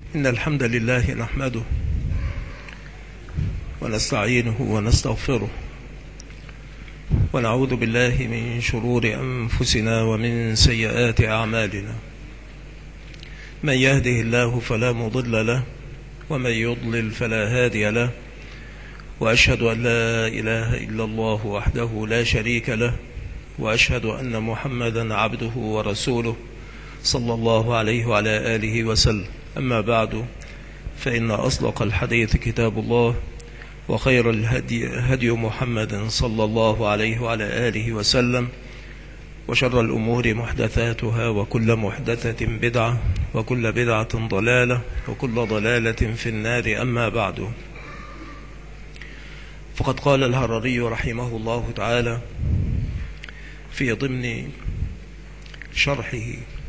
إن الحمد لله نحمده ونستعينه ونستغفره ونعوذ بالله من شرور أنفسنا ومن سيئات أعمالنا. من يهده الله فلا مضل له ومن يضلل فلا هادي له، وأشهد أن لا إله إلا الله وحده لا شريك له، وأشهد أن محمدا عبده ورسوله صلى الله عليه وعلى آله وسلم. أما بعد، فإن أصدق الحديث كتاب الله، وخير الهدي هدي محمد صلى الله عليه وعلى آله وسلم، وشر الأمور محدثاتها، وكل محدثة بدعة، وكل بدعة ضلالة، وكل ضلالة في النار. أما بعد، فقد قال الهرري رحمه الله تعالى في ضمن شرحه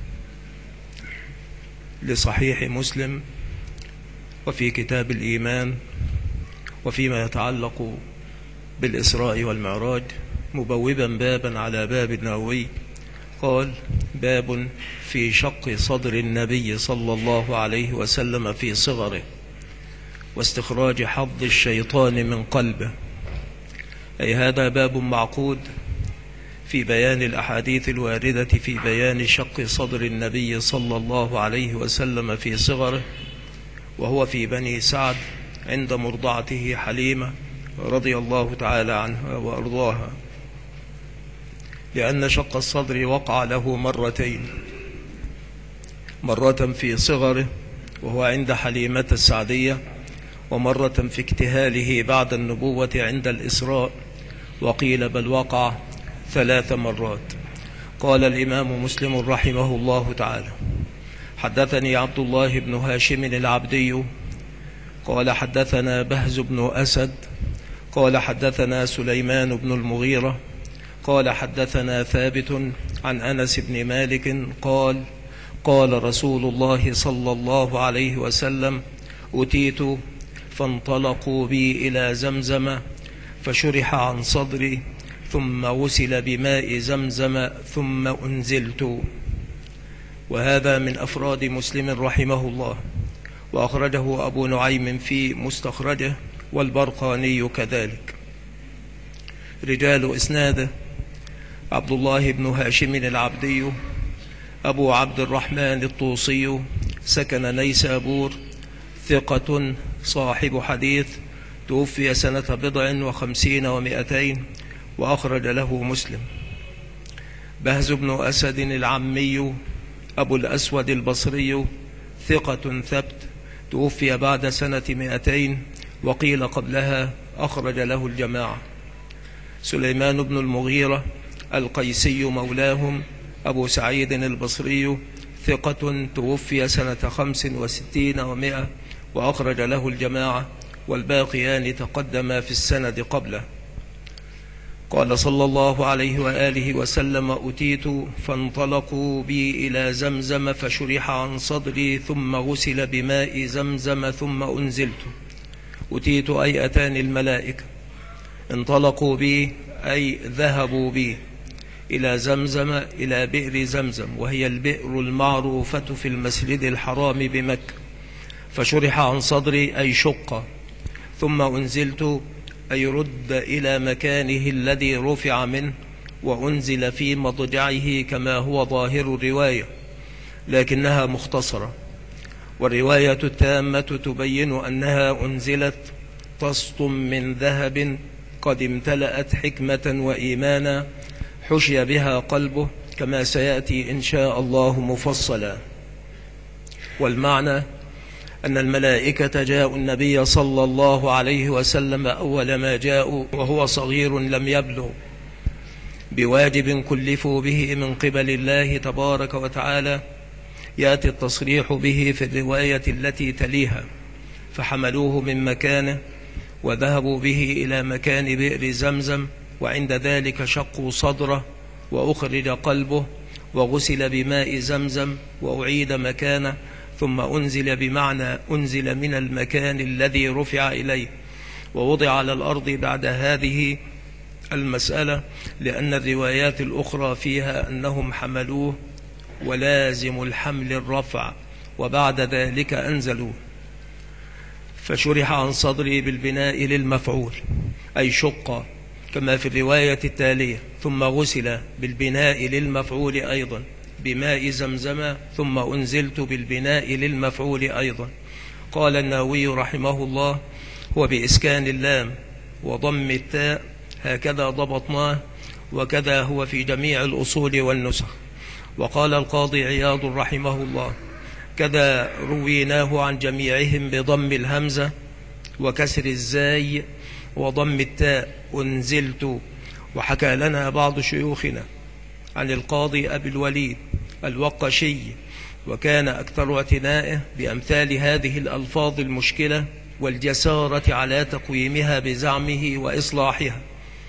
لصحيح مسلم وفي كتاب الإيمان وفيما يتعلق بالإسراء والمعراج، مبوبا بابا على باب النووي، قال: باب في شق صدر النبي صلى الله عليه وسلم في صغره واستخراج حظ الشيطان من قلبه. أي هذا باب معقود في بيان الأحاديث الواردة في بيان شق صدر النبي صلى الله عليه وسلم في صغره، وهو في بني سعد عند مرضعته حليمة رضي الله تعالى عنها وأرضاها، لأن شق الصدر وقع له مرتين: مرة في صغره وهو عند حليمة السعدية، ومرة في اكتهاله بعد النبوة عند الإسراء، وقيل بل وقع 3 مرات. قال الإمام مسلم رحمه الله تعالى: حدثني عبد الله بن هاشم العبدي قال حدثنا بهز بن أسد قال حدثنا سليمان بن المغيرة قال حدثنا ثابت عن أنس بن مالك قال: قال رسول الله صلى الله عليه وسلم: أتيت فانطلقوا بي إلى زمزم فشرح عن صدري ثم غسل بماء زمزم ثم أنزلت. وهذا من أفراد مسلم رحمه الله، وأخرجه أبو نعيم في مستخرجه والبرقاني كذلك. رجال إسناده: عبد الله بن هاشم العبدي أبو عبد الرحمن الطوسي، سكن نيسابور، ثقة صاحب حديث، توفي سنة 59 و200، وأخرج له مسلم. بهز بن أسد العمي أبو الأسود البصري، ثقة ثبت، توفي بعد سنة 200 وقيل قبلها، أخرج له الجماعة. سليمان بن المغيرة القيسي مولاهم، أبو سعيد البصري، ثقة، توفي سنة 65 و100 وأخرج له الجماعة، والباقيان تقدما في السند قبله. قال صلى الله عليه وآله وسلم: أتيت فانطلقوا بي إلى زمزم فشرح عن صدري ثم غسل بماء زمزم ثم أنزلت. أتيت أي أتاني الملائكة، انطلقوا بي أي ذهبوا بي إلى زمزم، إلى بئر زمزم، وهي البئر المعروفة في المسجد الحرام بمكة. فشرح عن صدري أي شق، ثم أنزلت أي رد إلى مكانه الذي رفع منه، وأنزل في مضجعه كما هو ظاهر الرواية، لكنها مختصرة. والرواية التامة تبين أنها أنزلت طست من ذهب قد امتلأت حكمة وإيمانا، حشي بها قلبه، كما سيأتي إن شاء الله مفصلا. والمعنى أن الملائكة جاءوا النبي صلى الله عليه وسلم أول ما جاءوا وهو صغير لم يبلغ، بواجب كلفوا به من قبل الله تبارك وتعالى، يأتي التصريح به في الرواية التي تليها: فحملوه من مكانه وذهبوا به إلى مكان بئر زمزم، وعند ذلك شقوا صدره وأخرج قلبه وغسل بماء زمزم وأعيد مكانه، ثم أنزل، بمعنى أنزل من المكان الذي رفع إليه ووضع على الأرض بعد هذه المسألة، لأن الروايات الأخرى فيها أنهم حملوه ولازم الحمل الرفع، وبعد ذلك أنزلوه. فشرح عن صدري بالبناء للمفعول أي شق، كما في الرواية التالية: ثم غسل بالبناء للمفعول أيضا بماء زمزم، ثم أنزلت بالبناء للمفعول أيضا. قال النووي رحمه الله: هو بإسكان اللام وضم التاء، هكذا ضبطناه، وكذا هو في جميع الأصول والنسخ. وقال القاضي عياض رحمه الله: كذا رويناه عن جميعهم بضم الهمزة وكسر الزاي وضم التاء أنزلت. وحكى لنا بعض شيوخنا عن القاضي أبي الوليد الوقشي، وكان أكثر اعتنائه بأمثال هذه الألفاظ المشكلة والجسارة على تقويمها بزعمه وإصلاحها،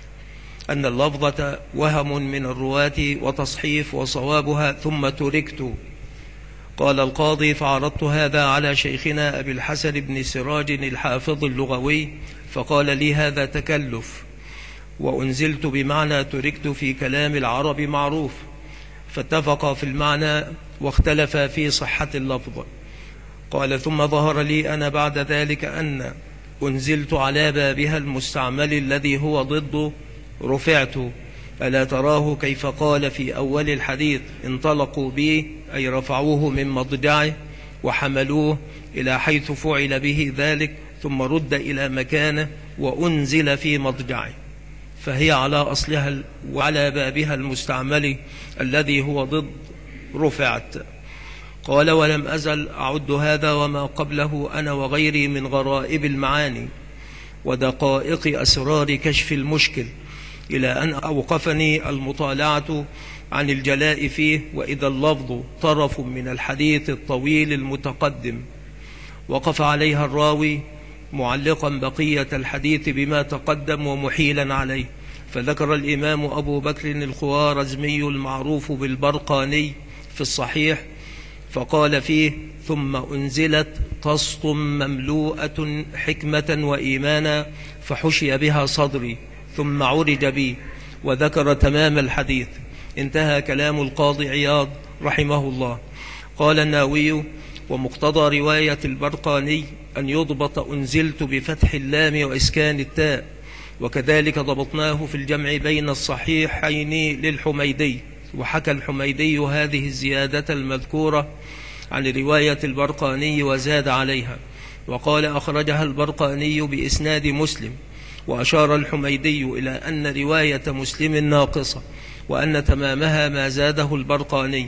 أن اللفظة وهم من الرواة وتصحيف وصوابها ثم تركت. قال القاضي: فعرضت هذا على شيخنا أبي الحسن بن سراج الحافظ اللغوي، فقال لي: هذا تكلف، وأنزلت بمعنى تركت في كلام العرب معروف. فاتفقا في المعنى واختلفا في صحة اللفظ. قال: ثم ظهر لي أنا بعد ذلك أن أنزلت على بابها المستعمل الذي هو ضد رفعت. ألا تراه كيف قال في أول الحديث: انطلقوا بي، أي رفعوه من مضجعه وحملوه إلى حيث فعل به ذلك، ثم رد إلى مكانه وأنزل في مضجعه، فهي على أصلها وعلى بابها المستعمل الذي هو ضد رفعت. قال: ولم أزل أعد هذا وما قبله أنا وغيري من غرائب المعاني ودقائق أسرار كشف المشكل، إلى أن أوقفني المطالعة عن الجلاء فيه، وإذا اللفظ طرف من الحديث الطويل المتقدم. وقف عليها الراوي معلقا بقية الحديث بما تقدم ومحيلا عليه، فذكر الإمام أبو بكر الخوارزمي المعروف بالبرقاني في الصحيح، فقال فيه: ثم أنزلت طسط مملوءة حكمة وإيمانا فحشي بها صدري ثم عرج بي، وذكر تمام الحديث. انتهى كلام القاضي عياض رحمه الله. قال النووي: ومقتضى رواية البرقاني أن يضبط أنزلت بفتح اللام وإسكان التاء، وكذلك ضبطناه في الجمع بين الصحيحين للحميدي. وحكى الحميدي هذه الزيادة المذكورة عن رواية البرقاني وزاد عليها، وقال: أخرجها البرقاني بإسناد مسلم. وأشار الحميدي إلى أن رواية مسلم ناقصة، وأن تمامها ما زاده البرقاني.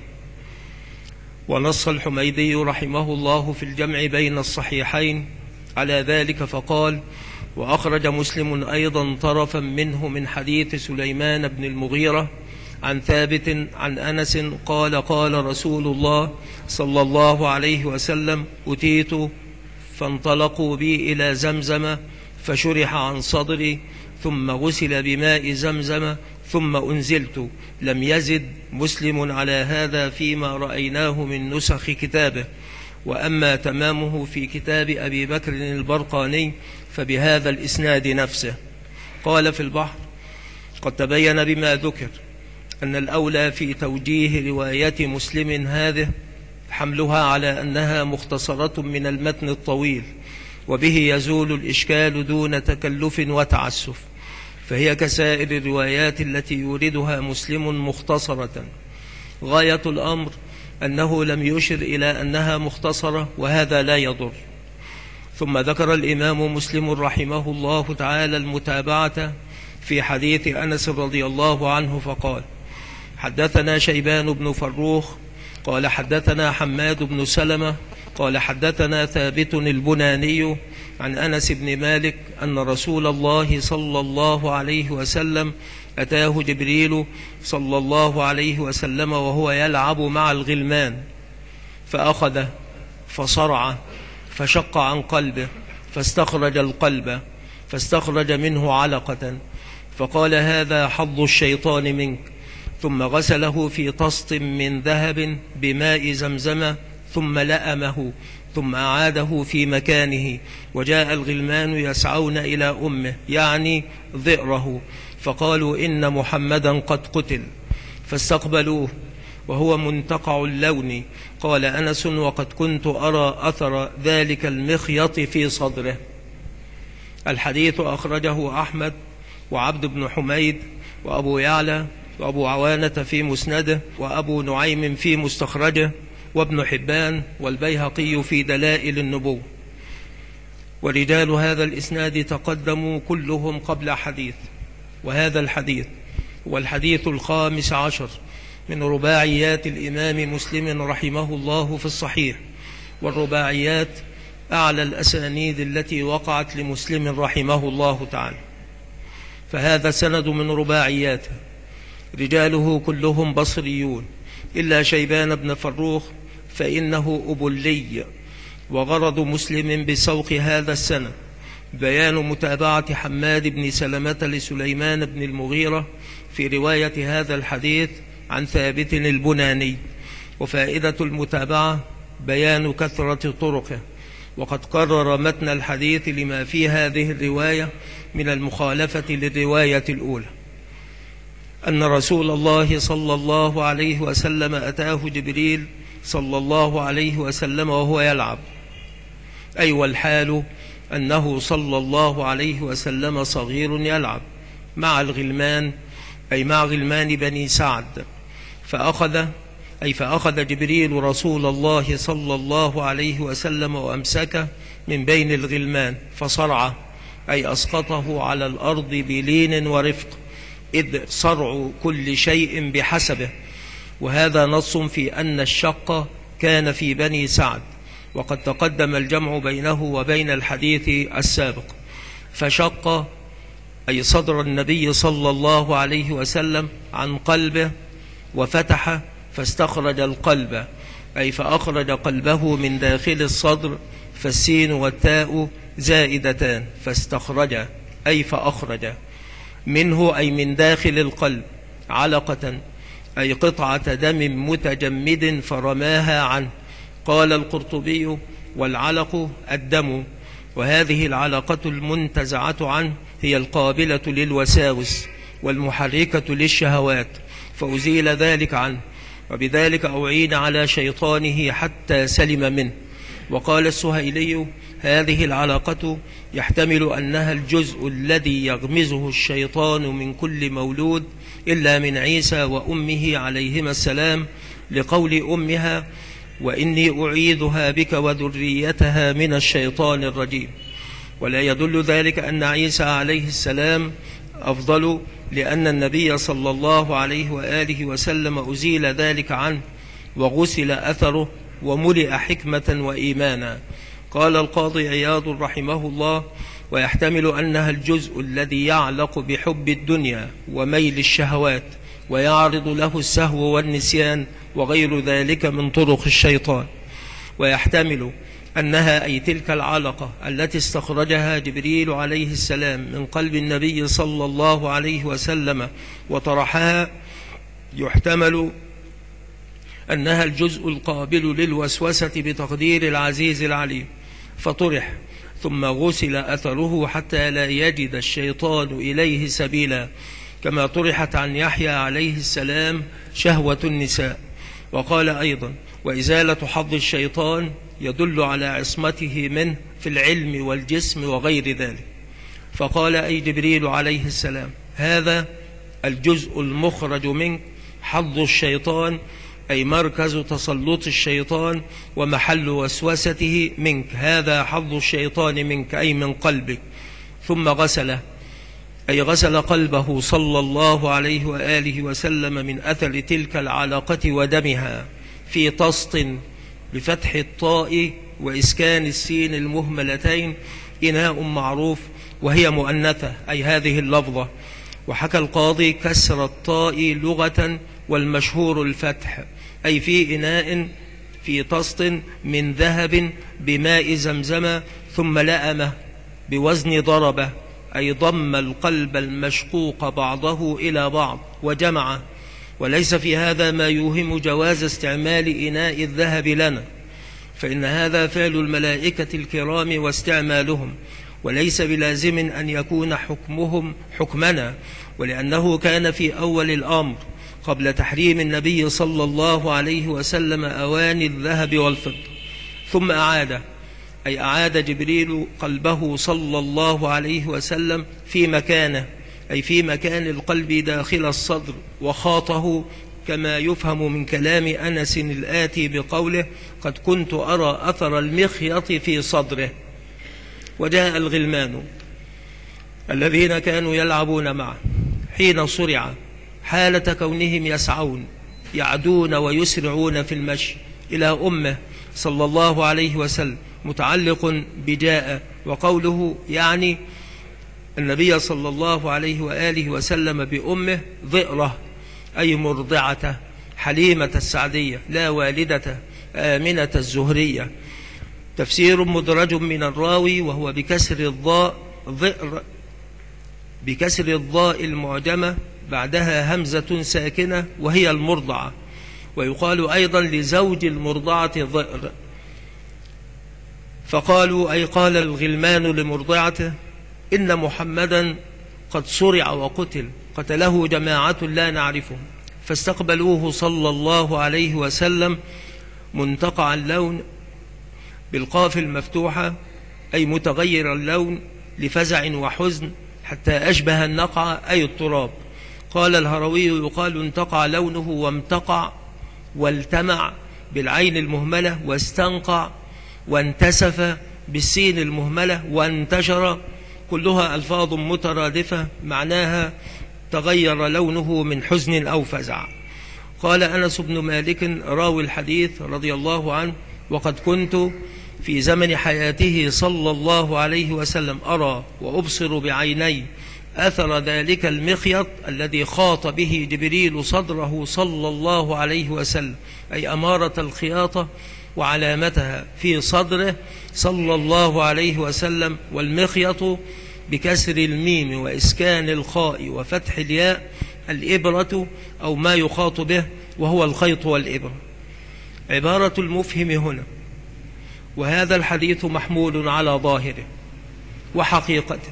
ونص الحميدي رحمه الله في الجمع بين الصحيحين على ذلك، فقال: وأخرج مسلم أيضا طرفا منه من حديث سليمان بن المغيرة عن ثابت عن أنس قال: قال رسول الله صلى الله عليه وسلم: أتيت فانطلقوا بي إلى زمزم فشرح عن صدري، ثم غسل بماء زمزم، ثم أنزلت. لم يزد مسلم على هذا فيما رأيناه من نسخ كتابه، وأما تمامه في كتاب أبي بكر البرقاني فبهذا الإسناد نفسه. قال في البحر: قد تبين بما ذكر أن الأولى في توجيه رواية مسلم هذه حملها على أنها مختصرة من المتن الطويل، وبه يزول الإشكال دون تكلف وتعسف، فهي كسائر الروايات التي يوردها مسلم مختصرة. غاية الأمر أنه لم يشر إلى أنها مختصرة، وهذا لا يضر. ثم ذكر الإمام مسلم رحمه الله تعالى المتابعة في حديث أنس رضي الله عنه، فقال: حدثنا شيبان بن فروخ قال حدثنا حماد بن سلمة قال حدثنا ثابت البناني عن أنس بن مالك أن رسول الله صلى الله عليه وسلم أتاه جبريل صلى الله عليه وسلم وهو يلعب مع الغلمان، فأخذه فصرعه فشق عن قلبه، فاستخرج القلب فاستخرج منه علقة، فقال: هذا حظ الشيطان منك. ثم غسله في طست من ذهب بماء زمزم، ثم لأمه، ثم أعاده في مكانه. وجاء الغلمان يسعون إلى أمه، يعني ذئره، فقالوا: إن محمدا قد قتل، فاستقبلوه. وهو منتقع اللون. قال أنس: وقد كنت أرى أثر ذلك المخيط في صدره. الحديث أخرجه أحمد وعبد بن حميد وأبو يعلى وأبو عوانة في مسنده وأبو نعيم في مستخرجه وابن حبان والبيهقي في دلائل النبوة. ورجال هذا الإسناد تقدموا كلهم قبل حديث. وهذا الحديث هو الحديث 15 من رباعيات الإمام مسلم رحمه الله في الصحيح، والرباعيات أعلى الأسانيد التي وقعت لمسلم رحمه الله تعالى. فهذا سند من رباعياته، رجاله كلهم بصريون إلا شيبان بن فروخ فإنه أبلي. وغرض مسلم بسوق هذا السند بيان متابعة حماد بن سلمة لسليمان بن المغيرة في رواية هذا الحديث عن ثابت البناني. وفائدة المتابعة بيان كثرة طرقه، وقد قرر متن الحديث لما في هذه الرواية من المخالفة للرواية الأولى، أن رسول الله صلى الله عليه وسلم أتاه جبريل صلى الله عليه وسلم وهو يلعب، أي والحال أنه صلى الله عليه وسلم صغير يلعب مع الغلمان، أي مع غلمان بني سعد. فأخذ جبريل رسول الله صلى الله عليه وسلم وأمسكه من بين الغلمان فصرعه، أي أسقطه على الأرض بلين ورفق، إذ صرع كل شيء بحسبه. وهذا نص في أن الشق كان في بني سعد، وقد تقدم الجمع بينه وبين الحديث السابق. فشق أي صدر النبي صلى الله عليه وسلم عن قلبه، وفتح فاستخرج القلب، أي فأخرج قلبه من داخل الصدر، فالسين والتاء زائدتان، فاستخرج أي فأخرج منه، أي من داخل القلب، علقة أي قطعة دم متجمد فرماها عنه. قال القرطبي: والعلق الدم. وهذه العلقة المنتزعة عنه هي القابلة للوساوس والمحركة للشهوات، فأزيل ذلك عنه، وبذلك أعين على شيطانه حتى سلم منه. وقال السهيلي: هذه العلاقة يحتمل أنها الجزء الذي يغمزه الشيطان من كل مولود إلا من عيسى وأمه عليهما السلام، لقول أمها: وإني أعيذها بك وذريتها من الشيطان الرجيم. ولا يدل ذلك أن عيسى عليه السلام أفضل، لأن النبي صلى الله عليه وآله وسلم أزيل ذلك عنه وغسل أثره وملئ حكمة وإيمانا. قال القاضي عياض رحمه الله: ويحتمل أنها الجزء الذي يعلق بحب الدنيا وميل الشهوات، ويعرض له السهو والنسيان وغير ذلك من طرق الشيطان. ويحتمل أنها أي تلك العلقة التي استخرجها جبريل عليه السلام من قلب النبي صلى الله عليه وسلم وطرحها، يحتمل أنها الجزء القابل للوسوسة بتقدير العزيز العليم، فطرح ثم غسل أثره حتى لا يجد الشيطان إليه سبيلا، كما طرحت عن يحيى عليه السلام شهوة النساء. وقال أيضا: وإزالة حظ الشيطان يدل على عصمته منه في العلم والجسم وغير ذلك. فقال أي جبريل عليه السلام: هذا الجزء المخرج منك حظ الشيطان، أي مركز تسلط الشيطان ومحل وسوسته منك، هذا حظ الشيطان منك أي من قلبك. ثم غسله، أي غسل قلبه صلى الله عليه وآله وسلم من أثر تلك العلاقة ودمها، في طسط بفتح الطاء وإسكان السين المهملتين، إناء معروف، وهي مؤنثة أي هذه اللفظة. وحكى القاضي كسر الطاء لغة والمشهور الفتح، أي في إناء في طسط من ذهب بماء زمزم ثم لأمه بوزن ضربه، أي ضم القلب المشقوق بعضه إلى بعض وجمعه. وليس في هذا ما يوهم جواز استعمال إناء الذهب لنا، فإن هذا فعل الملائكة الكرام واستعمالهم، وليس بلازم أن يكون حكمهم حكمنا، ولأنه كان في أول الأمر قبل تحريم النبي صلى الله عليه وسلم أواني الذهب والفضة، ثم أعاد جبريل قلبه صلى الله عليه وسلم في مكانه، أي في مكان القلب داخل الصدر، وخاطه كما يفهم من كلام أنس الآتي بقوله: قد كنت أرى أثر المخيط في صدره. وجاء الغلمان الذين كانوا يلعبون معه حين صرع، حالة كونهم يسعون يعدون ويسرعون في المشي إلى أمه صلى الله عليه وسلم، متعلق بجاء، وقوله يعني النبي صلى الله عليه وآله وسلم بأمه ضئرة، أي مرضعته، حليمة السعدية، لا والدته آمنة الزهرية. تفسير مدرج من الراوي، وهو بكسر الضاء ضئر، بكسر الضاء المعجمة بعدها همزة ساكنة وهي المرضعة. ويقال أيضا لزوج المرضعة ضئر. فقالوا، أي قال الغلمان لمرضعته: إن محمدا قد صرع وقتل، قتله جماعة لا نعرفهم. فاستقبلوه صلى الله عليه وسلم منتقع اللون بالقاف المفتوحة، أي متغير اللون لفزع وحزن، حتى أشبه النقع أي التراب. قال الهروي: يقال انتقع لونه وامتقع والتمع بالعين المهملة، واستنقع وانتسف بالسين المهملة، وانتشر، كلها ألفاظ مترادفة معناها تغير لونه من حزن أو فزع. قال أنس بن مالك راوي الحديث رضي الله عنه: وقد كنت في زمن حياته صلى الله عليه وسلم أرى وأبصر بعيني أثر ذلك المخيط الذي خاط به جبريل صدره صلى الله عليه وسلم، أي أمارة الخياطة وعلامتها في صدره صلى الله عليه وسلم. والمخيط بكسر الميم وإسكان الخاء وفتح الياء، الإبرة أو ما يخاط به، وهو الخيط والإبرة. عبارة المفهم هنا: وهذا الحديث محمول على ظاهره وحقيقته،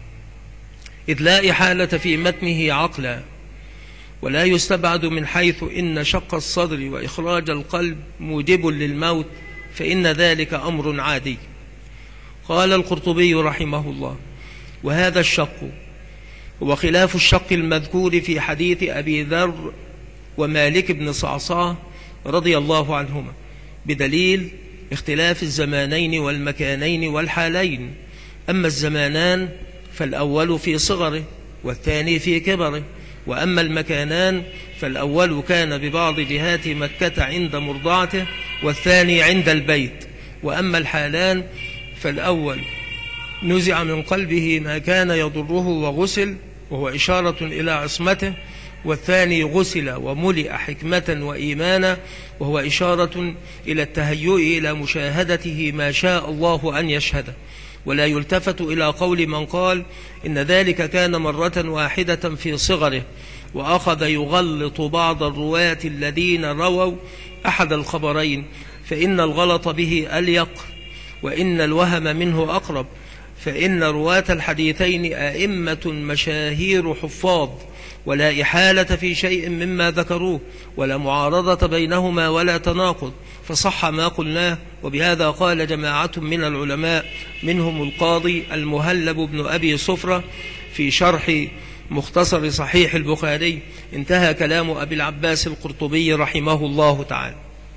إذ لا إحالة في متنه عقلا، ولا يستبعد من حيث إن شق الصدر وإخراج القلب موجب للموت، فإن ذلك أمر عادي. قال القرطبي رحمه الله: وهذا الشق هو خلاف الشق المذكور في حديث أبي ذر ومالك بن صعصاع رضي الله عنهما، بدليل اختلاف الزمانين والمكانين والحالين. أما الزمانان فالأول في صغره والثاني في كبره، وأما المكانان فالأول كان ببعض جهات مكة عند مرضعته، والثاني عند البيت. وأما الحالان فالأول نزع من قلبه ما كان يضره وغسل، وهو إشارة إلى عصمته، والثاني غسل وملئ حكمة وإيمانا، وهو إشارة إلى التهيؤ إلى مشاهدته ما شاء الله أن يشهده. ولا يلتفت إلى قول من قال إن ذلك كان مرة واحدة في صغره، وأخذ يغلط بعض الرواة الذين رووا أحد الخبرين، فإن الغلط به أليق، وإن الوهم منه أقرب، فإن رواة الحديثين أئمة مشاهير حفاظ، ولا إحالة في شيء مما ذكروه، ولا معارضة بينهما ولا تناقض، فصح ما قلناه. وبهذا قال جماعة من العلماء، منهم القاضي المهلب بن أبي صفرة في شرح مختصر صحيح البخاري. انتهى كلام أبي العباس القرطبي رحمه الله تعالى.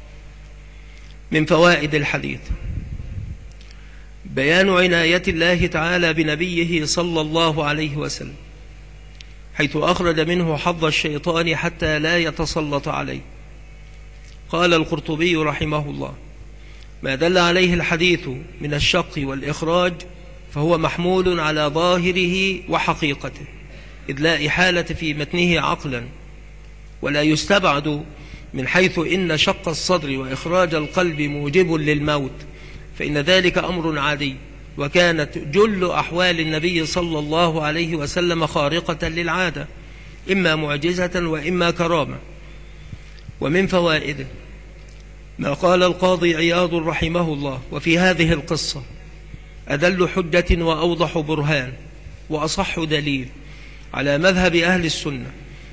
من فوائد الحديث: بيان عناية الله تعالى بنبيه صلى الله عليه وسلم، حيث أخرج منه حظ الشيطان حتى لا يتسلط عليه. قال القرطبي رحمه الله: ما دل عليه الحديث من الشق والإخراج فهو محمول على ظاهره وحقيقته، إذ لا إحالة في متنه عقلا، ولا يستبعد من حيث إن شق الصدر وإخراج القلب موجب للموت، فإن ذلك أمر عادي، وكانت جل أحوال النبي صلى الله عليه وسلم خارقة للعادة، إما معجزة وإما كرامة. ومن فوائده ما قال القاضي عياض رحمه الله: وفي هذه القصة أدل حجة، وأوضح برهان، وأصح دليل على مذهب أهل السنة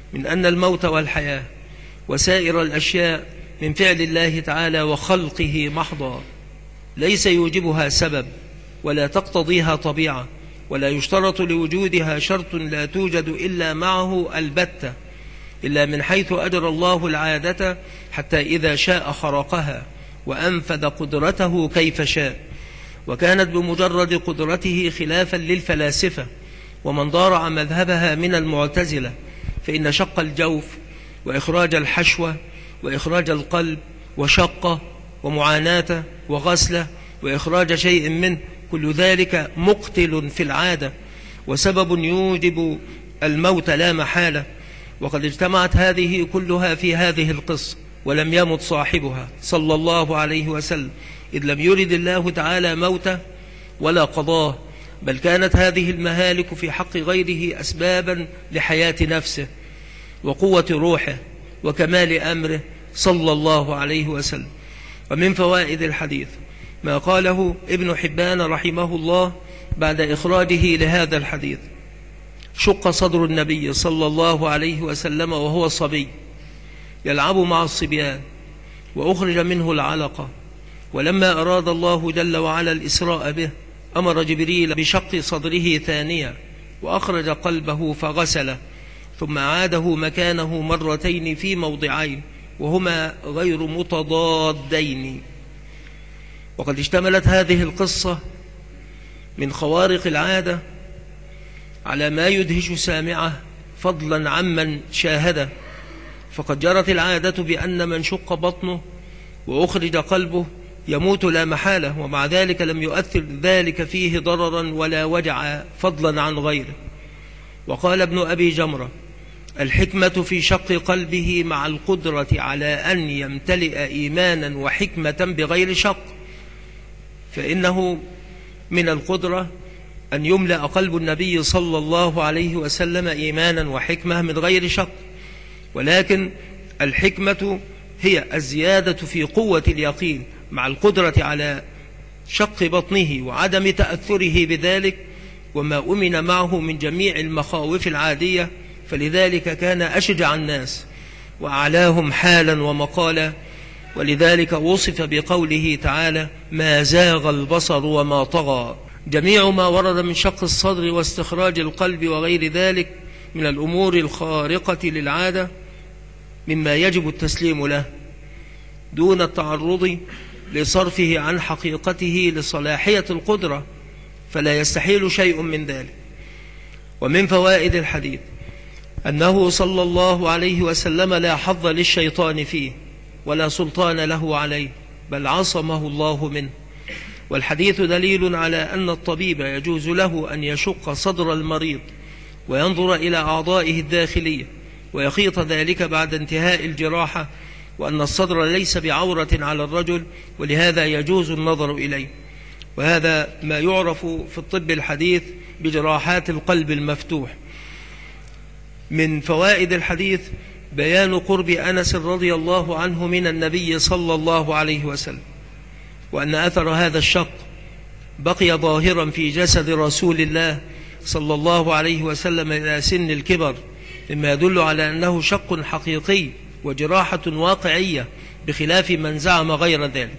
من أن الموت والحياة وسائر الأشياء من فعل الله تعالى وخلقه محضا، ليس يوجبها سبب ولا تقتضيها طبيعة، ولا يشترط لوجودها شرط لا توجد إلا معه البتة، إلا من حيث أجرى الله العادة حتى إذا شاء خرقها وأنفذ قدرته كيف شاء. وكانت بمجرد قدرته خلافا للفلاسفة ومن ضارع مذهبها من المعتزلة، فإن شق الجوف وإخراج الحشوة وإخراج القلب وشقة ومعاناة وغسلة وإخراج شيء منه، كل ذلك مقتل في العادة وسبب يوجب الموت لا محالة. وقد اجتمعت هذه كلها في هذه القصة ولم يمت صاحبها صلى الله عليه وسلم، إذ لم يرد الله تعالى موته ولا قضاه، بل كانت هذه المهالك في حق غيره أسبابا لحياة نفسه وقوة روحه وكمال أمره صلى الله عليه وسلم. ومن فوائد الحديث ما قاله ابن حبان رحمه الله بعد إخراجه لهذا الحديث: شق صدر النبي صلى الله عليه وسلم وهو صبي يلعب مع الصبيان، وأخرج منه العلقة، ولما أراد الله جل وعلا الإسراء به أمر جبريل بشق صدره ثانية وأخرج قلبه فغسله، ثم عاده مكانه مرتين في موضعين وهما غير متضادين. وقد اشتملت هذه القصة من خوارق العادة على ما يدهش سامعه فضلا عمن شاهده، فقد جرت العادة بأن من شق بطنه وأخرج قلبه يموت لا محالة، ومع ذلك لم يؤثر ذلك فيه ضررا ولا وجع فضلا عن غيره. وقال ابن أبي جمرة: الحكمة في شق قلبه مع القدرة على أن يمتلئ إيمانا وحكمة بغير شق، فإنه من القدرة أن يملأ قلب النبي صلى الله عليه وسلم إيمانا وحكمة من غير شق، ولكن الحكمة هي الزيادة في قوة اليقين مع القدرة على شق بطنه وعدم تأثره بذلك وما أمن معه من جميع المخاوف العادية، فلذلك كان أشجع الناس وأعلاهم حالا ومقالا، ولذلك وصف بقوله تعالى: ما زاغ البصر وما طغى. جميع ما ورد من شق الصدر واستخراج القلب وغير ذلك من الأمور الخارقة للعادة مما يجب التسليم له دون التعرض لصرفه عن حقيقته لصلاحية القدرة، فلا يستحيل شيء من ذلك. ومن فوائد الحديث أنه صلى الله عليه وسلم لا حظ للشيطان فيه ولا سلطان له عليه، بل عصمه الله منه. والحديث دليل على أن الطبيب يجوز له أن يشق صدر المريض وينظر إلى أعضائه الداخلية ويخيط ذلك بعد انتهاء الجراحة، وأن الصدر ليس بعورة على الرجل، ولهذا يجوز النظر إليه. وهذا ما يعرف في الطب الحديث بجراحات القلب المفتوح. من فوائد الحديث بيان قرب أنس رضي الله عنه من النبي صلى الله عليه وسلم، وأن أثر هذا الشق بقي ظاهرا في جسد رسول الله صلى الله عليه وسلم إلى سن الكبر، مما يدل على أنه شق حقيقي وجراحة واقعية بخلاف من زعم غير ذلك.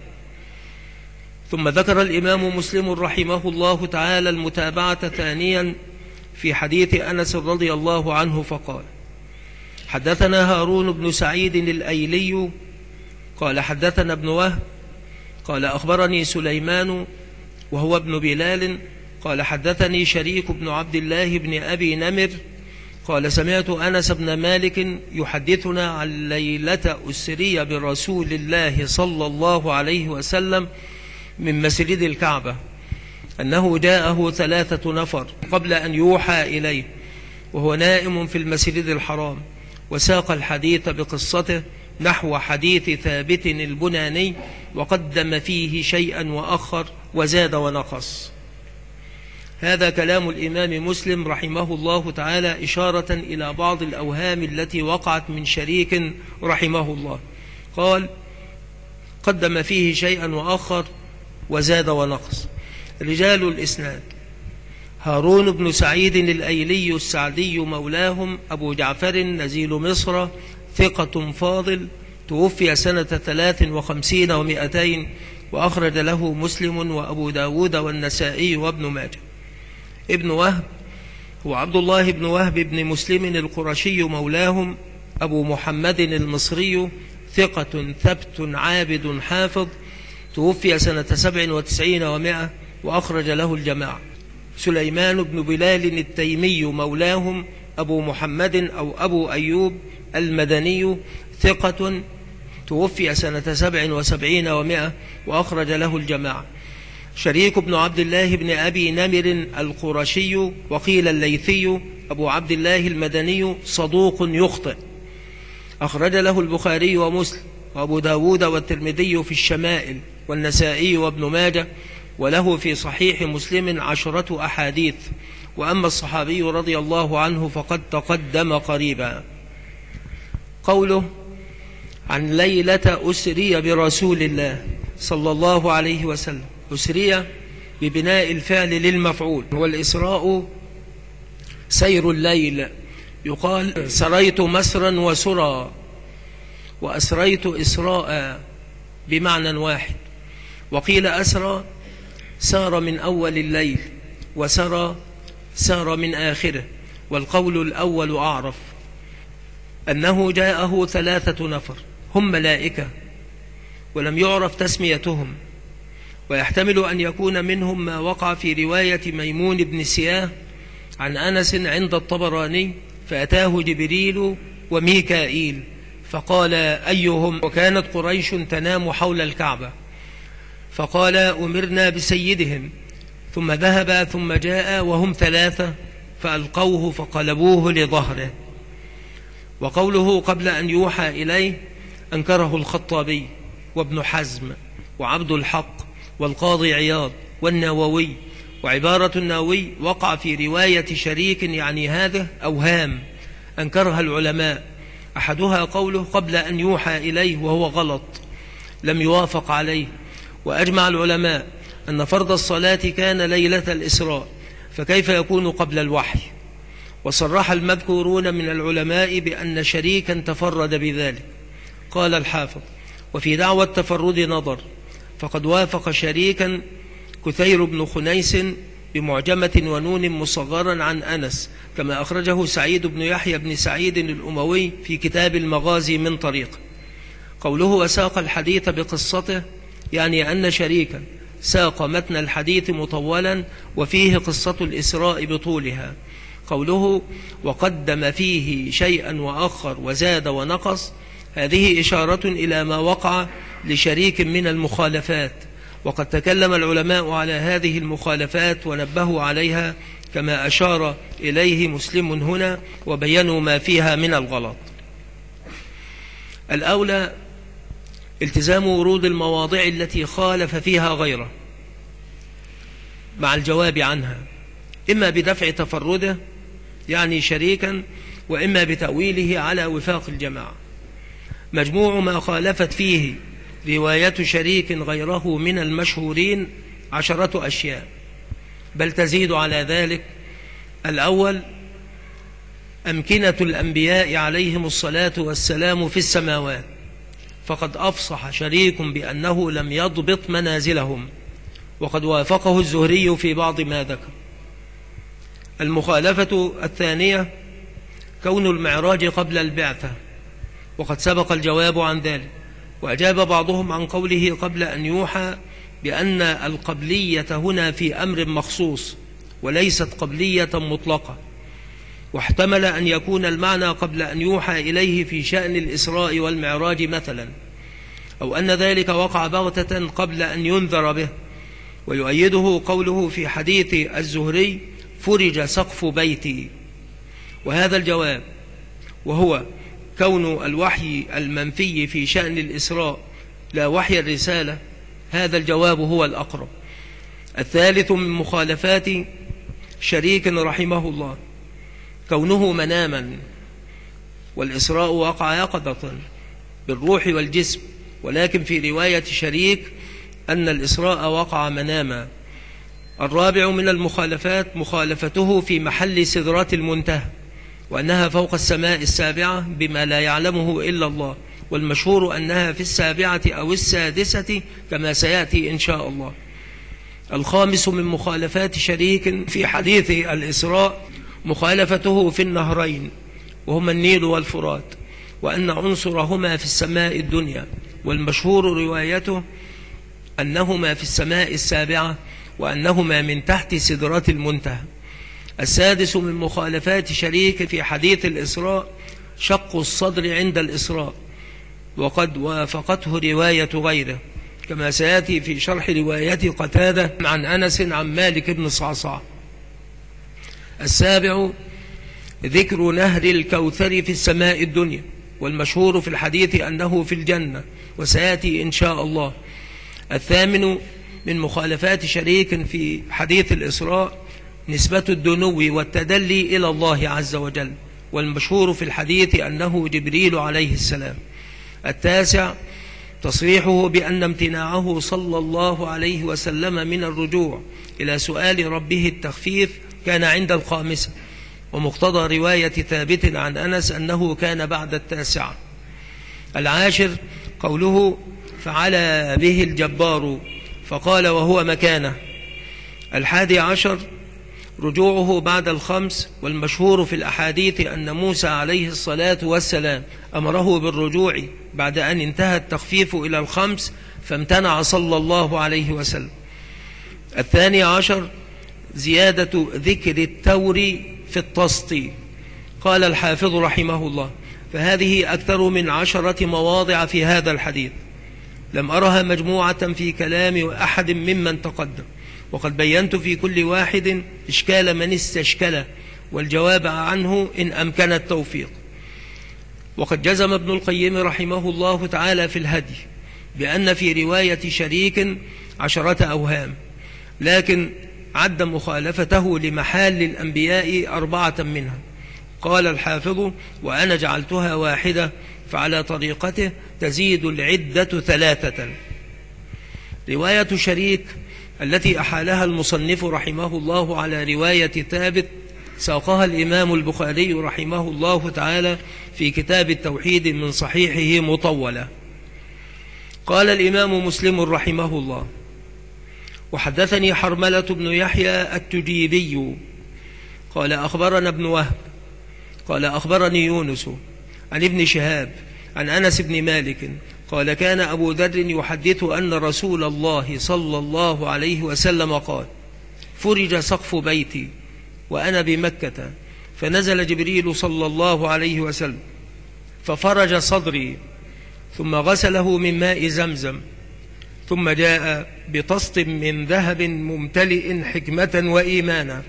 ثم ذكر الإمام مسلم رحمه الله تعالى المتابعة ثانيا في حديث أنس رضي الله عنه فقال: حدثنا هارون بن سعيد الأيلي قال حدثنا ابن وهب قال أخبرني سليمان وهو ابن بلال قال حدثني شريك بن عبد الله بن أبي نمر قال سمعت أنس بن مالك يحدثنا عن ليلة أسري برسول الله صلى الله عليه وسلم من مسجد الكعبة، أنه جاءه 3 نفر قبل أن يوحى إليه وهو نائم في المسجد الحرام، وساق الحديث بقصته نحو حديث ثابت البناني، وقدم فيه شيئا وأخر وزاد ونقص. هذا كلام الإمام مسلم رحمه الله تعالى إشارة إلى بعض الأوهام التي وقعت من شريك رحمه الله. قال: قدم فيه شيئا وآخر وزاد ونقص. رجال الإسناد: هارون بن سعيد الأيلي السعدي مولاهم أبو جعفر نزيل مصر ثقة فاضل، توفي سنة 53 و200، وأخرج له مسلم وأبو داود والنسائي وابن ماجه. ابن وهب هو عبد الله بن وهب بن مسلم القرشي مولاهم أبو محمد المصري، ثقة ثبت عابد حافظ، توفي سنة 97 و100، وأخرج له الجماعة. سليمان بن بلال التيمي مولاهم أبو محمد أو أبو أيوب المدني، ثقة، توفي سنة 77 و100، وأخرج له الجماعة. شريك بن عبد الله بن أبي نمر القرشي، وقيل الليثي، أبو عبد الله المدني، صدوق يخطئ، أخرج له البخاري ومسلم وأبو داود والترمذي في الشمائل والنسائي وابن ماجه، وله في صحيح مسلم 10 أحاديث. وأما الصحابي رضي الله عنه فقد تقدم قريبا. قوله عن ليلة أسري برسول الله صلى الله عليه وسلم، أسري ببناء الفعل للمفعول، والإسراء سير الليل، يقال سريت مسرا وسرا، وأسريت إسراء بمعنى واحد. وقيل أسرى سار من أول الليل، وسرى سار من آخره. والقول الأول أعرف، أنه جاءه 3 نفر هم ملائكة ولم يعرف تسميتهم، ويحتمل أن يكون منهم ما وقع في رواية ميمون بن سياه عن أنس عند الطبراني، فأتاه جبريل وميكائيل فقال أيهم، وكانت قريش تنام حول الكعبة، فقال أمرنا بسيدهم، ثم ذهب ثم جاء وهم 3 فألقوه فقلبوه لظهره. وقوله قبل أن يوحى إليه أنكره الخطابي وابن حزم وعبد الحق والقاضي عياض والنووي. وعبارة النووي وقع في رواية شريك يعني هذا أوهام أنكرها العلماء، أحدها قوله قبل أن يوحى إليه، وهو غلط لم يوافق عليه. وأجمع العلماء أن فرض الصلاة كان ليلة الإسراء، فكيف يكون قبل الوحي؟ وصرح المذكورون من العلماء بأن شريكا تفرد بذلك. قال الحافظ وفي دعوى التفرد نظر، فقد وافق شريكا كثير بن خنيس بمعجمة ونون مصغرا عن أنس، كما أخرجه سعيد بن يحيى بن سعيد الأموي في كتاب المغازي من طريق. قوله وساق الحديث بقصته يعني أن شريكا ساق متن الحديث مطولا وفيه قصة الإسراء بطولها. قوله وقدم فيه شيئا وأخر وزاد ونقص، هذه إشارة إلى ما وقع لشريك من المخالفات، وقد تكلم العلماء على هذه المخالفات ونبهوا عليها كما أشار إليه مسلم هنا، وبينوا ما فيها من الغلط. الأولى التزام ورود المواضع التي خالف فيها غيره مع الجواب عنها، إما بدفع تفرده يعني شريكا، وإما بتأويله على وفاق الجماعة. مجموع ما خالفت فيه رواية شريك غيره من المشهورين 10 أشياء، بل تزيد على ذلك. الأول أمكنة الأنبياء عليهم الصلاة والسلام في السماوات، فقد أفصح شريك بأنه لم يضبط منازلهم، وقد وافقه الزهري في بعض ما ذكر. المخالفة الثانية كون المعراج قبل البعثة، وقد سبق الجواب عن ذلك. وأجاب بعضهم عن قوله قبل أن يوحى بأن القبلية هنا في أمر مخصوص وليست قبلية مطلقة، واحتمل أن يكون المعنى قبل أن يوحى إليه في شأن الإسراء والمعراج مثلا، أو أن ذلك وقع بغتة قبل أن ينذر به. ويؤيده قوله في حديث الزهري فرج سقف بيتي. وهذا الجواب وهو كون الوحي المنفي في شأن الإسراء لا وحي الرسالة، هذا الجواب هو الأقرب. الثالث من مخالفات شريك رحمه الله كونه مناما، والإسراء وقع يقظة بالروح والجسم، ولكن في رواية شريك أن الإسراء وقع مناما. الرابع من المخالفات مخالفته في محل سدرات المنتهى، وأنها فوق السماء السابعة بما لا يعلمه إلا الله، والمشهور أنها في السابعة أو السادسة كما سيأتي إن شاء الله. الخامس من مخالفات شريك في حديث الإسراء مخالفته في النهرين وهما النيل والفرات، وأن عنصرهما في السماء الدنيا، والمشهور روايته أنهما في السماء السابعة وأنهما من تحت سدرات المنتهى. السادس من مخالفات شريك في حديث الإسراء شق الصدر عند الإسراء، وقد وافقته رواية غيره كما سيأتي في شرح رواية قتادة عن أنس عن مالك بن صعصع. السابع ذكر نهر الكوثر في السماء الدنيا، والمشهور في الحديث أنه في الجنة، وسيأتي إن شاء الله. الثامن من مخالفات شريك في حديث الإسراء نسبة الدنو والتدلي إلى الله عز وجل، والمشهور في الحديث أنه جبريل عليه السلام. التاسع تصريحه بأن امتناعه صلى الله عليه وسلم من الرجوع إلى سؤال ربه التخفيف كان عند الخامسة، ومقتضى رواية ثابت عن أنس أنه كان بعد التاسعة. العاشر قوله فعلى به الجبار فقال وهو مكانه. الحادي عشر رجوعه بعد الخمس، والمشهور في الأحاديث أن موسى عليه الصلاة والسلام أمره بالرجوع بعد أن انتهى التخفيف إلى الخمس فامتنع صلى الله عليه وسلم. الثاني عشر زيادة ذكر التور في التسطي. قال الحافظ رحمه الله فهذه أكثر من 10 مواضع في هذا الحديث، لم أرها مجموعة في كلام أحد ممن تقدم، وقد بينت في كل واحد إشكال من استشكله والجواب عنه إن أمكن التوفيق. وقد جزم ابن القيم رحمه الله تعالى في الهدي بأن في رواية شريك 10 أوهام، لكن عد مخالفته لمحال الأنبياء 4 منها. قال الحافظ وأنا جعلتها واحدة، فعلى طريقته تزيد العدة 3. رواية شريك التي أحالها المصنف رحمه الله على رواية ثابت ساقها الإمام البخاري رحمه الله تعالى في كتاب التوحيد من صحيحه مطولة. قال الإمام مسلم رحمه الله وحدثني حرملة بن يحيى التجيبي قال أخبرنا ابن وهب قال أخبرني يونس عن ابن شهاب عن أنس بن مالك قال كان أبو ذر يحدث أن رسول الله صلى الله عليه وسلم قال فرج سقف بيتي وأنا بمكة، فنزل جبريل صلى الله عليه وسلم ففرج صدري، ثم غسله من ماء زمزم، ثم جاء بطست من ذهب ممتلئ حكمة وإيمانا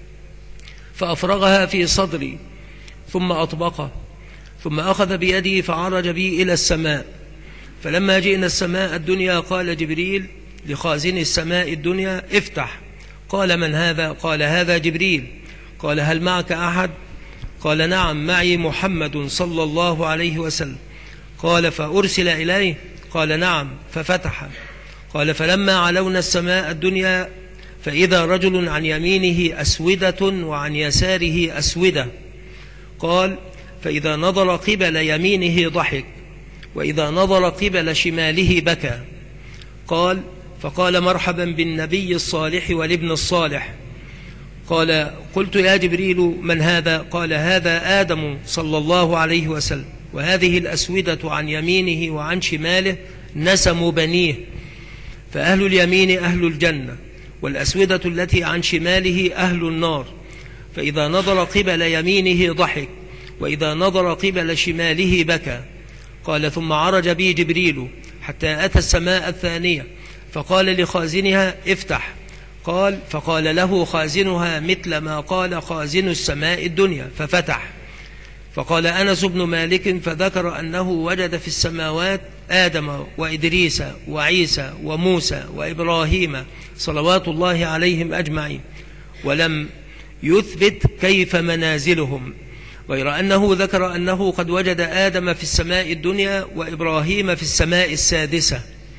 فأفرغها في صدري، ثم أطبقه، ثم أخذ بيدي فعرج بي إلى السماء. فلما جئنا السماء الدنيا قال جبريل لخازن السماء الدنيا افتح. قال من هذا؟ قال هذا جبريل. قال هل معك أحد؟ قال نعم معي محمد صلى الله عليه وسلم. قال فأرسل إليه؟ قال نعم. ففتح. قال فلما علونا السماء الدنيا فإذا رجل عن يمينه أسودة وعن يساره أسودة. قال فإذا نظر قبل يمينه ضحك، وإذا نظر قبل شماله بكى. قال فقال مرحبا بالنبي الصالح والابن الصالح. قال قلت يا جبريل من هذا؟ قال هذا آدم صلى الله عليه وسلم، وهذه الأسودة عن يمينه وعن شماله نسم بنيه، فأهل اليمين أهل الجنة، والأسودة التي عن شماله أهل النار. فإذا نظر قبل يمينه ضحك، وإذا نظر قبل شماله بكى. قال ثم عرج بي جبريل حتى أتى السماء الثانية فقال لخازنها افتح. قال فقال له خازنها مثل ما قال خازن السماء الدنيا ففتح. فقال أنس بن مالك فذكر أنه وجد في السماوات آدم وإدريس وعيسى وموسى وإبراهيم صلوات الله عليهم أجمعين، ولم يثبت كيف منازلهم، غير أنه ذكر أنه قد وجد آدم في السماء الدنيا وإبراهيم في السماء السادسة.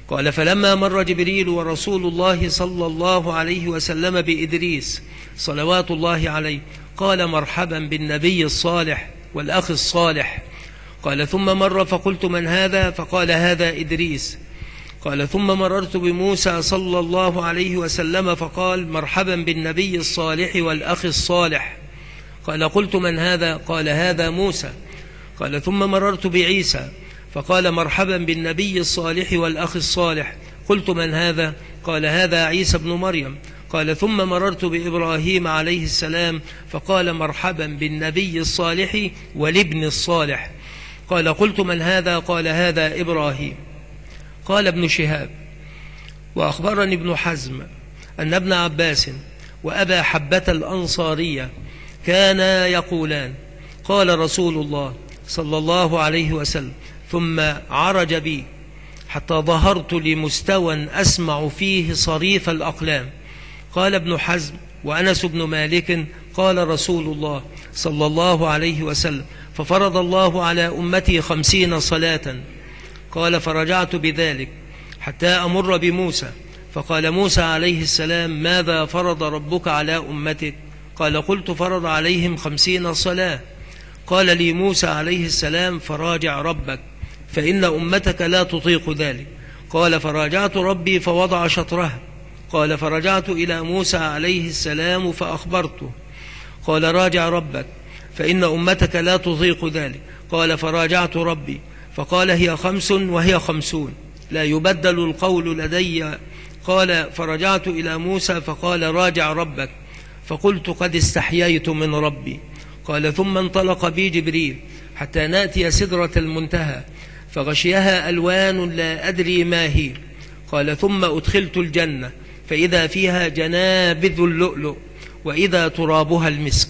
قال: فلما مر جبريل ورسول الله صلى الله عليه وسلم بإدريس صلوات الله عليه قال: مرحبا بالنبي الصالح والأخ الصالح. قال: ثم مر فقلت: من هذا؟ فقال: هذا إدريس. قال: ثم مررت بموسى صلى الله عليه وسلم فقال: مرحبا بالنبي الصالح والأخ الصالح. قال: قلت: من هذا؟ قال: هذا موسى. قال: ثم مررت بعيسى فقال: مرحبا بالنبي الصالح والأخ الصالح. قلت: من هذا؟ قال: هذا عيسى بن مريم. قال: ثم مررت بإبراهيم عليه السلام فقال: مرحبا بالنبي الصالح والابن الصالح. قال: قلت: من هذا؟ قال: هذا إبراهيم. قال ابن شهاب: وأخبرني ابن حزم أن ابن عباس وأبا حبة الأنصارية كانا يقولان: قال رسول الله صلى الله عليه وسلم: ثم عرج بي حتى ظهرت لمستوى أسمع فيه صريف الأقلام. قال ابن حزم: وأنس بن مالك: قال رسول الله صلى الله عليه وسلم: ففرض الله على أمتي 50 صلاة. قال: فرجعت بذلك حتى أمر بموسى فقال موسى عليه السلام: ماذا فرض ربك على أمتك؟ قال: قلت: فرض عليهم 50 صلاة. قال لي موسى عليه السلام: فراجع ربك فإن أمتك لا تطيق ذلك. قال: فراجعت ربي فوضع شطرها. قال: فرجعت إلى موسى عليه السلام فأخبرته. قال: راجع ربك فإن أمتك لا تطيق ذلك. قال: فراجعت ربي فقال: هي 5 وهي 50 لا يبدل القول لدي. قال: فرجعت إلى موسى فقال: راجع ربك. فقلت: قد استحييت من ربي. قال: ثم انطلق بي جبريل حتى نأتي سدرة المنتهى فغشيها ألوان لا أدري ما هي. قال: ثم أدخلت الجنة فإذا فيها جنابذ اللؤلؤ وإذا ترابها المسك.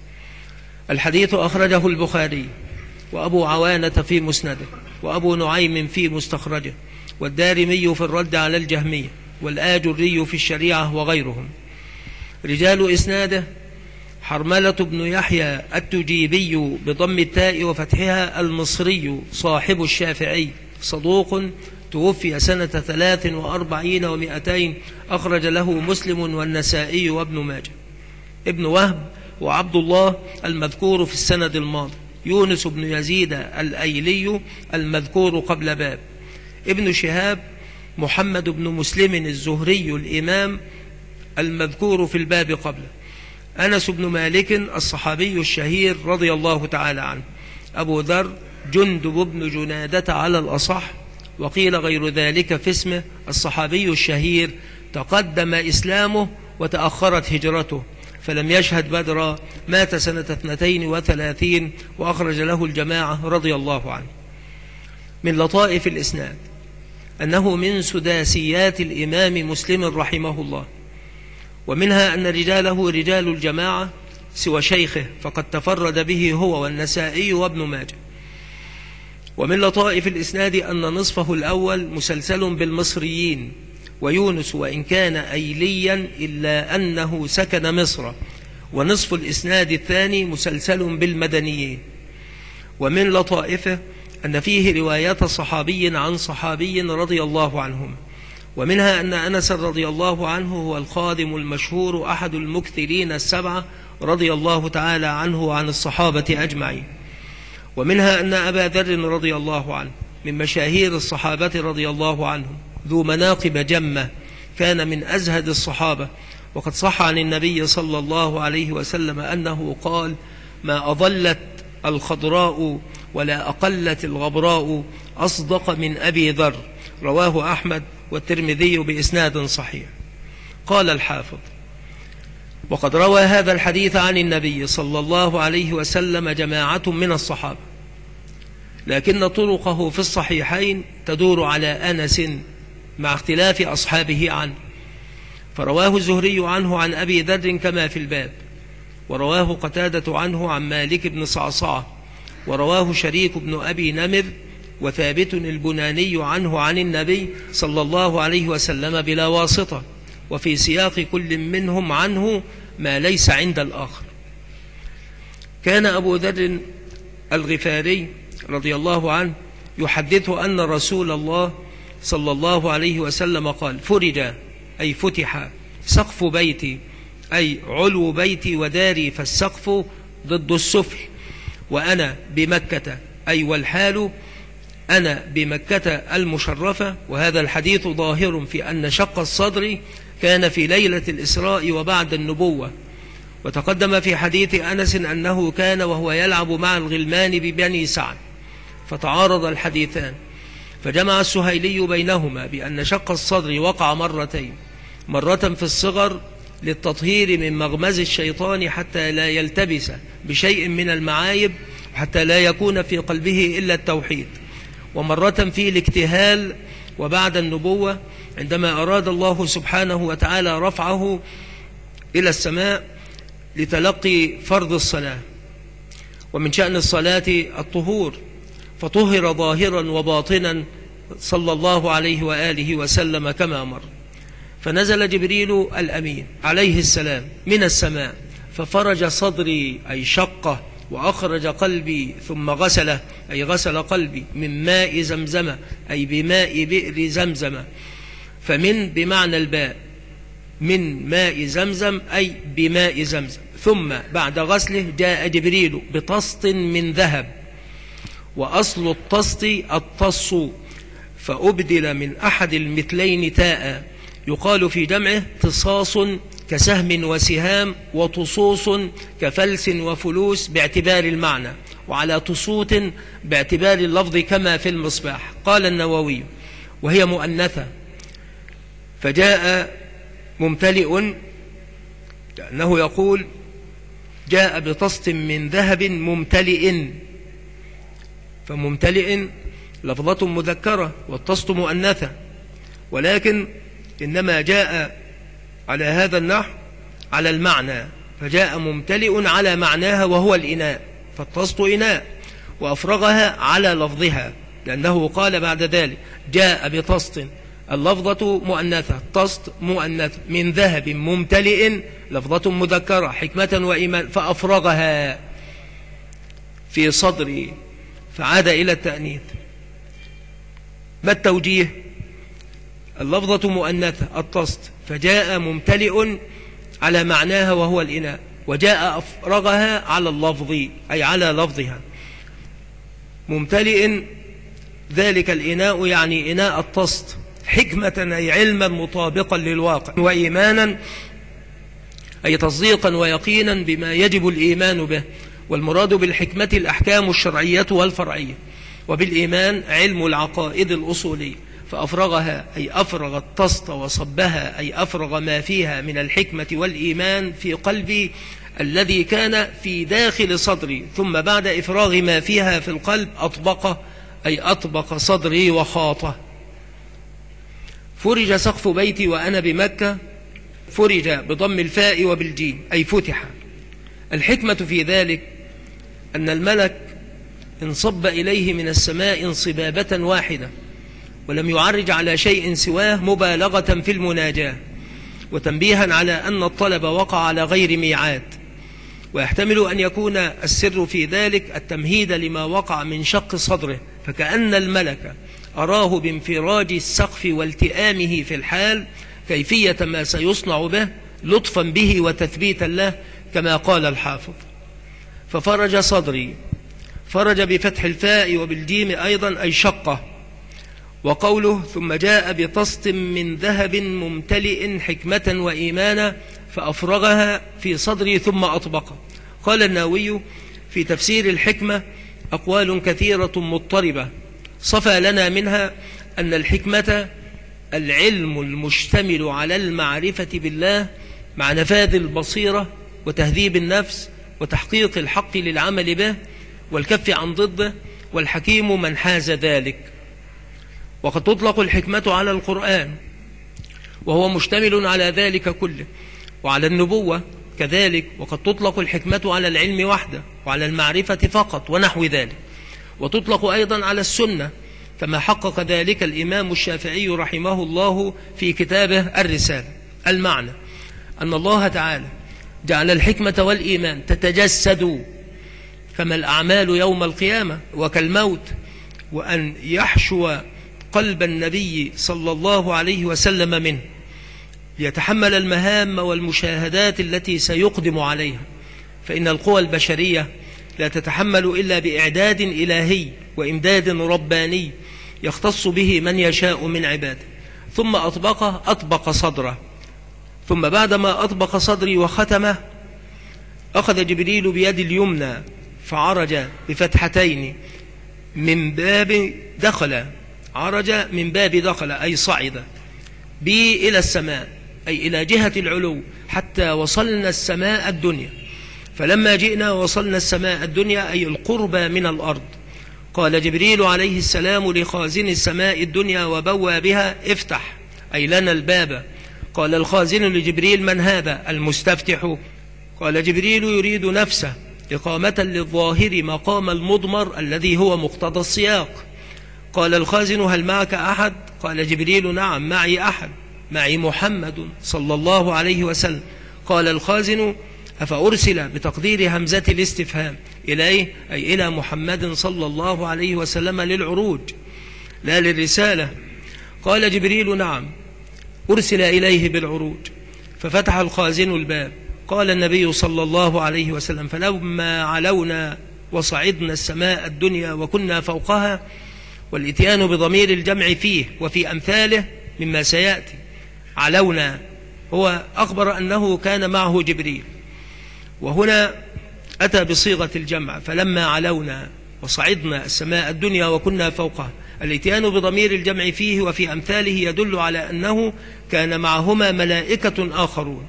الحديث أخرجه البخاري وأبو عوانة في مسنده وأبو نعيم في مستخرجه والدارمي في الرد على الجهمية والآجري في الشريعة وغيرهم. رجال إسناده: حرملة بن يحيى التجيبي بضم التاء وفتحها المصري صاحب الشافعي، صدوق، توفي سنة 43 و200، أخرج له مسلم والنسائي وابن ماجه. ابن وهب وعبد الله المذكور في السند الماضي. يونس بن يزيد الأيلي المذكور قبل باب. ابن شهاب محمد بن مسلم الزهري الإمام المذكور في الباب قبله. أنس بن مالك الصحابي الشهير رضي الله تعالى عنه. أبو ذر جندب بن جنادة على الأصح، وقيل غير ذلك في اسمه. الصحابي الشهير تقدم إسلامه وتأخرت هجرته فلم يشهد بدرا، مات سنة 32 وأخرج له الجماعة رضي الله عنه. من لطائف الإسناد أنه من سداسيات الإمام مسلم رحمه الله، ومنها أن رجاله رجال الجماعة سوى شيخه فقد تفرد به هو والنسائي وابن ماجه. ومن لطائف الإسناد أن نصفه الأول مسلسل بالمصريين، ويونس وإن كان أيليا إلا أنه سكن مصر، ونصف الإسناد الثاني مسلسل بالمدنيين. ومن لطائفه أن فيه روايات صحابي عن صحابي رضي الله عنهم، ومنها أن أنس رضي الله عنه هو الخادم المشهور أحد المكثرين السبعة رضي الله تعالى عنه وعن الصحابة أجمعين. ومنها أن أبا ذر رضي الله عنه من مشاهير الصحابة رضي الله عنهم، ذو مناقب جمة، كان من أزهد الصحابة، وقد صح عن النبي صلى الله عليه وسلم أنه قال: ما أضلت الخضراء ولا أقلت الغبراء أصدق من أبي ذر. رواه أحمد والترمذي بإسناد صحيح. قال الحافظ: وقد روى هذا الحديث عن النبي صلى الله عليه وسلم جماعة من الصحابة، لكن طرقه في الصحيحين تدور على أنس مع اختلاف أصحابه عنه، فرواه الزهري عنه عن أبي ذر كما في الباب، ورواه قتادة عنه عن مالك بن صعصعة، ورواه شريك بن أبي نمر وثابت البناني عنه عن النبي صلى الله عليه وسلم بلا واسطة، وفي سياق كل منهم عنه ما ليس عند الآخر. كان أبو ذر الغفاري رضي الله عنه يحدث أن رسول الله صلى الله عليه وسلم قال: فرج أي فتح سقف بيتي أي علو بيتي وداري، فالسقف ضد السفل، وأنا بمكة أي والحال أنا بمكة المشرفة. وهذا الحديث ظاهر في أن شق الصدر كان في ليلة الإسراء وبعد النبوة. وتقدم في حديث أنس أنه كان وهو يلعب مع الغلمان ببني سعد، فتعارض الحديثان، فجمع السهيلي بينهما بأن شق الصدر وقع مرتين، مرة في الصغر للتطهير من مغمز الشيطان حتى لا يلتبس بشيء من المعايب، حتى لا يكون في قلبه إلا التوحيد، ومرة في الاكتهال وبعد النبوة عندما أراد الله سبحانه وتعالى رفعه إلى السماء لتلقي فرض الصلاة. ومن شأن الصلاة الطهور، فطهر ظاهرا وباطنا صلى الله عليه وآله وسلم كما أمر. فنزل جبريل الأمين عليه السلام من السماء ففرج صدري أي شقه، وأخرج قلبي ثم غسله أي غسل قلبي من ماء زمزم أي بماء بئر زمزم، فمن بمعنى الباء، من ماء زمزم أي بماء زمزم. ثم بعد غسله جاء جبريل بطست من ذهب، وأصل الطست الطص، فأبدل من أحد المثلين تاء، يقال في جمعه تصاص كسهم وسهام، وطصوص كفلس وفلوس باعتبار المعنى، وعلى تصوت باعتبار اللفظ كما في المصباح. قال النووي: وهي مؤنثة، فجاء ممتلئ، لأنه يقول جاء بطست من ذهب ممتلئ، فممتلئ لفظة مذكرة والطست مؤنثة، ولكن إنما جاء على هذا النحو على المعنى، فجاء ممتلئ على معناها وهو الإناء، فالطست إناء، وأفرغها على لفظها، لأنه قال بعد ذلك جاء بطست، اللفظة مؤنثة، الطست مؤنث، من ذهب ممتلئ لفظة مذكرة حكمة وإيمان، فأفرغها في صدري، فعاد إلى التأنيث. ما التوجيه؟ اللفظة مؤنثة الطست، فجاء ممتلئ على معناها وهو الإناء، وجاء أفرغها على اللفظ أي على لفظها. ممتلئ ذلك الإناء يعني إناء الطست، حكمة أي علما مطابقا للواقع، وإيمانا أي تصديقا ويقينا بما يجب الإيمان به. والمراد بالحكمة الأحكام الشرعية والفرعية، وبالإيمان علم العقائد الأصولية. فأفرغها أي أفرغ الطست، وصبها أي أفرغ ما فيها من الحكمة والإيمان في قلبي الذي كان في داخل صدري، ثم بعد إفراغ ما فيها في القلب أطبقه أي أطبق صدري وخاطه. فرج سقف بيتي وأنا بمكة، فرج بضم الفاء وبالجيم أي فتح. الحكمة في ذلك أن الملك انصب إليه من السماء انصبابة واحدة، ولم يعرج على شيء سواه مبالغة في المناجاة، وتنبيها على أن الطلب وقع على غير ميعاد. ويحتمل أن يكون السر في ذلك التمهيد لما وقع من شق صدره، فكأن الملك أراه بانفراج السقف والتئامه في الحال كيفية ما سيصنع به لطفا به وتثبيتا له، كما قال الحافظ: ففرج صدري، فرج بفتح الفاء وبالجيم أيضا أي شقه. وقوله ثم جاء بطست من ذهب ممتلئ حكمة وإيمانا فأفرغها في صدري ثم أطبقه. قال النووي في تفسير الحكمة أقوال كثيرة مضطربة، صفى لنا منها أن الحكمة العلم المشتمل على المعرفة بالله مع نفاذ البصيرة وتهذيب النفس وتحقيق الحق للعمل به والكف عن ضده، والحكيم من حاز ذلك. وقد تطلق الحكمة على القرآن وهو مشتمل على ذلك كله، وعلى النبوة كذلك، وقد تطلق الحكمة على العلم وحده وعلى المعرفة فقط ونحو ذلك. وتطلق أيضا على السنة، كما حقق ذلك الإمام الشافعي رحمه الله في كتابه الرسالة. المعنى أن الله تعالى جعل الحكمة والإيمان تتجسد كما الأعمال يوم القيامة وكالموت، وأن يحشو قلب النبي صلى الله عليه وسلم منه ليتحمل المهام والمشاهدات التي سيقدم عليها، فإن القوى البشرية لا تتحمل إلا بإعداد إلهي وإمداد رباني يختص به من يشاء من عباده. ثم أطبق صدره، ثم بعدما أطبق صدري وختمه أخذ جبريل بيد اليمنى فعرج بفتحتين من باب دخل، عرج من باب دخل أي صعد بي إلى السماء، أي إلى جهة العلو، حتى وصلنا السماء الدنيا. فلما جئنا وصلنا السماء الدنيا أي القرب من الأرض، قال جبريل عليه السلام لخازن السماء الدنيا وبوابها: افتح، أي لنا الباب. قال الخازن لجبريل: من هذا؟ المستفتح. قال جبريل: يريد نفسه، إقامة للظاهر مقام المضمر الذي هو مقتضى السياق. قال الخازن: هل معك أحد؟ قال جبريل: نعم معي أحد، معي محمد صلى الله عليه وسلم. قال الخازن: أفأرسل بتقدير همزة الاستفهام إليه، أي إلى محمد صلى الله عليه وسلم للعروج لا للرسالة. قال جبريل: نعم أرسل إليه بالعروج. ففتح الخازن الباب. قال النبي صلى الله عليه وسلم: فلما علونا وصعدنا السماء الدنيا وكنا فوقها، والإتيان بضمير الجمع فيه وفي أمثاله مما سيأتي. علونا هو أخبر أنه كان معه جبريل، وهنا أتى بصيغة الجمع: فلما علونا وصعدنا السماء الدنيا وكنا فوقها. الاتيان بضمير الجمع فيه وفي أمثاله يدل على أنه كان معهما ملائكة آخرون،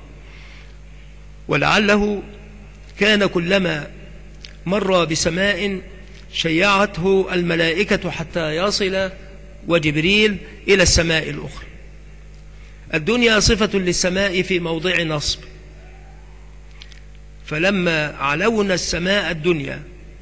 ولعله كان كلما مر بسماء شيعته الملائكة حتى يصل وجبريل إلى السماء الأخرى. الدنيا صفة للسماء في موضع نصب، فلما علونا السماء الدنيا،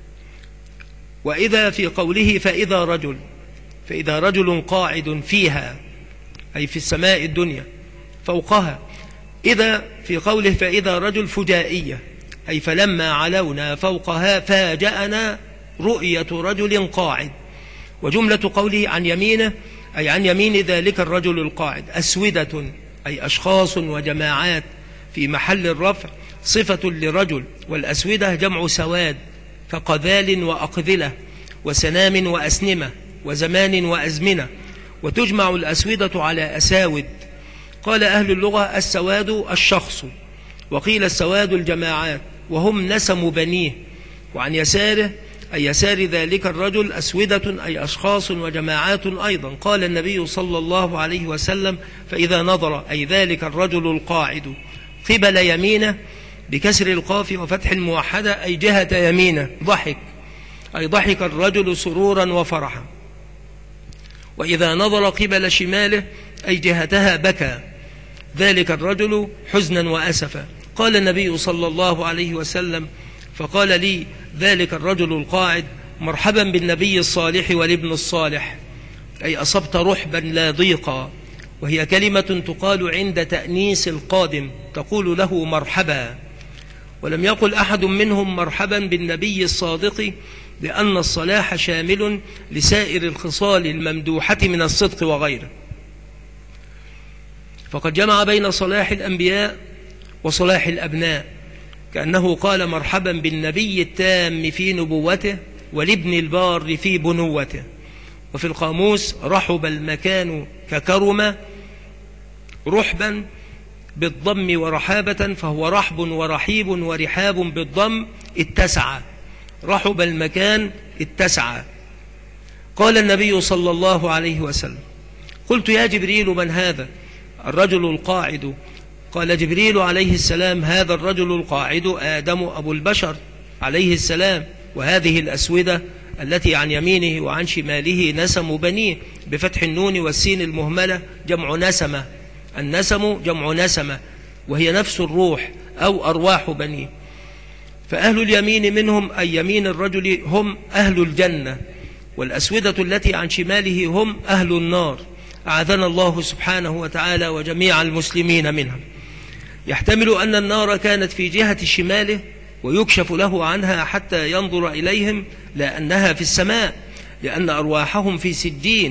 وإذا في قوله فإذا رجل قاعد فيها، أي في السماء الدنيا فوقها. إذا في قوله فإذا رجل فجائية، أي فلما علونا فوقها فاجأنا رؤية رجل قاعد. وجملة قوله عن يمينه، أي عن يمين ذلك الرجل القاعد. أسودة أي أشخاص وجماعات في محل الرفع، صفة لرجل، والأسودة جمع سواد كقذال وأقذلة وسنام وأسنمة وزمان وأزمنة، وتجمع الأسودة على أساود. قال أهل اللغة: السواد الشخص، وقيل السواد الجماعات، وهم نسم بنيه. وعن يساره أي يسار ذلك الرجل أسودة أي أشخاص وجماعات أيضا. قال النبي صلى الله عليه وسلم: فإذا نظر أي ذلك الرجل القاعد قبل يمينه بكسر القاف وفتح الموحدة أي جهة يمينه ضحك، أي ضحك الرجل سرورا وفرحا. وإذا نظر قبل شماله أي جهتها بكى ذلك الرجل حزنا وأسفا. قال النبي صلى الله عليه وسلم: فقال لي ذلك الرجل القاعد: مرحبا بالنبي الصالح والابن الصالح، أي أصبت رحبا لا ضيقا. وهي كلمة تقال عند تأنيس القادم، تقول له مرحبا. ولم يقل أحد منهم مرحبا بالنبي الصادق، لأن الصلاح شامل لسائر الخصال الممدوحة من الصدق وغيره، فقد جمع بين صلاح الأنبياء وصلاح الأبناء، كأنه قال مرحبا بالنبي التام في نبوته والابن البار في بنوته. وفي القاموس رحب المكان ككرم رحبا بالضم ورحابة، فهو رحب ورحيب ورحاب بالضم اتسع، رحب المكان اتسع. قال النبي صلى الله عليه وسلم: قلت يا جبريل من هذا الرجل القاعد؟ قال جبريل عليه السلام: هذا الرجل القاعد آدم أبو البشر عليه السلام، وهذه الأسودة التي عن يمينه وعن شماله نسم بنيه، بفتح النون والسين المهملة جمع نسمة. النسم جمع نسمة، وهي نفس الروح أو أرواح بنيه. فأهل اليمين منهم أي يمين الرجل هم أهل الجنة، والأسودة التي عن شماله هم أهل النار، أعاذنا الله سبحانه وتعالى وجميع المسلمين منهم. يحتمل أن النار كانت في جهة شماله ويكشف له عنها حتى ينظر إليهم، لأنها في السماء، لأن أرواحهم في سجين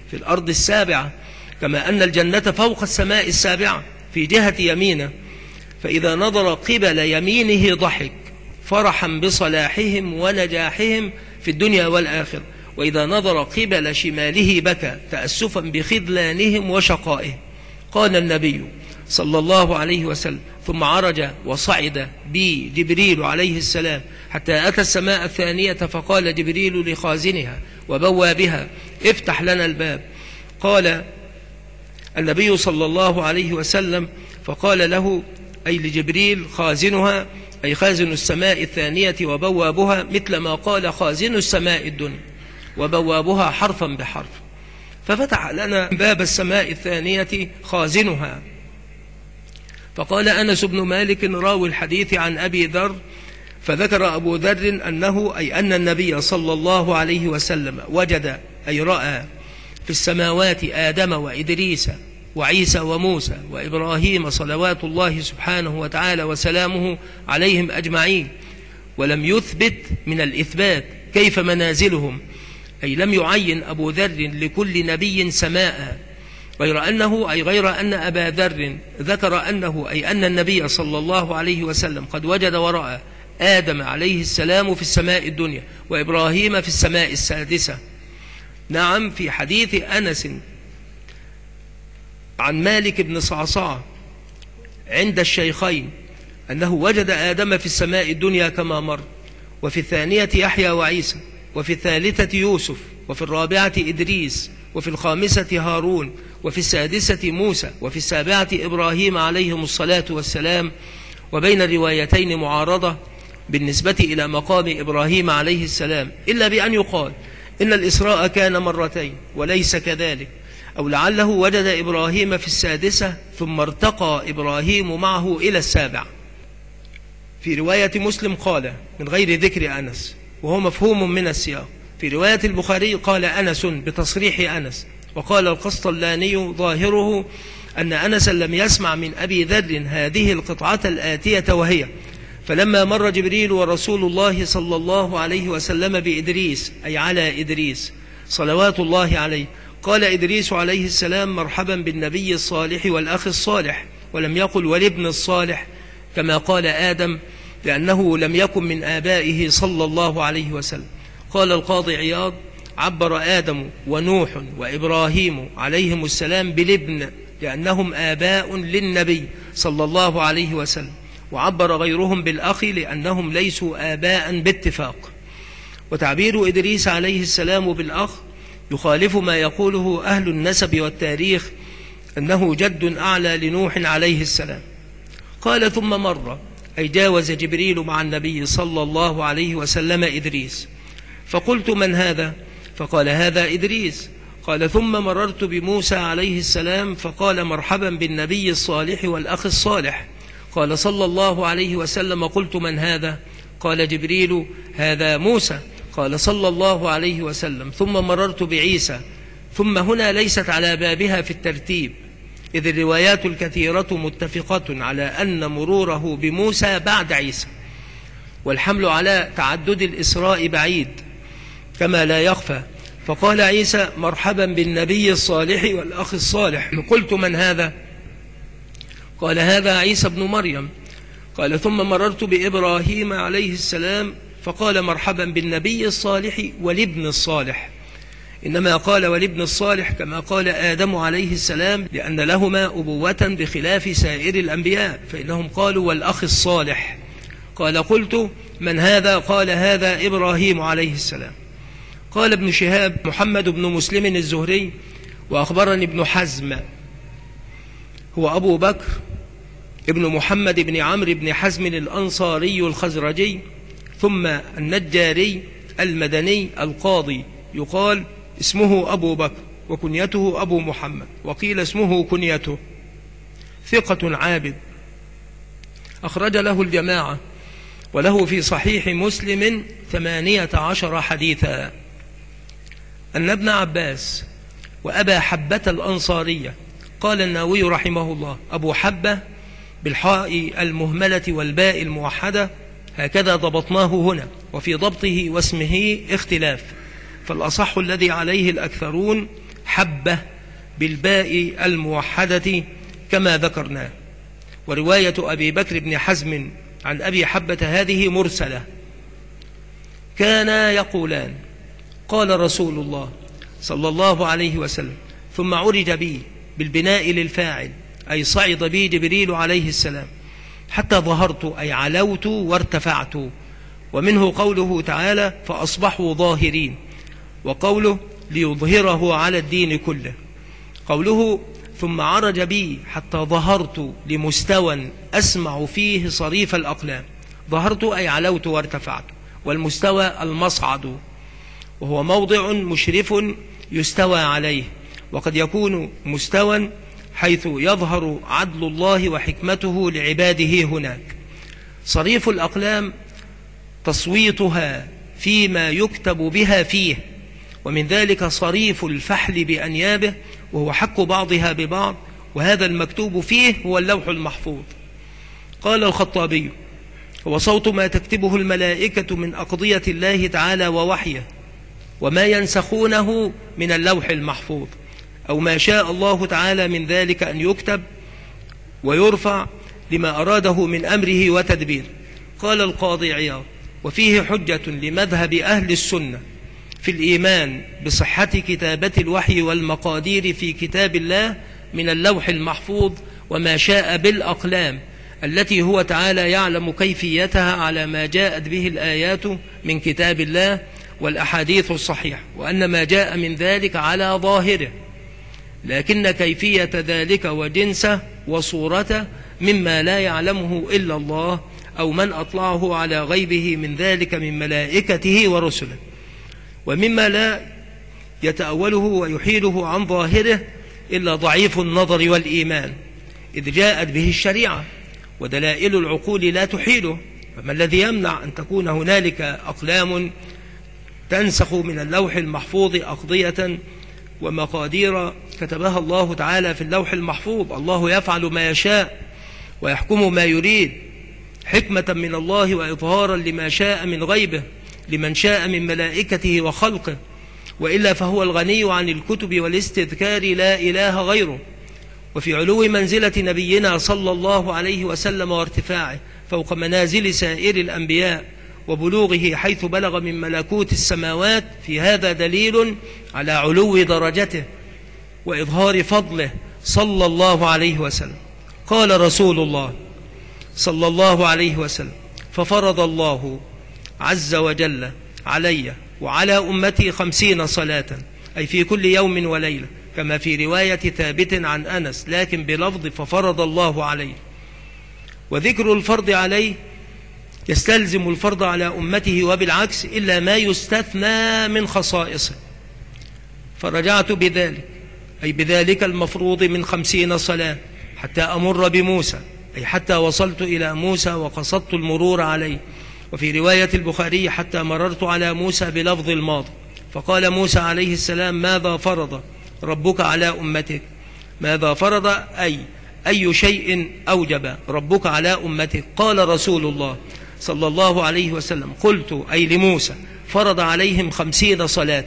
في الأرض السابعة، كما أن الجنة فوق السماء السابعة في جهة يمينه، فإذا نظر قبل يمينه ضحك فرحا بصلاحهم ونجاحهم في الدنيا والآخرة، وإذا نظر قبل شماله بكى تأسفا بخذلانهم وشقائهم. قال النبي صلى الله عليه وسلم: ثم عرج وصعد بي جبريل عليه السلام حتى أتى السماء الثانية، فقال جبريل لخازنها وبوابها: افتح لنا الباب. قال النبي صلى الله عليه وسلم فقال له، أي لجبريل، خازنها أي خازن السماء الثانية وبوابها مثل ما قال خازن السماء الدنيا، وبوابها حرفا بحرف. ففتح لنا باب السماء الثانية خازنها. فقال أنس بن مالك راوي الحديث عن أبي ذر، فذكر أبو ذر أنه أي أن النبي صلى الله عليه وسلم وجد أي رأى في السماوات آدم وإدريس وعيسى وموسى وإبراهيم صلوات الله سبحانه وتعالى وسلامه عليهم أجمعين، ولم يثبت من الإثبات كيف منازلهم، أي لم يعين أبو ذر لكل نبي سماء، غير أن أبا ذر ذكر أنه أي أن النبي صلى الله عليه وسلم قد وجد ورأى آدم عليه السلام في السماء الدنيا وإبراهيم في السماء السادسة. نعم، في حديث أنس عن مالك بن صعصعة عند الشيخين أنه وجد آدم في السماء الدنيا كما مر، وفي الثانية يحيى وعيسى، وفي الثالثة يوسف، وفي الرابعة إدريس، وفي الخامسة هارون، وفي السادسة موسى، وفي السابعة إبراهيم عليهم الصلاة والسلام. وبين الروايتين معارضة بالنسبة إلى مقام إبراهيم عليه السلام، إلا بأن يقال إن الإسراء كان مرتين وليس كذلك، أو لعله وجد إبراهيم في السادسة ثم ارتقى إبراهيم معه إلى السابعة. في رواية مسلم قال من غير ذكر أنس، وهو مفهوم من السياق. في رواية البخاري قال أنس بتصريح أنس، وقال القسطلاني ظاهره أن أنس لم يسمع من أبي ذر هذه القطعة الآتية، وهي: فلما مر جبريل ورسول الله صلى الله عليه وسلم بإدريس أي على إدريس صلوات الله عليه، قال إدريس عليه السلام: مرحبا بالنبي الصالح والأخ الصالح، ولم يقل والابن الصالح كما قال آدم، لأنه لم يكن من آبائه صلى الله عليه وسلم. قال القاضي عياض: عبر آدم ونوح وإبراهيم عليهم السلام بالابن لأنهم آباء للنبي صلى الله عليه وسلم، وعبر غيرهم بالأخ لأنهم ليسوا آباء باتفاق. وتعبير إدريس عليه السلام بالأخ يخالف ما يقوله أهل النسب والتاريخ أنه جد أعلى لنوح عليه السلام. قال: ثم مر أي جاوز جبريل مع النبي صلى الله عليه وسلم إدريس، فقلت: من هذا؟ فقال: هذا إدريس. قال: ثم مررت بموسى عليه السلام، فقال: مرحبا بالنبي الصالح والأخ الصالح. قال صلى الله عليه وسلم: قلت: من هذا؟ قال جبريل: هذا موسى. قال صلى الله عليه وسلم: ثم مررت بعيسى. ثم هنا ليست على بابها في الترتيب، إذ الروايات الكثيرة متفقة على أن مروره بموسى بعد عيسى، والحمل على تعدد الإسراء بعيد كما لا يخفى. فقال عيسى: مرحبا بالنبي الصالح والأخ الصالح. قلت: من هذا؟ قال: هذا عيسى بن مريم. قال: ثم مررت بإبراهيم عليه السلام، فقال: مرحبا بالنبي الصالح والابن الصالح. إنما قال والابن الصالح كما قال آدم عليه السلام، لأن لهما أبوة بخلاف سائر الأنبياء، فإنهم قالوا والأخ الصالح. قال: قلت: من هذا؟ قال: هذا إبراهيم عليه السلام. قال ابن شهاب: محمد بن مسلم الزهري، وأخبرني ابن حزم هو أبو بكر ابن محمد بن عمرو بن حزم الأنصاري الخزرجي، ثم النجاري المدني القاضي، يقال اسمه أبو بكر وكنيته أبو محمد، وقيل اسمه كنيته، ثقة عابد، أخرج له الجماعة، وله في صحيح مسلم 18 حديثا. أن ابن عباس وأبا حبة الأنصارية، قال النووي رحمه الله: أبو حبة بالحاء المهملة والباء الموحدة، هكذا ضبطناه هنا، وفي ضبطه واسمه اختلاف، فالأصح الذي عليه الأكثرون حبة بالباء الموحدة كما ذكرنا. ورواية أبي بكر بن حزم عن أبي حبة هذه مرسلة. كانا يقولان: قال رسول الله صلى الله عليه وسلم ثم عرج بي بالبناء للفاعل، أي صعد بي جبريل عليه السلام حتى ظهرت، أي علوت وارتفعت. ومنه قوله تعالى: فأصبحوا ظاهرين، وقوله: ليظهره على الدين كله. قوله ثم عرج بي حتى ظهرت لمستوى أسمع فيه صريف الأقلام. ظهرت أي علوت وارتفعت، والمستوى المصعد، وهو موضع مشرف يستوى عليه، وقد يكون مستوى حيث يظهر عدل الله وحكمته لعباده هناك. صريف الأقلام تصويتها فيما يكتب بها فيه، ومن ذلك صريف الفحل بأنيابه، وهو حك بعضها ببعض، وهذا المكتوب فيه هو اللوح المحفوظ. قال الخطابي: هو صوت ما تكتبه الملائكة من أقضية الله تعالى ووحيه، وما ينسخونه من اللوح المحفوظ، أو ما شاء الله تعالى من ذلك أن يكتب ويرفع لما أراده من أمره وتدبير. قال القاضي عياض: وفيه حجة لمذهب أهل السنة في الإيمان بصحة كتابة الوحي والمقادير في كتاب الله من اللوح المحفوظ وما شاء بالأقلام التي هو تعالى يعلم كيفيتها على ما جاءت به الآيات من كتاب الله والأحاديث الصحيحة، وأن ما جاء من ذلك على ظاهره، لكن كيفية ذلك وجنسه وصورته مما لا يعلمه إلا الله، أو من أطلعه على غيبه من ذلك من ملائكته ورسله، ومما لا يتأوله ويحيله عن ظاهره إلا ضعيف النظر والإيمان، إذ جاءت به الشريعة ودلائل العقول لا تحيله. فما الذي يمنع أن تكون هنالك أقلام تنسخ من اللوح المحفوظ أقضية ومقادير كتبها الله تعالى في اللوح المحفوظ؟ الله يفعل ما يشاء ويحكم ما يريد، حكمة من الله وإظهارا لما شاء من غيبه لمن شاء من ملائكته وخلقه، وإلا فهو الغني عن الكتب والاستذكار لا إله غيره. وفي علو منزلة نبينا صلى الله عليه وسلم وارتفاعه فوق منازل سائر الأنبياء وبلوغه حيث بلغ من ملكوت السماوات، في هذا دليل على علو درجته وإظهار فضله صلى الله عليه وسلم. قال رسول الله صلى الله عليه وسلم: ففرض الله عز وجل علي وعلى أمتي 50 صلاة، أي في كل يوم وليلة، كما في رواية ثابت عن أنس، لكن بلفظ ففرض الله عليه. وذكر الفرض عليه يستلزم الفرض على أمته وبالعكس، إلا ما يستثنى من خصائصه. فرجعت بذلك، أي بذلك المفروض من 50 صلاة، حتى أمر بموسى، أي حتى وصلت إلى موسى وقصدت المرور عليه. وفي رواية البخاري: حتى مررت على موسى بلفظ الماضي، فقال موسى عليه السلام: ماذا فرض ربك على أمتك؟ ماذا فرض أي شيء أوجب ربك على أمتك؟ قال رسول الله صلى الله عليه وسلم: قلت أي لموسى: فرض عليهم 50 صلاة.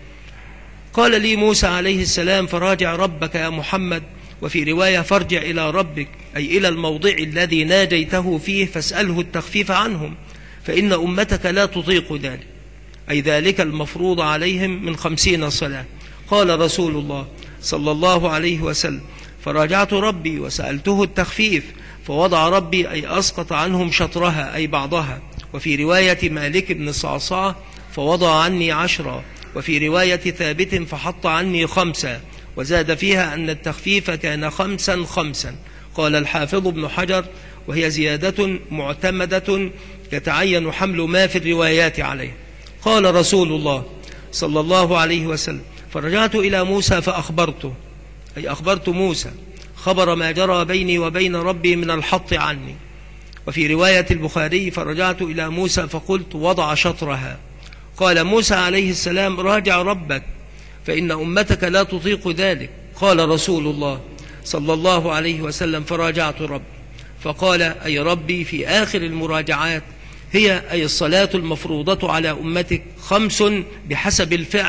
قال لي موسى عليه السلام: فراجع ربك يا محمد. وفي رواية: فارجع إلى ربك، أي إلى الموضع الذي ناجيته فيه فاسأله التخفيف عنهم، فإن أمتك لا تطيق ذلك، أي ذلك المفروض عليهم من 50 صلاة. قال رسول الله صلى الله عليه وسلم: فراجعت ربي وسألته التخفيف، فوضع ربي أي أسقط عنهم شطرها أي بعضها. وفي رواية مالك بن صعصعة: فوضع عني 10. وفي رواية ثابت: فحط عني 5. وزاد فيها أن التخفيف كان 5. قال الحافظ ابن حجر: وهي زيادة معتمدة يتعين حمل ما في الروايات عليه. قال رسول الله صلى الله عليه وسلم: فرجعت إلى موسى فأخبرته، أي أخبرت موسى خبر ما جرى بيني وبين ربي من الحط عني. وفي رواية البخاري: فرجعت إلى موسى فقلت: وضع شطرها. قال موسى عليه السلام: راجع ربك فإن أمتك لا تطيق ذلك. قال رسول الله صلى الله عليه وسلم: فراجعت ربي، فقال: أي ربي في آخر المراجعات هي أي الصلاة المفروضة على أمتك 5 بحسب الفعل،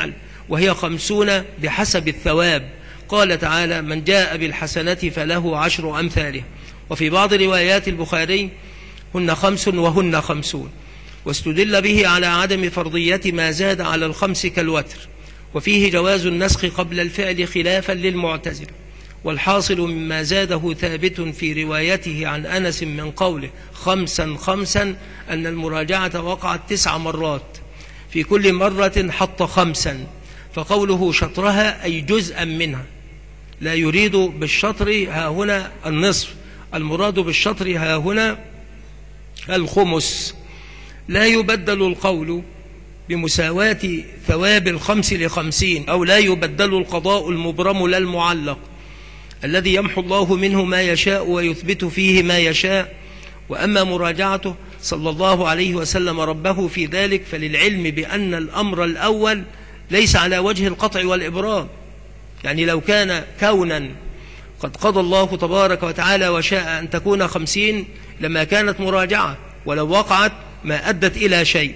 وهي 50 بحسب الثواب. قال تعالى: من جاء بالحسنة فله 10 أمثالها. وفي بعض روايات البخاري: هن 5 وهن 50. واستدل به على عدم فرضية ما زاد على 5 كالوتر، وفيه جواز النسخ قبل الفعل خلافا للمعتزلة. والحاصل مما زاده ثابت في روايته عن أنس من قوله 5 5 أن المراجعة وقعت 9 مرات، في كل مرة حط 5، فقوله شطرها أي جزءا منها، لا يريد بالشطر ها هنا النصف، المراد بالشطر ها هنا الخمس. لا يبدل القول بمساواة ثواب 5 ل50، أو لا يبدل القضاء المبرم لا المعلق الذي يمحو الله منه ما يشاء ويثبت فيه ما يشاء. وأما مراجعته صلى الله عليه وسلم ربه في ذلك فللعلم بأن الأمر الأول ليس على وجه القطع والإبرام. يعني لو كان كونا قد قضى الله تبارك وتعالى وشاء أن تكون 50 لما كانت مراجعة، ولو وقعت ما أدت إلى شيء،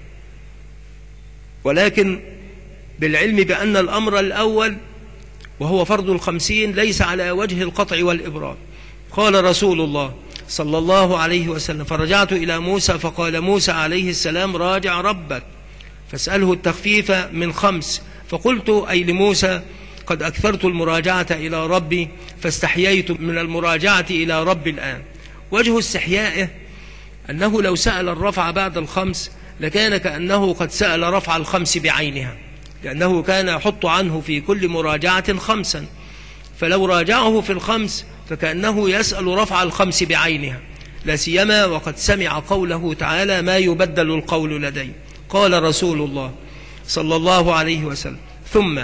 ولكن بالعلم بأن الأمر الأول وهو فرض 50 ليس على وجه القطع والإبرام. قال رسول الله صلى الله عليه وسلم: فرجعت إلى موسى فقال موسى عليه السلام: راجع ربك فاسأله التخفيف من 5. فقلت أي لموسى: قد أكثرت المراجعة إلى ربي فاستحييت من المراجعة إلى ربي الآن. وجه استحيائه أنه لو سأل الرفع بعد 5 لكان كأنه قد سأل رفع 5 بعينها، لأنه كان يحط عنه في كل مراجعة 5، فلو راجعه في 5 فكأنه يسأل رفع 5 بعينها، لا سيما وقد سمع قوله تعالى: ما يبدل القول لدي. قال رسول الله صلى الله عليه وسلم: ثم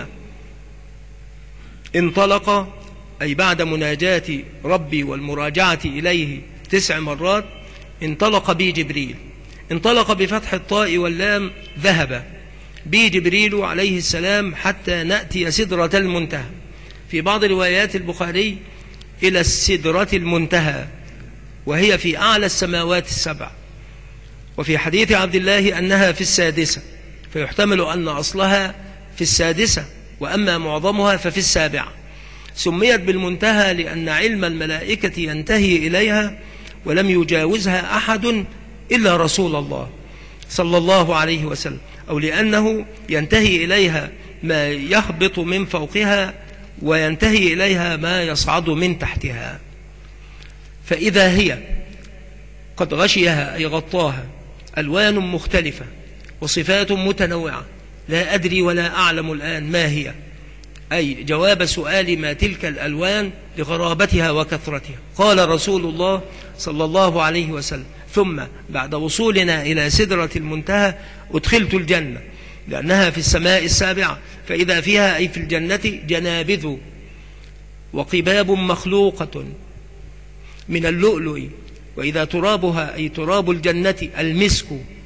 انطلق، أي بعد مناجاة ربي والمراجعة إليه 9 مرات، انطلق بي جبريل. انطلق بفتح الطاء واللام، ذهب بي جبريل عليه السلام حتى نأتي سدرة المنتهى. في بعض روايات البخاري إلى السدرة المنتهى، وهي في أعلى السماوات ال7. وفي حديث عبد الله أنها في 6، فيحتمل أن أصلها في 6 وأما معظمها ففي 7. سميت بالمنتهى لأن علم الملائكة ينتهي إليها ولم يجاوزها أحد إلا رسول الله صلى الله عليه وسلم، أو لأنه ينتهي إليها ما يهبط من فوقها وينتهي إليها ما يصعد من تحتها. فإذا هي قد غشيها أي غطاها ألوان مختلفة وصفات متنوعة لا أدري ولا أعلم الآن ما هي، أي جواب سؤال ما تلك الألوان لغرابتها وكثرتها. قال رسول الله صلى الله عليه وسلم: ثم بعد وصولنا إلى سدرة المنتهى أدخلت الجنة لأنها في السماء ال7، فإذا فيها أي في الجنة جنابذ وقباب مخلوقة من اللؤلؤ، وإذا ترابها أي تراب الجنة المسك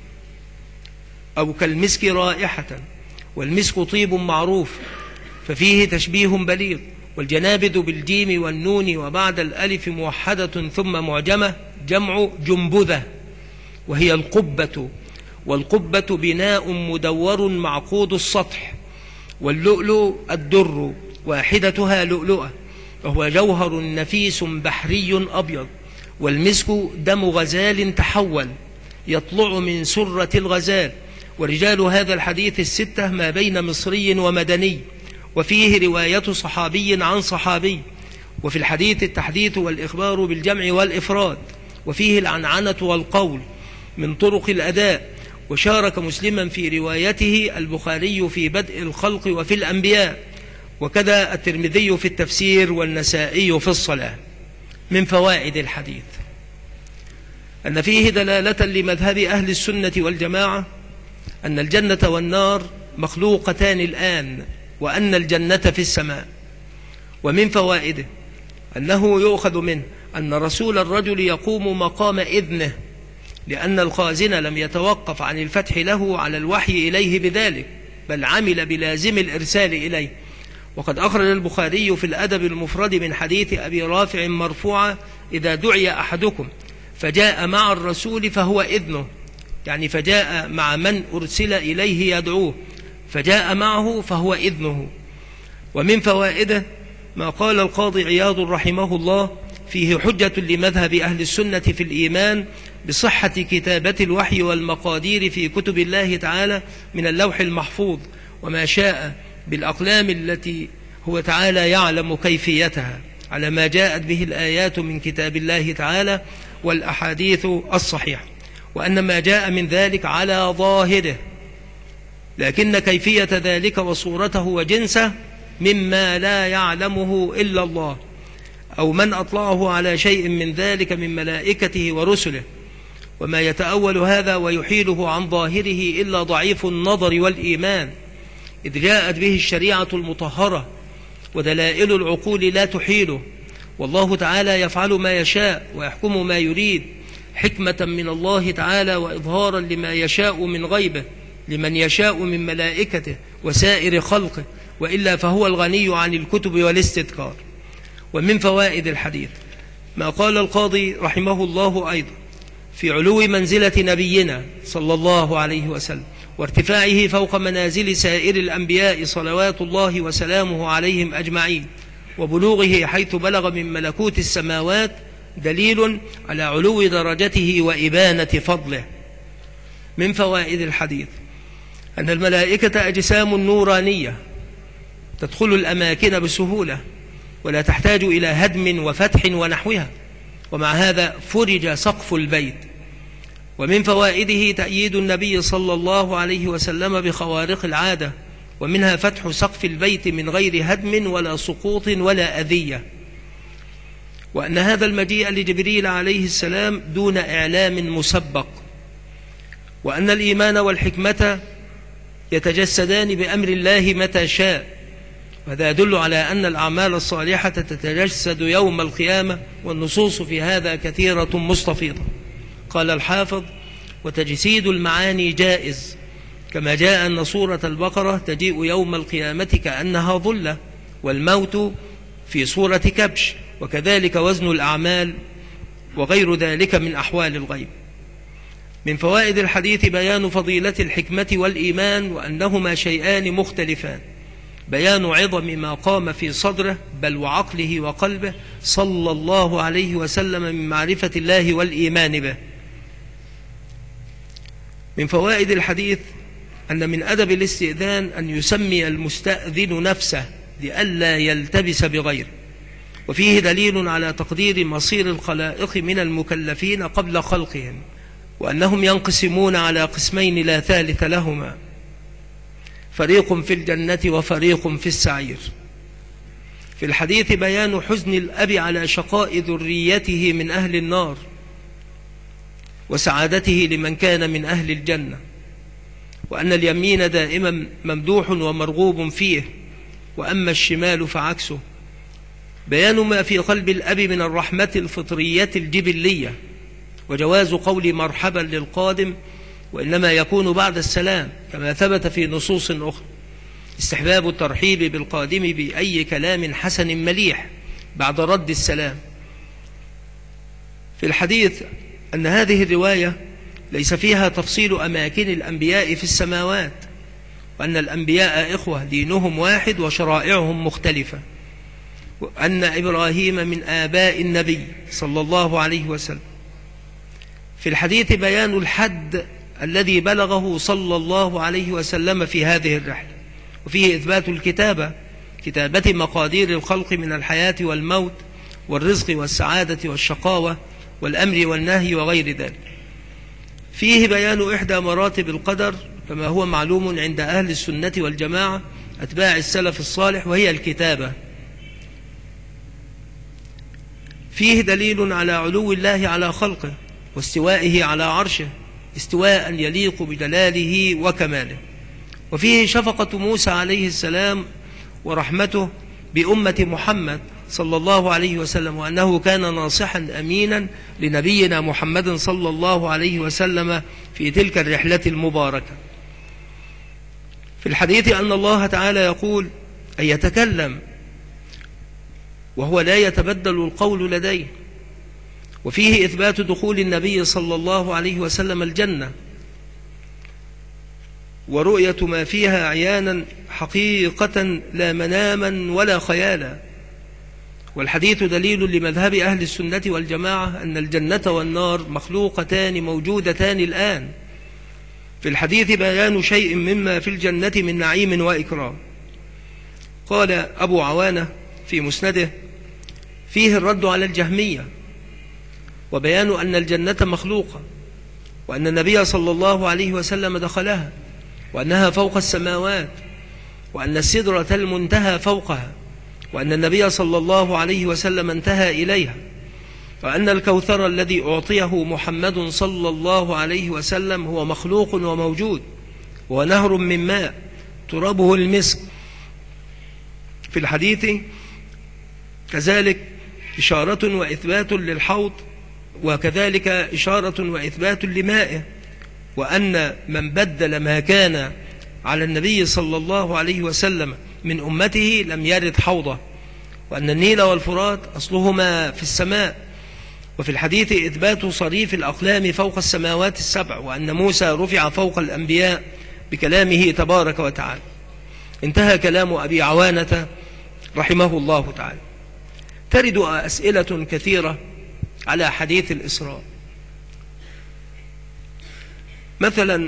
أو كالمسك رائحة، والمسك طيب معروف ففيه تشبيه بليغ. والجنابذ بالجيم والنون وبعد الألف موحدة ثم معجمة جمع جنبذة، وهي القبة. والقبة بناء مدور معقود السطح. واللؤلؤ الدر واحدتها لؤلؤة، وهو جوهر نفيس بحري أبيض. والمسك دم غزال تحول يطلع من سرة الغزال. ورجال هذا الحديث 6 ما بين مصري ومدني، وفيه رواية صحابي عن صحابي. وفي الحديث التحديث والإخبار بالجمع والإفراد، وفيه العنعنة والقول من طرق الأداء. وشارك مسلما في روايته البخاري في بدء الخلق وفي الأنبياء، وكذا الترمذي في التفسير والنسائي في الصلاة. من فوائد الحديث أن فيه دلالة لمذهب أهل السنة والجماعة أن الجنة والنار مخلوقتان الآن، وأن الجنة في السماء. ومن فوائده أنه يؤخذ منه أن رسول الرجل يقوم مقام إذنه، لأن الخازن لم يتوقف عن الفتح له على الوحي إليه بذلك، بل عمل بلازم الإرسال إليه. وقد أخرج البخاري في الأدب المفرد من حديث أبي رافع مرفوعا: إذا دعي أحدكم فجاء مع الرسول فهو إذنه، يعني فجاء مع من أرسل إليه يدعوه، فجاء معه فهو إذنه. ومن فوائده ما قال القاضي عياض رحمه الله فيه حجة لمذهب أهل السنة في الإيمان بصحة كتابة الوحي والمقادير في كتب الله تعالى من اللوح المحفوظ وما شاء بالأقلام التي هو تعالى يعلم كيفيتها على ما جاءت به الآيات من كتاب الله تعالى والأحاديث الصحيحة، وأن ما جاء من ذلك على ظاهره، لكن كيفية ذلك وصورته وجنسه مما لا يعلمه إلا الله أو من أطلعه على شيء من ذلك من ملائكته ورسله، وما يتأول هذا ويحيله عن ظاهره إلا ضعيف النظر والإيمان، إذ جاءت به الشريعة المطهرة ودلائل العقول لا تحيله، والله تعالى يفعل ما يشاء ويحكم ما يريد حكمة من الله تعالى وإظهارا لما يشاء من غيبه لمن يشاء من ملائكته وسائر خلقه، وإلا فهو الغني عن الكتب والاستذكار. ومن فوائد الحديث ما قال القاضي رحمه الله أيضا في علو منزلة نبينا صلى الله عليه وسلم وارتفاعه فوق منازل سائر الأنبياء صلوات الله وسلامه عليهم أجمعين، وبلوغه حيث بلغ من ملكوت السماوات دليل على علو درجته وإبانة فضله. من فوائد الحديث أن الملائكة أجسام نورانية تدخل الأماكن بسهولة ولا تحتاج إلى هدم وفتح ونحوها، ومع هذا فرج سقف البيت. ومن فوائده تأييد النبي صلى الله عليه وسلم بخوارق العادة، ومنها فتح سقف البيت من غير هدم ولا سقوط ولا أذية، وأن هذا المجيء لجبريل عليه السلام دون إعلام مسبق، وأن الإيمان والحكمة يتجسدان بأمر الله متى شاء، وهذا يدل على أن الأعمال الصالحة تتجسد يوم القيامة، والنصوص في هذا كثيرة مستفيضة. قال الحافظ: وتجسيد المعاني جائز، كما جاء أن سورة البقرة تجيء يوم القيامة كأنها ظلة، والموت في صورة كبش، وكذلك وزن الأعمال وغير ذلك من أحوال الغيب. من فوائد الحديث بيان فضيلة الحكمة والإيمان، وأنهما شيئان مختلفان، بيان عظم ما قام في صدره بل وعقله وقلبه صلى الله عليه وسلم من معرفة الله والإيمان به. من فوائد الحديث أن من أدب الاستئذان أن يسمي المستأذن نفسه لئلا يلتبس بغيره، وفيه دليل على تقدير مصير الخلائق من المكلفين قبل خلقهم، وأنهم ينقسمون على قسمين لا ثالث لهما، فريق في الجنة وفريق في السعير. في الحديث بيان حزن الأب على شقاء ذريته من أهل النار، وسعادته لمن كان من أهل الجنة، وأن اليمين دائما ممدوح ومرغوب فيه، وأما الشمال فعكسه. بيان ما في قلب الأب من الرحمة الفطرية الجبلية، وجواز قول مرحبا للقادم وإنما يكون بعد السلام كما ثبت في نصوص أخرى، استحباب الترحيب بالقادم بأي كلام حسن مليح بعد رد السلام. في الحديث أن هذه الرواية ليس فيها تفصيل أماكن الأنبياء في السماوات، وأن الأنبياء إخوة دينهم واحد وشرائعهم مختلفة، وأن إبراهيم من آباء النبي صلى الله عليه وسلم. في الحديث بيان الحد الذي بلغه صلى الله عليه وسلم في هذه الرحلة، وفيه إثبات كتابة مقادير الخلق من الحياة والموت والرزق والسعادة والشقاوة والأمر والنهي وغير ذلك. فيه بيان إحدى مراتب القدر كما هو معلوم عند أهل السنة والجماعة أتباع السلف الصالح، وهي الكتابة. فيه دليل على علو الله على خلقه واستوائه على عرشه استواء يليق بجلاله وكماله. وفيه شفقة موسى عليه السلام ورحمته بأمة محمد صلى الله عليه وسلم، وأنه كان ناصحا أمينا لنبينا محمد صلى الله عليه وسلم في تلك الرحلة المباركة. في الحديث أن الله تعالى يقول أن يتكلم وهو لا يتبدل القول لديه. وفيه إثبات دخول النبي صلى الله عليه وسلم الجنة، ورؤية ما فيها عيانا حقيقة لا مناما ولا خيالا. والحديث دليل لمذهب أهل السنة والجماعة أن الجنة والنار مخلوقتان موجودتان الآن. في الحديث بيان شيء مما في الجنة من نعيم وإكرام. قال أبو عوانة في مسنده: فيه الرد على الجهمية وبيان أن الجنة مخلوقة، وأن النبي صلى الله عليه وسلم دخلها، وأنها فوق السماوات، وأن السدرة المنتهى فوقها، وأن النبي صلى الله عليه وسلم انتهى إليها، وأن الكوثر الذي أعطيه محمد صلى الله عليه وسلم هو مخلوق وموجود، ونهر من ماء ترابه المسك. في الحديث كذلك إشارة وإثبات للحوض، وكذلك إشارة وإثبات لمائه، وأن من بدل ما كان على النبي صلى الله عليه وسلم من أمته لم يرد حوضه، وأن النيل والفرات أصلهما في السماء. وفي الحديث إثبات صريف الأقلام فوق السماوات السبع، وأن موسى رفع فوق الأنبياء بكلامه تبارك وتعالى. انتهى كلام أبي عوانة رحمه الله تعالى. ترد أسئلة كثيرة على حديث الإسراء. مثلا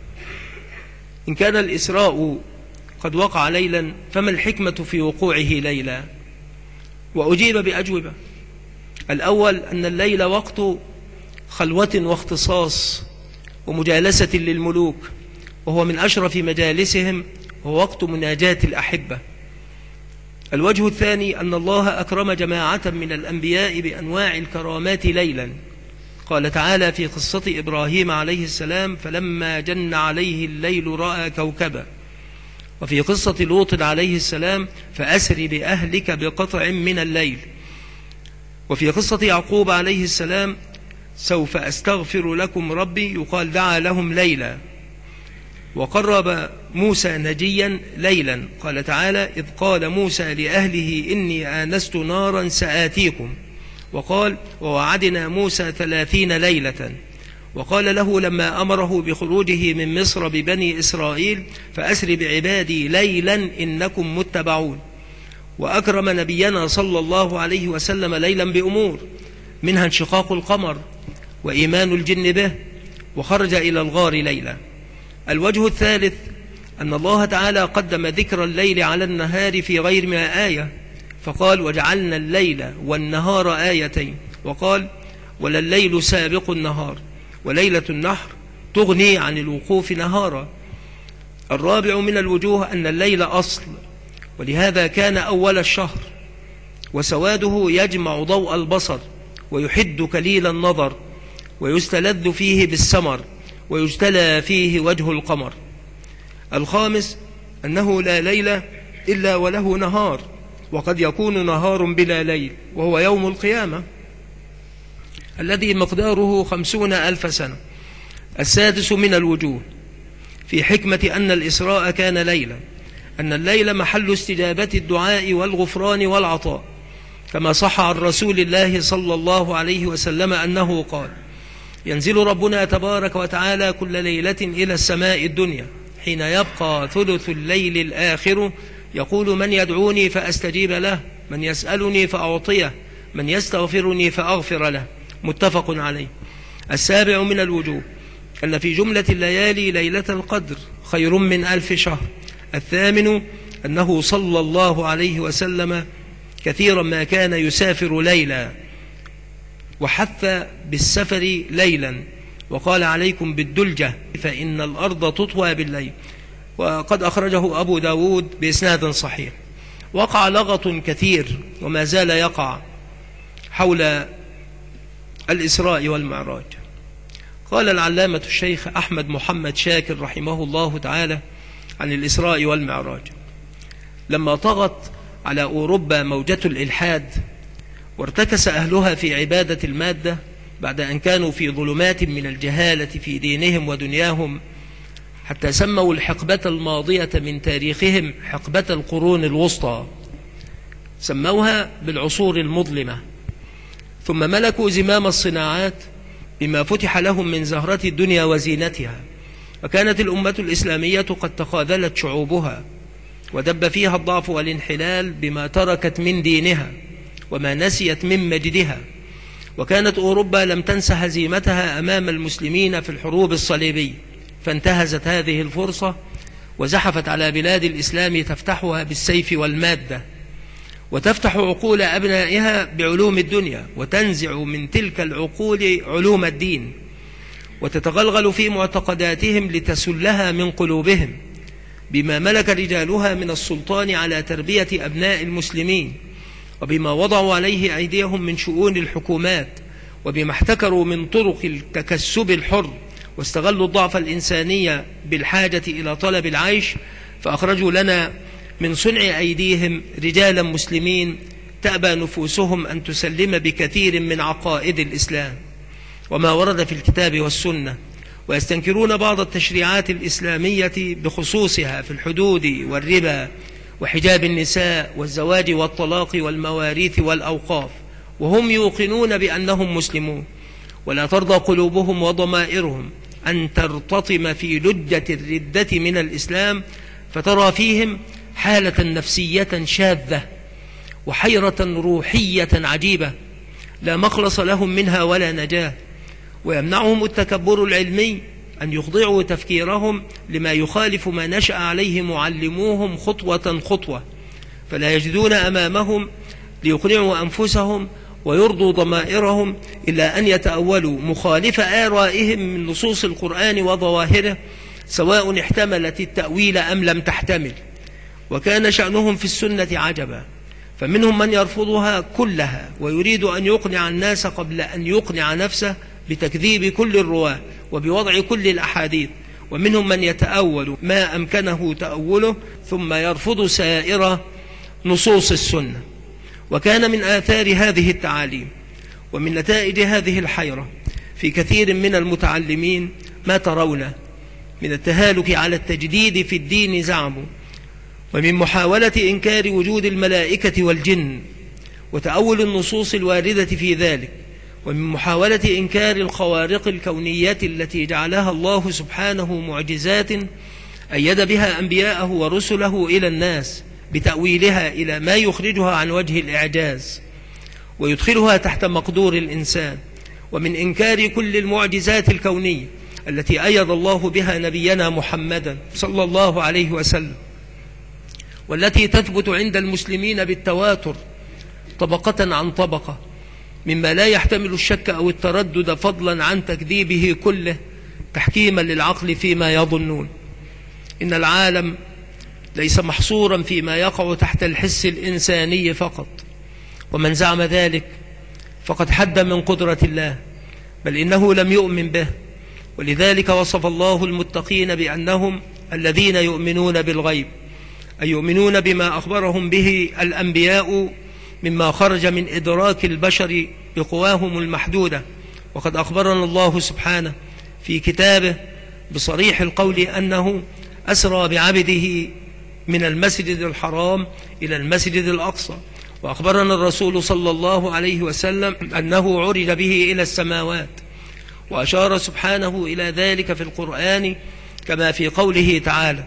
إن كان الإسراء قد وقع ليلا فما الحكمة في وقوعه ليلا؟ وأجيب بأجوبة. الأول أن الليل وقت خلوة واختصاص ومجالسة للملوك، وهو من أشرف مجالسهم، وهو وقت مناجاة الأحبة. الوجه الثاني أن الله أكرم جماعة من الأنبياء بأنواع الكرامات ليلا. قال تعالى في قصة إبراهيم عليه السلام: فلما جن عليه الليل رأى كوكبا. وفي قصة لوط عليه السلام: فأسر بأهلك بقطع من الليل. وفي قصة يعقوب عليه السلام: سوف أستغفر لكم ربي، يقال دعا لهم ليلا. وقرب موسى نجيا ليلا. قال تعالى: إذ قال موسى لأهله إني آنست نارا سآتيكم. وقال: ووعدنا موسى 30 ليلة. وقال له لما أمره بخروجه من مصر ببني إسرائيل: فأسر بعبادي ليلا إنكم متبعون. وأكرم نبينا صلى الله عليه وسلم ليلا بأمور، منها انشقاق القمر وإيمان الجن به، وخرج إلى الغار ليلا. الوجه الثالث أن الله تعالى قدم ذكر الليل على النهار في غير ما آية، فقال: وجعلنا الليل والنهار آيتين. وقال: ولليل سابق النهار، وليلة النحر تغني عن الوقوف نهارا. الرابع من الوجوه أن الليل أصل، ولهذا كان أول الشهر، وسواده يجمع ضوء البصر، ويحد كليل النظر، ويستلذ فيه بالسمر، ويجتلى فيه وجه القمر. الخامس أنه لا ليل إلا وله نهار، وقد يكون نهار بلا ليل، وهو يوم القيامة الذي مقداره 50,000 سنة. السادس من الوجوه في حكمة أن الإسراء كان ليلا أن الليل محل استجابة الدعاء والغفران والعطاء، كما صح عن رسول الله صلى الله عليه وسلم أنه قال: ينزل ربنا تبارك وتعالى كل ليلة إلى السماء الدنيا حين يبقى ثلث الليل الآخر، يقول: من يدعوني فأستجيب له، من يسألني فأعطيه، من يستغفرني فأغفر له. متفق عليه. السابع من الوجوه أن في جملة الليالي ليلة القدر خير من 1000 شهر. الثامن أنه صلى الله عليه وسلم كثيرا ما كان يسافر ليلا، وحث بالسفر ليلا، وقال: عليكم بالدلجة فإن الأرض تطوى بالليل. وقد أخرجه أبو داود بإسناد صحيح. وقع لغط كثير وما زال يقع حول الإسراء والمعراج. قال العلامة الشيخ أحمد محمد شاكر رحمه الله تعالى عن الإسراء والمعراج: لما طغت على أوروبا موجة الإلحاد وارتكس أهلها في عبادة المادة بعد أن كانوا في ظلمات من الجهالة في دينهم ودنياهم، حتى سموا الحقبة الماضية من تاريخهم حقبة القرون الوسطى، سموها بالعصور المظلمة. ثم ملكوا زمام الصناعات بما فتح لهم من زهرة الدنيا وزينتها، وكانت الأمة الإسلامية قد تخاذلت شعوبها ودب فيها الضعف والانحلال بما تركت من دينها وما نسيت من مجدها. وكانت أوروبا لم تنس هزيمتها أمام المسلمين في الحروب الصليبية، فانتهزت هذه الفرصة وزحفت على بلاد الإسلام تفتحها بالسيف والمادة، وتفتح عقول أبنائها بعلوم الدنيا، وتنزع من تلك العقول علوم الدين، وتتغلغل في معتقداتهم لتسلها من قلوبهم بما ملك رجالها من السلطان على تربية أبناء المسلمين، وبما وضعوا عليه أيديهم من شؤون الحكومات، وبما احتكروا من طرق التكسب الحر، واستغلوا الضعف الإنساني بالحاجة إلى طلب العيش، فأخرجوا لنا من صنع أيديهم رجالا مسلمين تأبى نفوسهم أن تسلم بكثير من عقائد الإسلام وما ورد في الكتاب والسنة، ويستنكرون بعض التشريعات الإسلامية بخصوصها في الحدود والربا وحجاب النساء والزواج والطلاق والمواريث والأوقاف، وهم يوقنون بأنهم مسلمون، ولا ترضى قلوبهم وضمائرهم أن ترتطم في لجة الردة من الإسلام، فترى فيهم حالة نفسية شاذة وحيرة روحية عجيبة لا مخلص لهم منها ولا نجاة، ويمنعهم التكبر العلمي أن يخضعوا تفكيرهم لما يخالف ما نشأ عليه معلموهم خطوة خطوة، فلا يجدون أمامهم ليقنعوا أنفسهم ويرضوا ضمائرهم إلا أن يتأولوا مخالف آرائهم من نصوص القرآن وظواهره، سواء احتملت التأويل أم لم تحتمل. وكان شأنهم في السنة عجبا، فمنهم من يرفضها كلها ويريد أن يقنع الناس قبل أن يقنع نفسه بتكذيب كل الرواة وبوضع كل الأحاديث، ومنهم من يتأول ما أمكنه تأوله ثم يرفض سائر نصوص السنة. وكان من آثار هذه التعاليم ومن نتائج هذه الحيرة في كثير من المتعلمين ما ترون من التهالك على التجديد في الدين زعموا، ومن محاولة إنكار وجود الملائكة والجن وتأول النصوص الواردة في ذلك، ومن محاولة إنكار الخوارق الكونية التي جعلها الله سبحانه معجزات أيد بها أنبياءه ورسله إلى الناس بتأويلها إلى ما يخرجها عن وجه الإعجاز ويدخلها تحت مقدور الإنسان، ومن إنكار كل المعجزات الكونية التي أيد الله بها نبينا محمدا صلى الله عليه وسلم، والتي تثبت عند المسلمين بالتواتر طبقة عن طبقة مما لا يحتمل الشك أو التردد، فضلا عن تكذيبه كله تحكيما للعقل فيما يظنون. إن العالم ليس محصورا فيما يقع تحت الحس الإنساني فقط، ومن زعم ذلك فقد حد من قدرة الله، بل إنه لم يؤمن به. ولذلك وصف الله المتقين بأنهم الذين يؤمنون بالغيب، أي يؤمنون بما أخبرهم به الأنبياء مما خرج من إدراك البشر بقواهم المحدودة. وقد أخبرنا الله سبحانه في كتابه بصريح القول أنه أسرى بعبده من المسجد الحرام إلى المسجد الأقصى، وأخبرنا الرسول صلى الله عليه وسلم أنه عرج به إلى السماوات، وأشار سبحانه إلى ذلك في القرآن كما في قوله تعالى: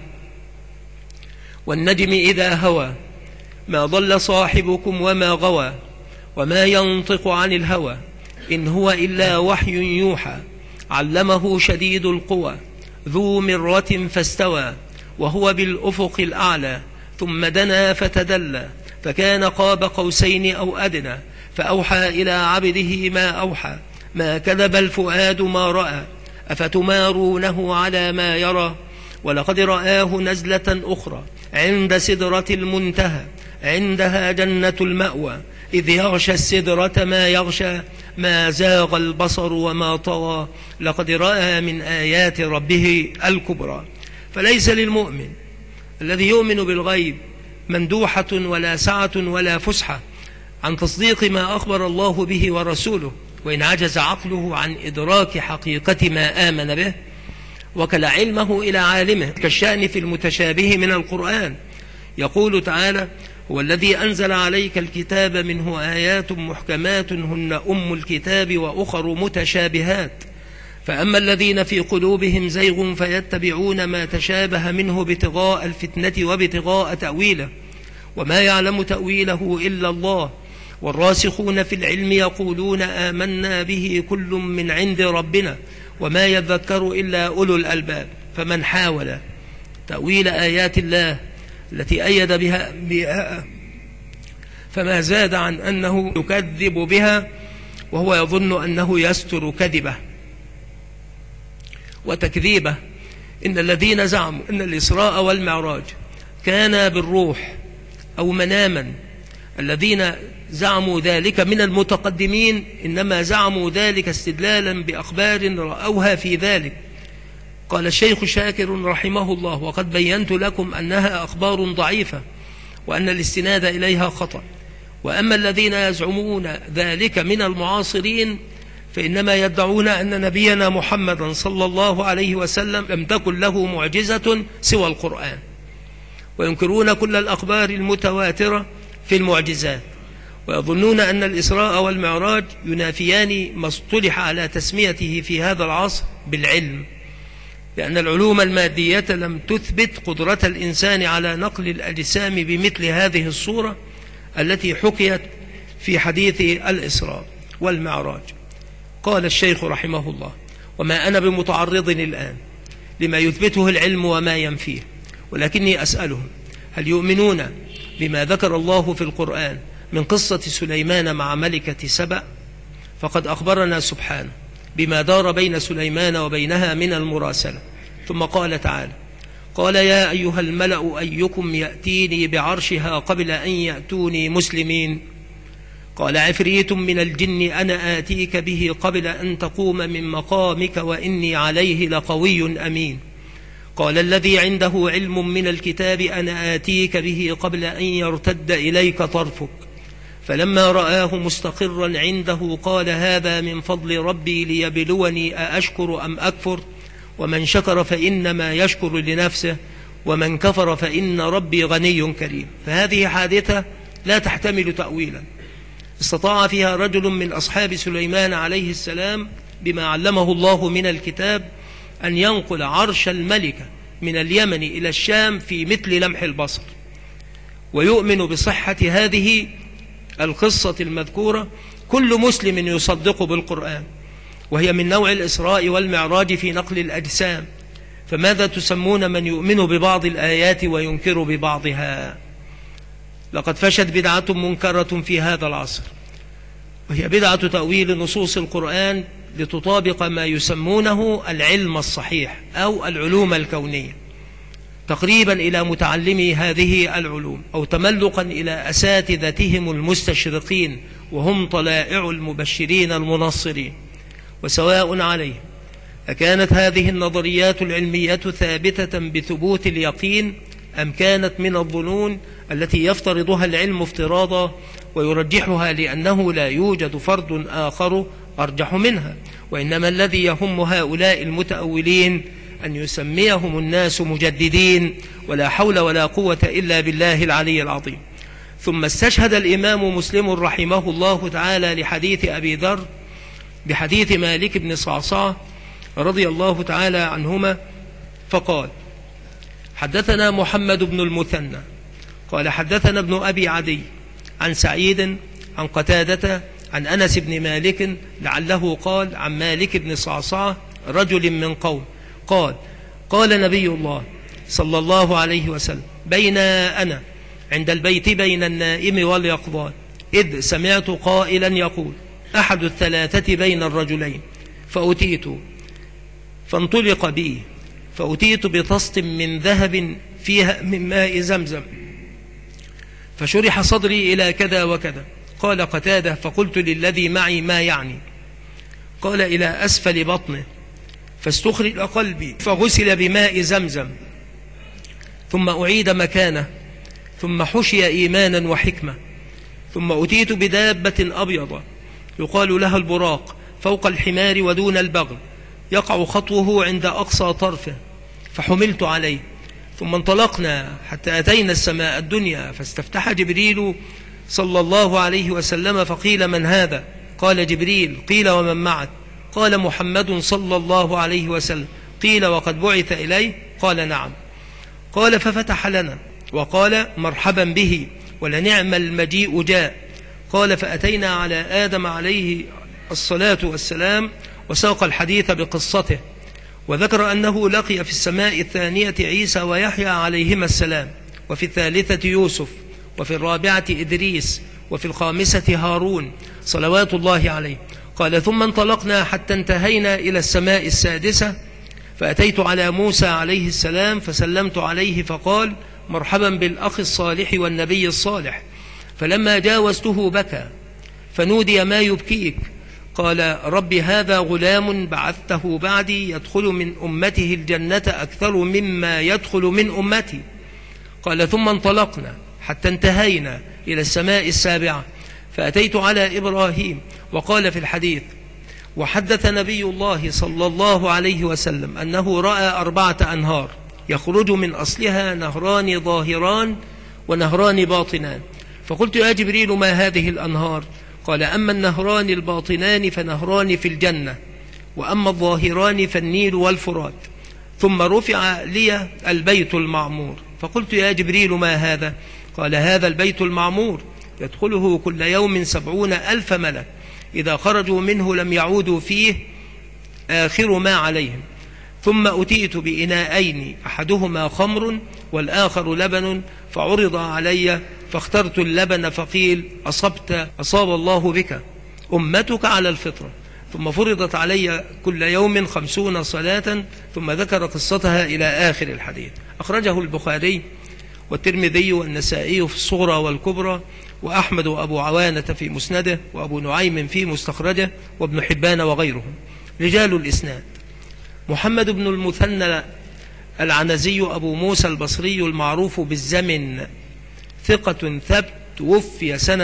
والنجم إذا هوى ما ضل صاحبكم وما غوى وما ينطق عن الهوى إن هو إلا وحي يوحى علمه شديد القوى ذو مرة فاستوى وهو بالأفق الأعلى ثم دنا فتدلى فكان قاب قوسين أو أدنى فأوحى إلى عبده ما أوحى ما كذب الفؤاد ما رأى أفتمارونه على ما يرى ولقد رآه نزلة أخرى عند سدرة المنتهى عندها جنة المأوى إذ يغشى السدرة ما يغشى ما زاغ البصر وما طغى لقد رأى من آيات ربه الكبرى. فليس للمؤمن الذي يؤمن بالغيب مندوحة ولا سعة ولا فسحة عن تصديق ما أخبر الله به ورسوله، وإن عجز عقله عن إدراك حقيقة ما آمن به وكل علمه إلى عالمه، كالشأن في المتشابه من القرآن. يقول تعالى: هو الذي أنزل عليك الكتاب منه آيات محكمات هن أم الكتاب وأخر متشابهات فأما الذين في قلوبهم زيغ فيتبعون ما تشابه منه ابتغاء الفتنة وابتغاء تأويله وما يعلم تأويله إلا الله والراسخون في العلم يقولون آمنا به كل من عند ربنا وما يذكر إلا أولو الألباب. فمن حاول تأويل آيات الله التي أيد بها فما زاد عن أنه يكذب بها وهو يظن أنه يستر كذبه وتكذيبه. إن الذين زعموا أن الإسراء والمعراج كان بالروح أو مناما، الذين زعموا ذلك من المتقدمين إنما زعموا ذلك استدلالا بأخبار رأوها في ذلك. قال الشيخ شاكر رحمه الله: وقد بينت لكم أنها أخبار ضعيفة وأن الاستناد إليها خطأ. وأما الذين يزعمون ذلك من المعاصرين فإنما يدعون أن نبينا محمدا صلى الله عليه وسلم لم تكن له معجزة سوى القرآن، وينكرون كل الأخبار المتواترة في المعجزات، ويظنون أن الإسراء والمعراج ينافيان ما اصطلح على تسميته في هذا العصر بالعلم، لأن العلوم المادية لم تثبت قدرة الإنسان على نقل الأجسام بمثل هذه الصورة التي حكيت في حديث الإسراء والمعراج. قال الشيخ رحمه الله: وما أنا بمتعرض الآن لما يثبته العلم وما ينفيه، ولكني أسألهم: هل يؤمنون بما ذكر الله في القرآن من قصة سليمان مع ملكة سبأ؟ فقد أخبرنا سبحانه بما دار بين سليمان وبينها من المراسلة. ثم قال تعالى: قال يا أيها الملأ أيكم يأتيني بعرشها قبل أن يأتوني مسلمين؟ قال عفريت من الجن أنا آتيك به قبل أن تقوم من مقامك وإني عليه لقوي أمين. قال الذي عنده علم من الكتاب أنا آتيك به قبل أن يرتد إليك طرفك. فلما رآه مستقرا عنده قال هذا من فضل ربي ليبلوني أأشكر أم أكفر، ومن شكر فإنما يشكر لنفسه ومن كفر فإن ربي غني كريم. فهذه حادثة لا تحتمل تأويلا استطاع فيها رجل من أصحاب سليمان عليه السلام بما علمه الله من الكتاب أن ينقل عرش الملكة من اليمن إلى الشام في مثل لمح البصر. ويؤمن بصحة هذه القصة المذكورة كل مسلم يصدق بالقرآن، وهي من نوع الإسراء والمعراج في نقل الأجسام. فماذا تسمون من يؤمن ببعض الآيات وينكر ببعضها؟ لقد فشت بدعة منكرة في هذا العصر، وهي بدعة تأويل نصوص القرآن لتطابق ما يسمونه العلم الصحيح أو العلوم الكونية، تقريبا إلى متعلمي هذه العلوم، أو تملقا إلى أساتذتهم المستشرقين وهم طلائع المبشرين المنصرين. وسواء عليهم أكانت هذه النظريات العلمية ثابتة بثبوت اليقين أم كانت من الظنون التي يفترضها العلم افتراضا ويرجحها لأنه لا يوجد فرد آخر أرجح منها. وإنما الذي يهم هؤلاء المتأولين أن يسميهم الناس مجددين، ولا حول ولا قوة إلا بالله العلي العظيم. ثم استشهد الإمام مسلم رحمه الله تعالى لحديث أبي ذر بحديث مالك بن صعصع رضي الله تعالى عنهما فقال: حدثنا محمد بن المثنى قال حدثنا ابن أبي عدي عن سعيد عن قتادة عن أنس بن مالك لعله قال عن مالك بن صعصع رجل من قوم قال نبي الله صلى الله عليه وسلم: بين أنا عند البيت بين النائم واليقظان إذ سمعت قائلا يقول: أحد الثلاثة بين الرجلين، فانطلق بي فأتيت بطست من ذهب فيها من ماء زمزم، فشرح صدري إلى كذا وكذا. قال قتادة: فقلت للذي معي: ما يعني؟ قال: إلى أسفل بطنه، فاستخرج قلبي فغسل بماء زمزم، ثم أعيد مكانه، ثم حشي إيمانا وحكمة، ثم أتيت بدابة أبيضة يقال لها البراق فوق الحمار ودون البغل، يقع خطوه عند أقصى طرفه، فحملت عليه، ثم انطلقنا حتى أتينا السماء الدنيا، فاستفتح جبريل صلى الله عليه وسلم فقيل: من هذا؟ قال: جبريل. قيل: ومن معك؟ قال محمد صلى الله عليه وسلم. قيل وقد بعث إليه؟ قال نعم. قال ففتح لنا وقال مرحبا به ولنعم المجيء جاء. قال فأتينا على آدم عليه الصلاة والسلام وساق الحديث بقصته، وذكر أنه لقي في السماء الثانية عيسى ويحيى عليهما السلام، وفي الثالثة يوسف، وفي الرابعة إدريس، وفي الخامسة هارون صلوات الله عليه. قال ثم انطلقنا حتى انتهينا إلى السماء السادسة، فأتيت على موسى عليه السلام فسلمت عليه فقال مرحبا بالأخ الصالح والنبي الصالح. فلما جاوزته بكى فنودي ما يبكيك؟ قال رب هذا غلام بعثته بعدي يدخل من أمته الجنة أكثر مما يدخل من أمتي. قال ثم انطلقنا حتى انتهينا إلى السماء السابعة، فأتيت على إبراهيم وقال في الحديث وحدث نبي الله صلى الله عليه وسلم أنه رأى 4 أنهار يخرج من أصلها نهران ظاهران ونهران باطنان. فقلت يا جبريل ما هذه الأنهار؟ قال أما النهران الباطنان فنهران في الجنة، وأما الظاهران فالنيل والفرات. ثم رفع لي البيت المعمور، فقلت يا جبريل ما هذا؟ قال هذا البيت المعمور يدخله كل يوم 70,000 ملك، إذا خرجوا منه لم يعودوا فيه آخر ما عليهم. ثم أتيت بإناءين أحدهما خمر والآخر لبن، فعرض علي فاخترت اللبن، فقيل أصاب الله بك، أمتك على الفطرة. ثم فرضت علي كل يوم 50 صلاة، ثم ذكر قصتها إلى آخر الحديث. أخرجه البخاري والترمذي والنسائي في الصغرى والكبرى، وأحمد وأبو عوانة في مسنده، وأبو نعيم في مستخرجه، وابن حبان وغيرهم. رجال الإسناد: محمد بن المثنى العنزي أبو موسى البصري المعروف بالزمن، ثقة ثبت، توفي سنة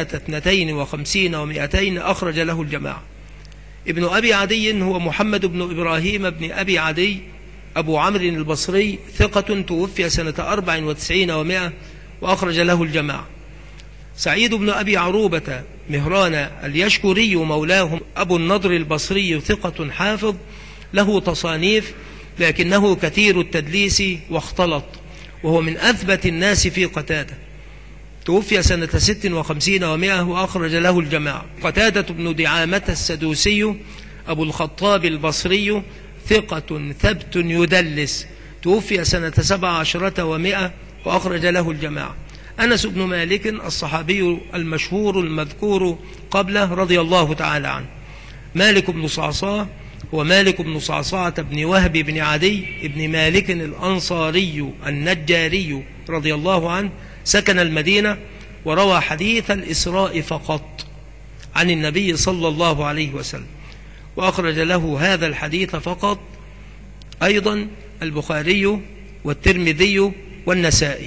52 و200، أخرج له الجماعة. ابن أبي عدي هو محمد بن إبراهيم بن أبي عدي أبو عمرو البصري، ثقة، توفي سنة 94 و100، وأخرج له الجماعة. سعيد بن أبي عروبة مهران اليشكري مولاهم أبو النضر البصري، ثقة حافظ، له تصانيف لكنه كثير التدليس واختلط، وهو من أثبت الناس في قتادة، توفي سنة 56 و100، وأخرج له الجماعة. قتادة بن دعامة السدوسي أبو الخطاب البصري، ثقة ثبت يدلس، توفي سنة 17 و100، وأخرج له الجماعة. أنس بن مالك الصحابي المشهور المذكور قبله رضي الله تعالى عنه. مالك بن صعصاع هو مالك بن صعصاعة بن وهب بن عدي بن مالك الأنصاري النجاري رضي الله عنه، سكن المدينة، وروى حديث الإسراء فقط عن النبي صلى الله عليه وسلم، وأخرج له هذا الحديث فقط أيضا البخاري والترمذي والنسائي.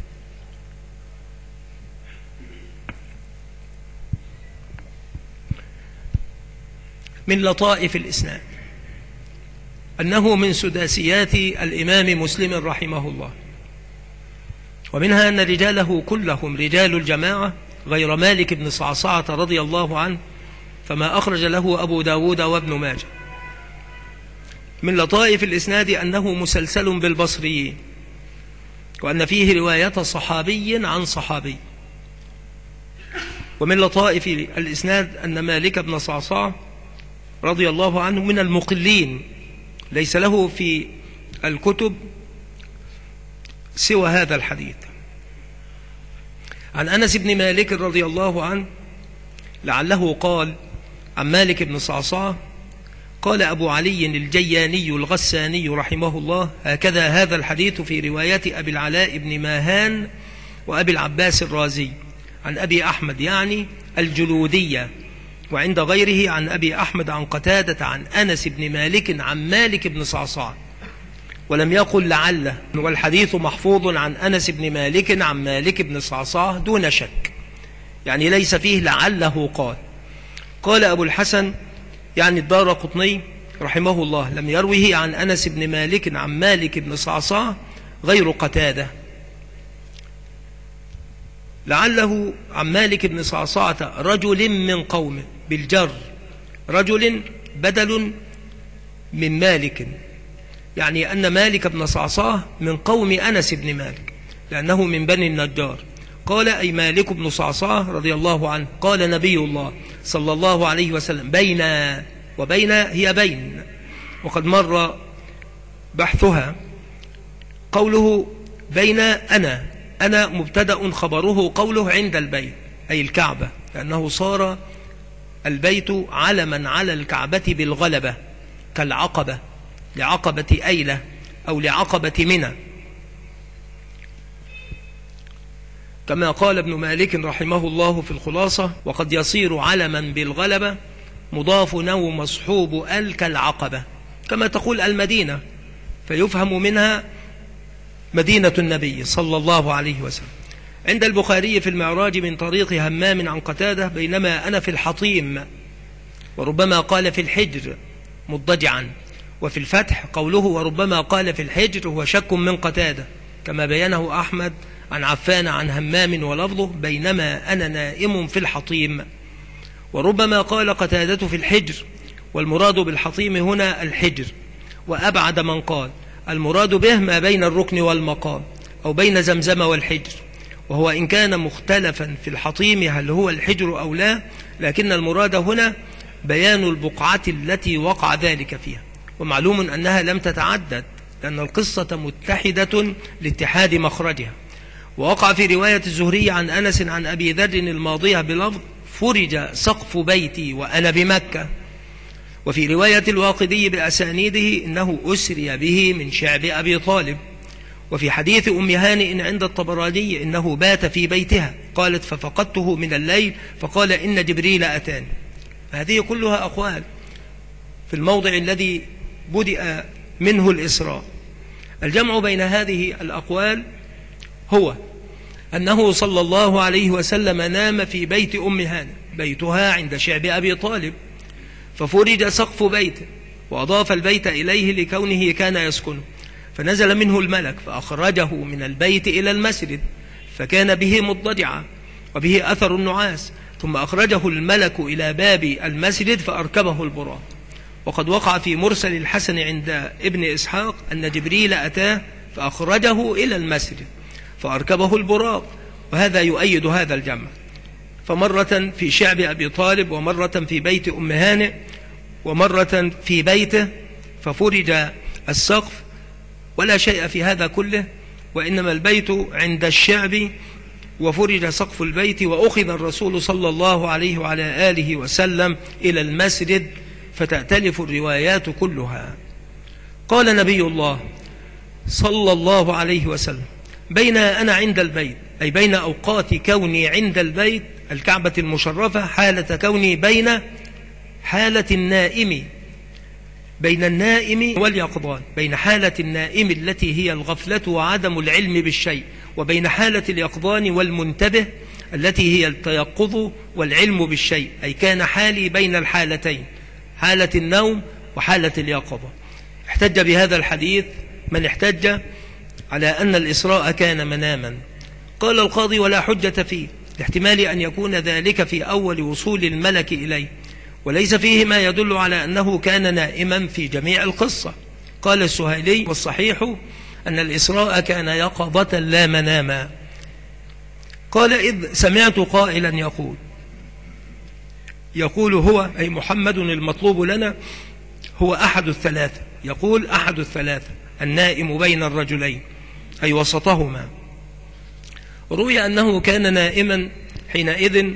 من لطائف الإسناد أنه من سداسيات الإمام مسلم رحمه الله، ومنها أن رجاله كلهم رجال الجماعة غير مالك بن صعصعة رضي الله عنه، فما أخرج له أبو داود وابن ماجه. من لطائف الإسناد أنه مسلسل بالبصريين، وأن فيه رواية صحابي عن صحابي. ومن لطائف الإسناد أن مالك بن صعصع رضي الله عنه من المقلين، ليس له في الكتب سوى هذا الحديث. عن أنس بن مالك رضي الله عنه لعله قال عن مالك بن صعصع قال أبو علي الجياني الغساني رحمه الله هكذا هذا الحديث في رواية أبي العلاء بن ماهان وأبي العباس الرازي عن أبي أحمد يعني الجلودية، وعند غيره عن أبي أحمد عن قتادة عن أنس بن مالك عن مالك بن صعصع، ولم يقل لعله، والحديث محفوظ عن أنس بن مالك عن مالك بن صعصع دون شك، يعني ليس فيه لعله قال. قال أبو الحسن يعني الدارقطني رحمه الله لم يروه عن أنس بن مالك عن مالك بن صعصع غير قتادة، لعله عن مالك بن صعصعة رجل من قومه بالجر، رجل بدل من مالك، يعني أن مالك بن صعصاه من قوم أنس بن مالك لأنه من بني النجار. قال أي مالك بن صعصاه رضي الله عنه قال نبي الله صلى الله عليه وسلم بين، وبين هي بين، وقد مر بحثها. قوله بين أنا مبتدأ خبره قوله عند البيت أي الكعبة، لأنه صار البيت علما على الكعبة بالغلبة كالعقبة، لعقبة أيلة أو لعقبة منى، كما قال ابن مالك رحمه الله في الخلاصة: وقد يصير علما بالغلبة مضاف أو مصحوب كالعقبة، كما تقول المدينة فيفهم منها مدينة النبي صلى الله عليه وسلم. عند البخاري في المعراج من طريق همام عن قتادة: بينما أنا في الحطيم، وربما قال في الحجر مضجعا، وفي الفتح قوله وربما قال في الحجر هو شك من قتادة، كما بينه أحمد عن عفان عن همام ولفظه بينما أنا نائم في الحطيم. وربما قال قتادة في الحجر، والمراد بالحطيم هنا الحجر، وأبعد من قال المراد به ما بين الركن والمقام أو بين زمزم والحجر، وهو إن كان مختلفا في الحطيم هل هو الحجر أو لا، لكن المراد هنا بيان البقعة التي وقع ذلك فيها، ومعلوم أنها لم تتعدد لأن القصة متحدة لاتحاد مخرجها. ووقع في رواية الزهري عن أنس عن أبي ذر الماضية بلفظ فرج سقف بيتي وأنا بمكة، وفي رواية الواقدي بأسانيده إنه أسري به من شعب أبي طالب. وفي حديث أم هانئ عند الطبراني إنه بات في بيتها، قالت ففقدته من الليل فقال إن جبريل أتاني. هذه كلها أقوال في الموضع الذي بدأ منه الإسراء. الجمع بين هذه الأقوال هو أنه صلى الله عليه وسلم نام في بيت أم هانئ، بيتها عند شعب أبي طالب، ففرج سقف بيته وأضاف البيت إليه لكونه كان يسكنه، فنزل منه الملك فأخرجه من البيت إلى المسجد فكان به مضجعا وبه أثر النعاس، ثم أخرجه الملك إلى باب المسجد فأركبه البراق. وقد وقع في مرسل الحسن عند ابن إسحاق أن جبريل أتاه فأخرجه إلى المسجد فأركبه البراق، وهذا يؤيد هذا الجمع. فمرة في شعب أبي طالب، ومرة في بيت أم هانئ، ومرة في بيته ففرج السقف، ولا شيء في هذا كله، وإنما البيت عند الشعب وفرج سقف البيت، وأخذ الرسول صلى الله عليه وعلى آله وسلم إلى المسجد، فتأتلف الروايات كلها. قال نبي الله صلى الله عليه وسلم بين أنا عند البيت، أي بين أوقات كوني عند البيت الكعبة المشرفة، حالة كوني بين حالة النائم، بين النائم واليقظان، بين حالة النائم التي هي الغفلة وعدم العلم بالشيء، وبين حالة اليقظان والمنتبه التي هي التيقظ والعلم بالشيء، أي كان حالي بين الحالتين، حالة النوم وحالة اليقظة. احتج بهذا الحديث من احتج على أن الإسراء كان مناما. قال القاضي ولا حجة فيه، لاحتمال أن يكون ذلك في أول وصول الملك إليه، وليس فيه ما يدل على أنه كان نائما في جميع القصة. قال السهيلي والصحيح أن الإسراء كان يقظة لا مناما. قال إذ سمعت قائلا يقول هو أي محمد المطلوب لنا هو أحد الثلاثة، يقول أحد الثلاثة النائم بين الرجلين أي وسطهما. روي أنه كان نائما حينئذ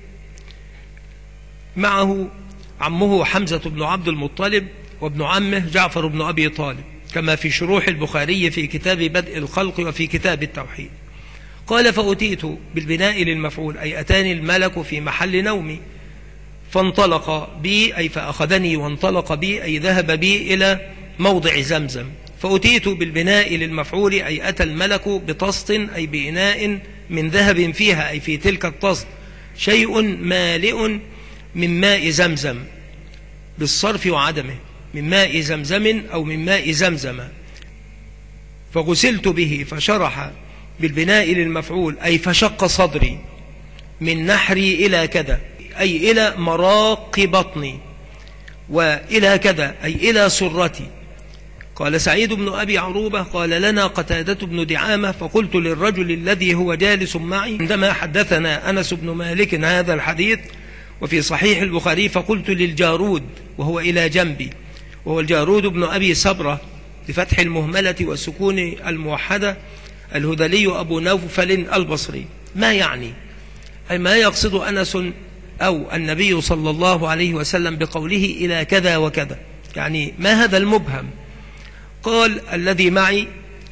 معه عمه حمزة بن عبد المطلب وابن عمه جعفر بن أبي طالب، كما في شروح البخاري في كتاب بدء الخلق وفي كتاب التوحيد. قال فأتيت بالبناء للمفعول أي أتاني الملك في محل نومي، فانطلق بي أي فأخذني وانطلق بي أي ذهب بي إلى موضع زمزم. فأتيت بالبناء للمفعول أي أتى الملك بطست أي بإناء من ذهب فيها أي في تلك الطست شيء مالئ من ماء زمزم بالصرف وعدمه، من ماء زمزم أو من ماء زمزم، فغسلت به فشرح بالبناء للمفعول أي فشق صدري من نحري إلى كذا أي إلى مراق بطني، وإلى كذا أي إلى سرتي. قال سعيد بن أبي عروبة قال لنا قتادة بن دعامة فقلت للرجل الذي هو جالس معي عندما حدثنا أنس بن مالك هذا الحديث وفي صحيح البخاري، فقلت للجارود وهو إلى جنبي، وهو الجارود بن أبي سبرة بفتح المهملة والسكون الموحدة الهذلي أبو نوفل البصري، ما يعني؟ أي ما يقصد أنس أو النبي صلى الله عليه وسلم بقوله إلى كذا وكذا، يعني ما هذا المبهم؟ قال الذي معي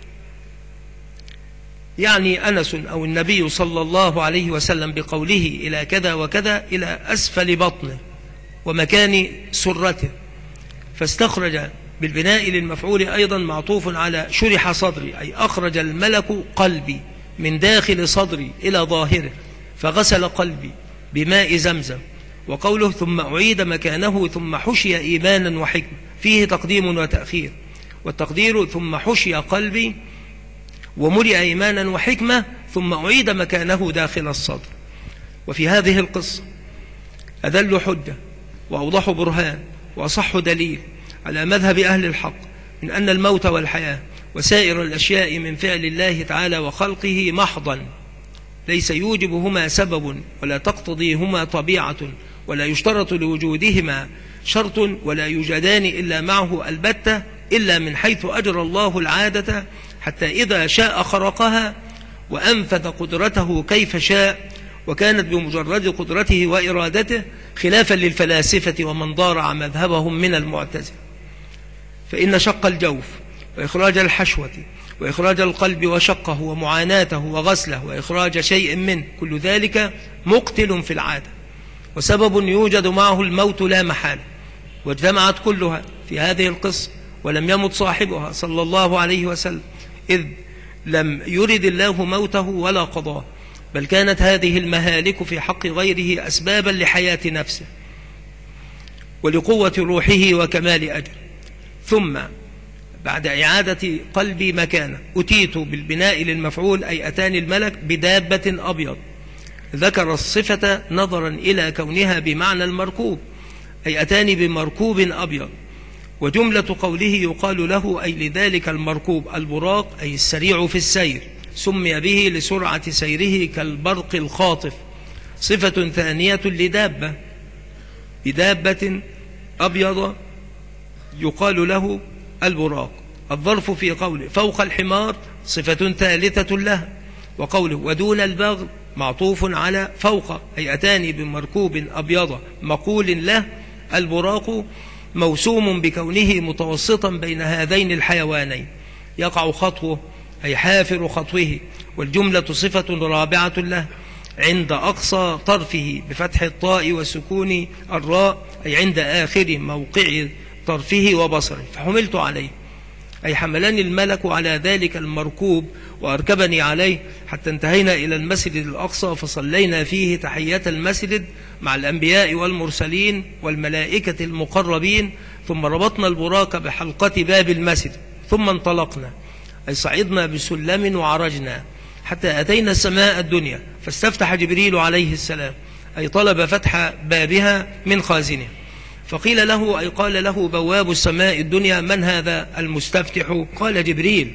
يعني أنس أو النبي صلى الله عليه وسلم بقوله إلى كذا وكذا إلى أسفل بطنه ومكان سرته، فاستخرج بالبناء للمفعول أيضا معطوف على شرح صدري، أي أخرج الملك قلبي من داخل صدري إلى ظاهره فغسل قلبي بماء زمزم. وقوله ثم أعيد مكانه ثم حشي إيمانا وحكمة فيه تقديم وتأخير، والتقدير ثم حشي قلبي وملئ إيمانا وحكمة ثم أعيد مكانه داخل الصدر. وفي هذه القصة أدل حجة وأوضح برهان وأصح دليل على مذهب أهل الحق من أن الموت والحياة وسائر الأشياء من فعل الله تعالى وخلقه محضا، ليس يوجبهما سبب ولا تقتضيهما طبيعة ولا يشترط لوجودهما شرط ولا يوجدان إلا معه البتة، إلا من حيث أجرى الله العادة حتى إذا شاء خرقها وأنفذ قدرته كيف شاء، وكانت بمجرد قدرته وإرادته، خلافا للفلاسفة ومن ضارع مذهبهم من المعتزلة. فإن شق الجوف وإخراج الحشوة وإخراج القلب وشقه ومعاناته وغسله وإخراج شيء منه كل ذلك مقتل في العادة، وسبب يوجد معه الموت لا محالة، واجتمعت كلها في هذه القصة ولم يمت صاحبها صلى الله عليه وسلم، إذ لم يرد الله موته ولا قضاه، بل كانت هذه المهالك في حق غيره أسبابا لحياة نفسه ولقوة روحه وكمال أجل. ثم بعد إعادة قلبي مكانه أتيت بالبناء للمفعول، أي أتاني الملك بدابة أبيض، ذكر الصفة نظرا إلى كونها بمعنى المركوب، أي أتاني بمركوب أبيض. وجملة قوله يقال له أي لذلك المركوب البراق، أي السريع في السير، سمي به لسرعة سيره كالبرق الخاطف. صفة ثانية لدابة بدابة أبيض يقال له البراق. الظرف في قوله فوق الحمار صفة ثالثة له، وقوله ودون البغل معطوف على فوق، أي أتاني بمركوب أبيض مقول له البراق، موسوم بكونه متوسطا بين هذين الحيوانين، يقع خطوه أي حافر خطوه. والجملة صفة رابعة له عند أقصى طرفه بفتح الطاء وسكون الراء، أي عند آخر موقع طرفه وبصره، فحملت عليه، أي حملني الملك على ذلك المركوب وأركبني عليه حتى انتهينا إلى المسجد الأقصى، فصلينا فيه تحية المسجد مع الأنبياء والمرسلين والملائكة المقربين، ثم ربطنا البراق بحلقة باب المسجد، ثم انطلقنا، أي صعدنا بسلم وعرجنا حتى أتينا السماء الدنيا، فاستفتح جبريل عليه السلام، أي طلب فتح بابها من خازنه، فقيل له، أي قال له بواب السماء الدنيا من هذا المستفتح؟ قال جبريل.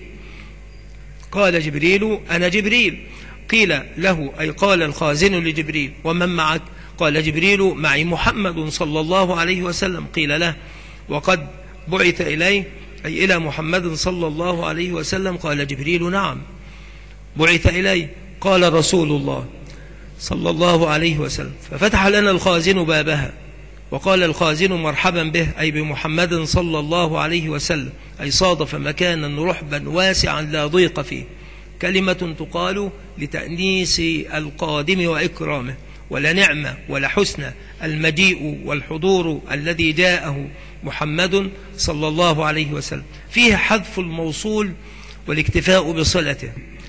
قال جبريل أنا جبريل. قيل له، أي قال الخازن لجبريل ومن معك؟ قال جبريل معي محمد صلى الله عليه وسلم. قيل له وقد بعث إليه، أي إلى محمد صلى الله عليه وسلم؟ قال جبريل نعم بعث إليه. قال رسول الله صلى الله عليه وسلم ففتح لنا الخازن بابها، وقال الخازن مرحبا به، أي بمحمد صلى الله عليه وسلم، أي صادف مكانا رحبا واسعا لا ضيق فيه، كلمة تقال لتأنيس القادم وإكرامه، ولا نعمة ولا حسن المجيء والحضور الذي جاءه محمد صلى الله عليه وسلم، فيه حذف الموصول والاكتفاء بصلته.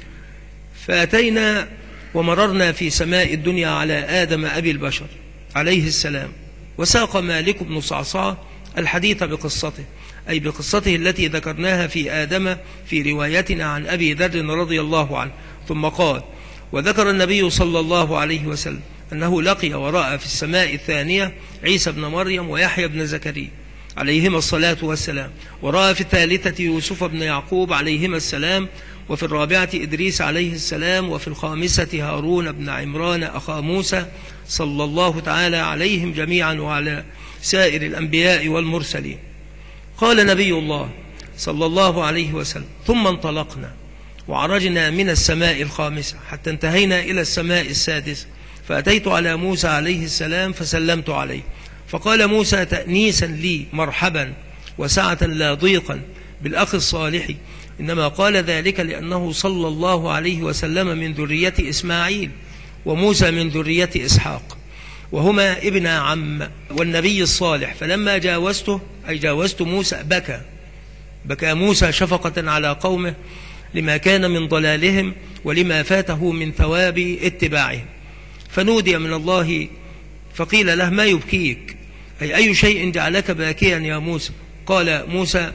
فأتينا ومررنا في سماء الدنيا على آدم أبي البشر عليه السلام، وساق مالك بن صعصعة الحديث بقصته، أي بقصته التي ذكرناها في آدم في روايتنا عن أبي ذر رضي الله عنه. ثم قال وذكر النبي صلى الله عليه وسلم أنه لقي ورأى في السماء الثانية عيسى بن مريم ويحيى بن زكريا عليهما الصلاة والسلام، ورأى في الثالثة يوسف بن يعقوب عليهما السلام، وفي الرابعة إدريس عليه السلام، وفي الخامسة هارون بن عمران أخا موسى، صلى الله تعالى عليهم جميعا وعلى سائر الأنبياء والمرسلين. قال نبي الله صلى الله عليه وسلم: ثم انطلقنا وعرجنا من السماء الخامسة حتى انتهينا إلى السماء السادسة، فأتيت على موسى عليه السلام فسلمت عليه، فقال موسى تأنيسا لي: مرحبا وسعة لا ضيقا بالأخ الصالح، إنما قال ذلك لأنه صلى الله عليه وسلم من ذرية إسماعيل، وموسى من ذرية إسحاق، وهما ابن عم والنبي الصالح. فلما جاوزته أي جاوزت موسى بكى موسى شفقة على قومه لما كان من ضلالهم ولما فاته من ثواب اتباعهم. فنودي من الله فقيل له: ما يبكيك؟ أي شيء جعلك باكيا يا موسى؟ قال موسى: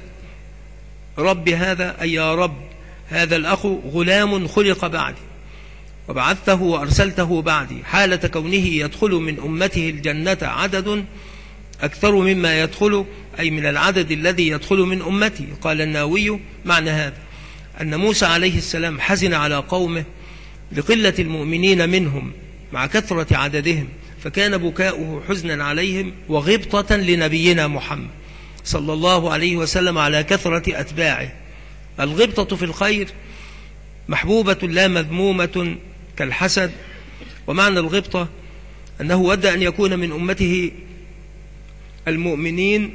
رب هذا، أي يا رب هذا الأخ غلام خلق بعدي، وبعثته وأرسلته بعدي، حالة كونه يدخل من أمته الجنة عدد أكثر مما يدخل، أي من العدد الذي يدخل من أمتي. قال النووي: معنى هذا أن موسى عليه السلام حزن على قومه لقلة المؤمنين منهم مع كثرة عددهم، فكان بكاؤه حزنا عليهم وغبطة لنبينا محمد صلى الله عليه وسلم على كثرة أتباعه. الغبطة في الخير محبوبة لا مذمومة كالحسد. ومعنى الغبطة أنه ود أن يكون من أمته المؤمنين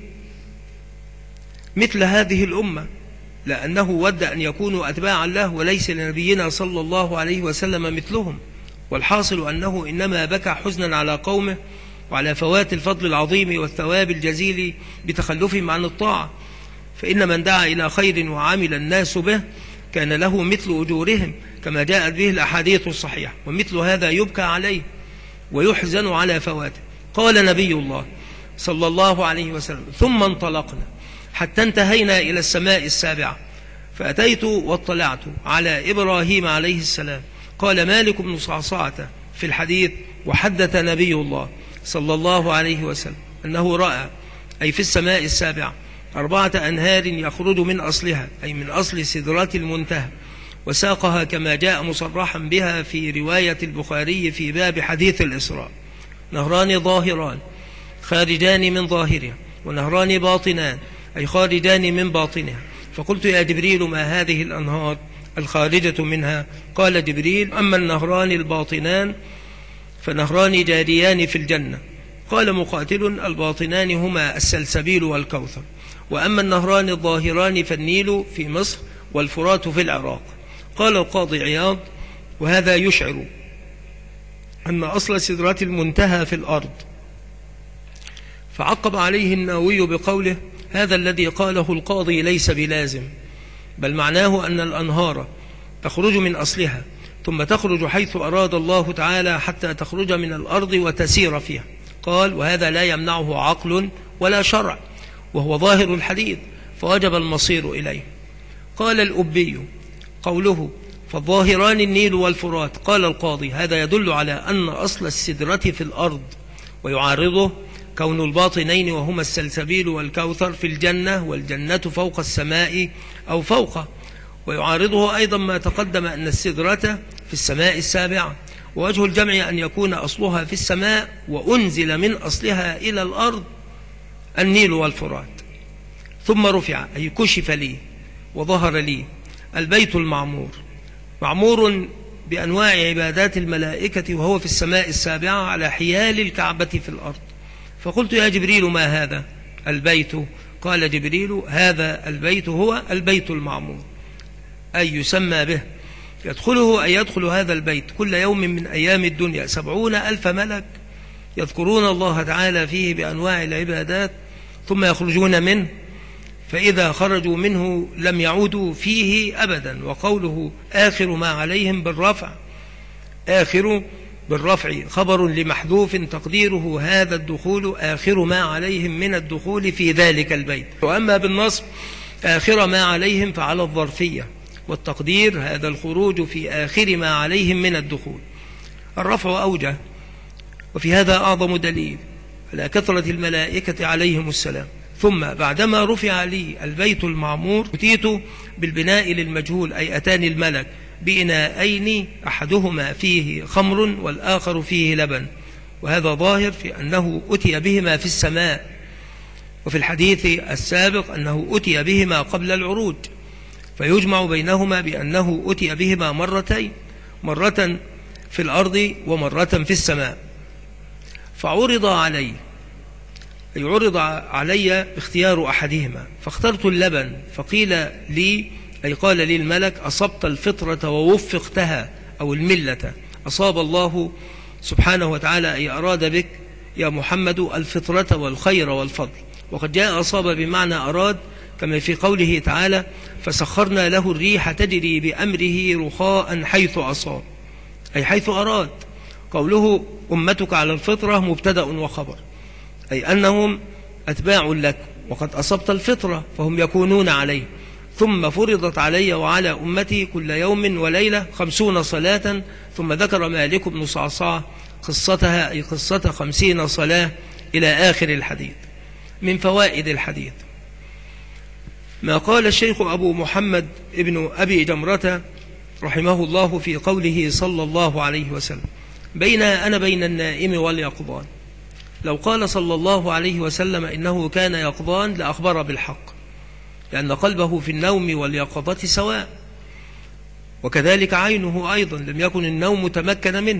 مثل هذه الأمة، لأنه ود أن يكونوا أتباعا له وليس لنبينا صلى الله عليه وسلم مثلهم. والحاصل أنه إنما بكى حزنا على قومه وعلى فوات الفضل العظيم والثواب الجزيل بتخلفهم عن الطاعة، فإن من دعا إلى خير وعمل الناس به كان له مثل أجورهم كما جاءت به الأحاديث الصحيحة، ومثل هذا يبكى عليه ويحزن على فواته. قال نبي الله صلى الله عليه وسلم: ثم انطلقنا حتى انتهينا إلى السماء السابعة، فأتيت واطلعت على إبراهيم عليه السلام. قال مالك بن صعصعة في الحديث: وحدث نبي الله صلى الله عليه وسلم أنه رأى، أي في السماء السابعة، 4 أنهار يخرج من أصلها، أي من أصل سدرة المنتهى، وساقها كما جاء مصرحا بها في رواية البخاري في باب حديث الإسراء: نهران ظاهران خارجان من ظاهرها، ونهران باطنان أي خارجان من باطنها. فقلت: يا جبريل ما هذه الأنهار الخارجة منها؟ قال جبريل: أما النهران الباطنان فنهران جاريان في الجنة. قال مقاتل: الباطنان هما السلسبيل والكوثر، وأما النهران الظاهران فالنيل في مصر والفرات في العراق. قال القاضي عياض: وهذا يشعر أن أصل سدرة المنتهى في الأرض. فعقب عليه النووي بقوله: هذا الذي قاله القاضي ليس بلازم، بل معناه أن الأنهار تخرج من أصلها ثم تخرج حيث أراد الله تعالى حتى تخرج من الأرض وتسير فيها. قال: وهذا لا يمنعه عقل ولا شرع، وهو ظاهر الحديث، فوجب المصير إليه. قال الأبي: قوله فالظاهران النيل والفرات، قال القاضي: هذا يدل على أن أصل السدرة في الأرض، ويعارضه كون الباطنين وهما السلسبيل والكوثر في الجنة، والجنة فوق السماء أو فوقه. ويعارضه أيضا ما تقدم أن السدرة في السماء السابعة، ووجه الجمع أن يكون أصلها في السماء وأنزل من أصلها إلى الأرض النيل والفرات. ثم رفع، أي كشف لي وظهر لي البيت المعمور، معمور بأنواع عبادات الملائكة، وهو في السماء السابعة على حيال الكعبة في الأرض. فقلت: يا جبريل ما هذا البيت؟ قال جبريل: هذا البيت هو البيت المعمور، أي يسمى به. يدخله، أي يدخل هذا البيت كل يوم من أيام الدنيا 70,000 ملك يذكرون الله تعالى فيه بأنواع العبادات، ثم يخرجون منه، فإذا خرجوا منه لم يعودوا فيه أبدا. وقوله آخر ما عليهم بالرفع، آخر بالرفع خبر لمحذوف تقديره هذا الدخول آخر ما عليهم من الدخول في ذلك البيت. وأما بالنصب آخر ما عليهم فعلى الظرفية، والتقدير هذا الخروج في آخر ما عليهم من الدخول. الرفع أوجه، وفي هذا أعظم دليل على كثرة الملائكة عليهم السلام. ثم بعدما رفع لي البيت المعمور أتيت بالبناء للمجهول، أي أتاني الملك بإناءين أحدهما فيه خمر والآخر فيه لبن، وهذا ظاهر في أنه أتي بهما في السماء، وفي الحديث السابق أنه أتي بهما قبل العروج، فيجمع بينهما بأنه أتي بهما مرتين، مرة في الأرض ومرة في السماء. فعرض علي، أي عرض علي اختيار أحدهما، فاخترت اللبن، فقيل لي، أي قال لي الملك: أصبت الفطرة ووفقتها، أو الملة، أصاب الله سبحانه وتعالى، أي أراد بك يا محمد الفطرة والخير والفضل. وقد جاء أصاب بمعنى أراد، كما في قوله تعالى: فسخرنا له الريح تجري بأمره رخاء حيث أصاب، أي حيث أراد. قوله أمتك على الفطرة مبتدأ وخبر، أي أنهم أتباع لك، وقد أصبت الفطرة فهم يكونون عليه. ثم فرضت علي وعلى أمتي كل يوم وليلة 50 صلاة. ثم ذكر مالك بن صعصع قصتها، أي قصة 50 صلاة إلى آخر الحديث. من فوائد الحديث ما قال الشيخ أبو محمد ابن أبي جمرة رحمه الله في قوله صلى الله عليه وسلم: بين أنا بين النائم واليقظان. لو قال صلى الله عليه وسلم إنه كان يقظان لأخبر بالحق، لأن قلبه في النوم واليقظة سواء، وكذلك عينه أيضا لم يكن النوم تمكن منه،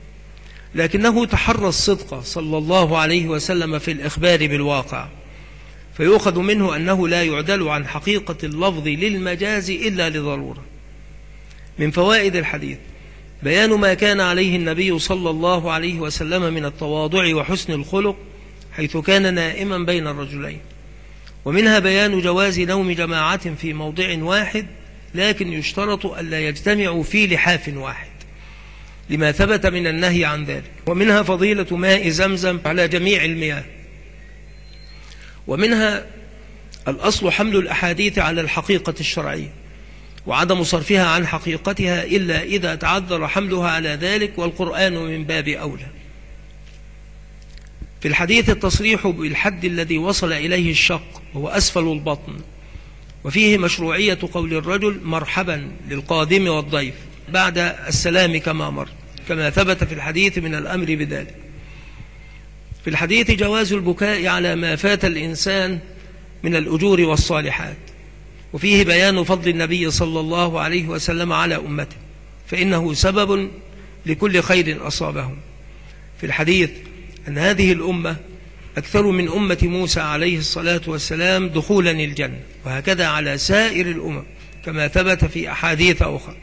لكنه تحرى الصدق صلى الله عليه وسلم في الإخبار بالواقع، فيؤخذ منه أنه لا يعدل عن حقيقة اللفظ للمجاز إلا لضرورة. من فوائد الحديث بيان ما كان عليه النبي صلى الله عليه وسلم من التواضع وحسن الخلق، حيث كان نائما بين الرجلين. ومنها بيان جواز نوم جماعة في موضع واحد، لكن يشترط ألا يجتمعوا في لحاف واحد، لما ثبت من النهي عن ذلك. ومنها فضيلة ماء زمزم على جميع المياه. ومنها الأصل حمل الأحاديث على الحقيقة الشرعية، وعدم صرفها عن حقيقتها إلا إذا تعذر حملها على ذلك، والقرآن من باب أولى. في الحديث التصريح بالحد الذي وصل إليه الشق، وهو أسفل البطن، وفيه مشروعية قول الرجل مرحبا للقادم والضيف بعد السلام كما مر، كما ثبت في الحديث من الأمر بذلك. في الحديث جواز البكاء على ما فات الإنسان من الأجور والصالحات، وفيه بيان فضل النبي صلى الله عليه وسلم على أمته، فإنه سبب لكل خير أصابهم. في الحديث أن هذه الأمة أكثر من أمة موسى عليه الصلاة والسلام دخولا الجنة، وهكذا على سائر الأمم كما ثبت في أحاديث أخرى.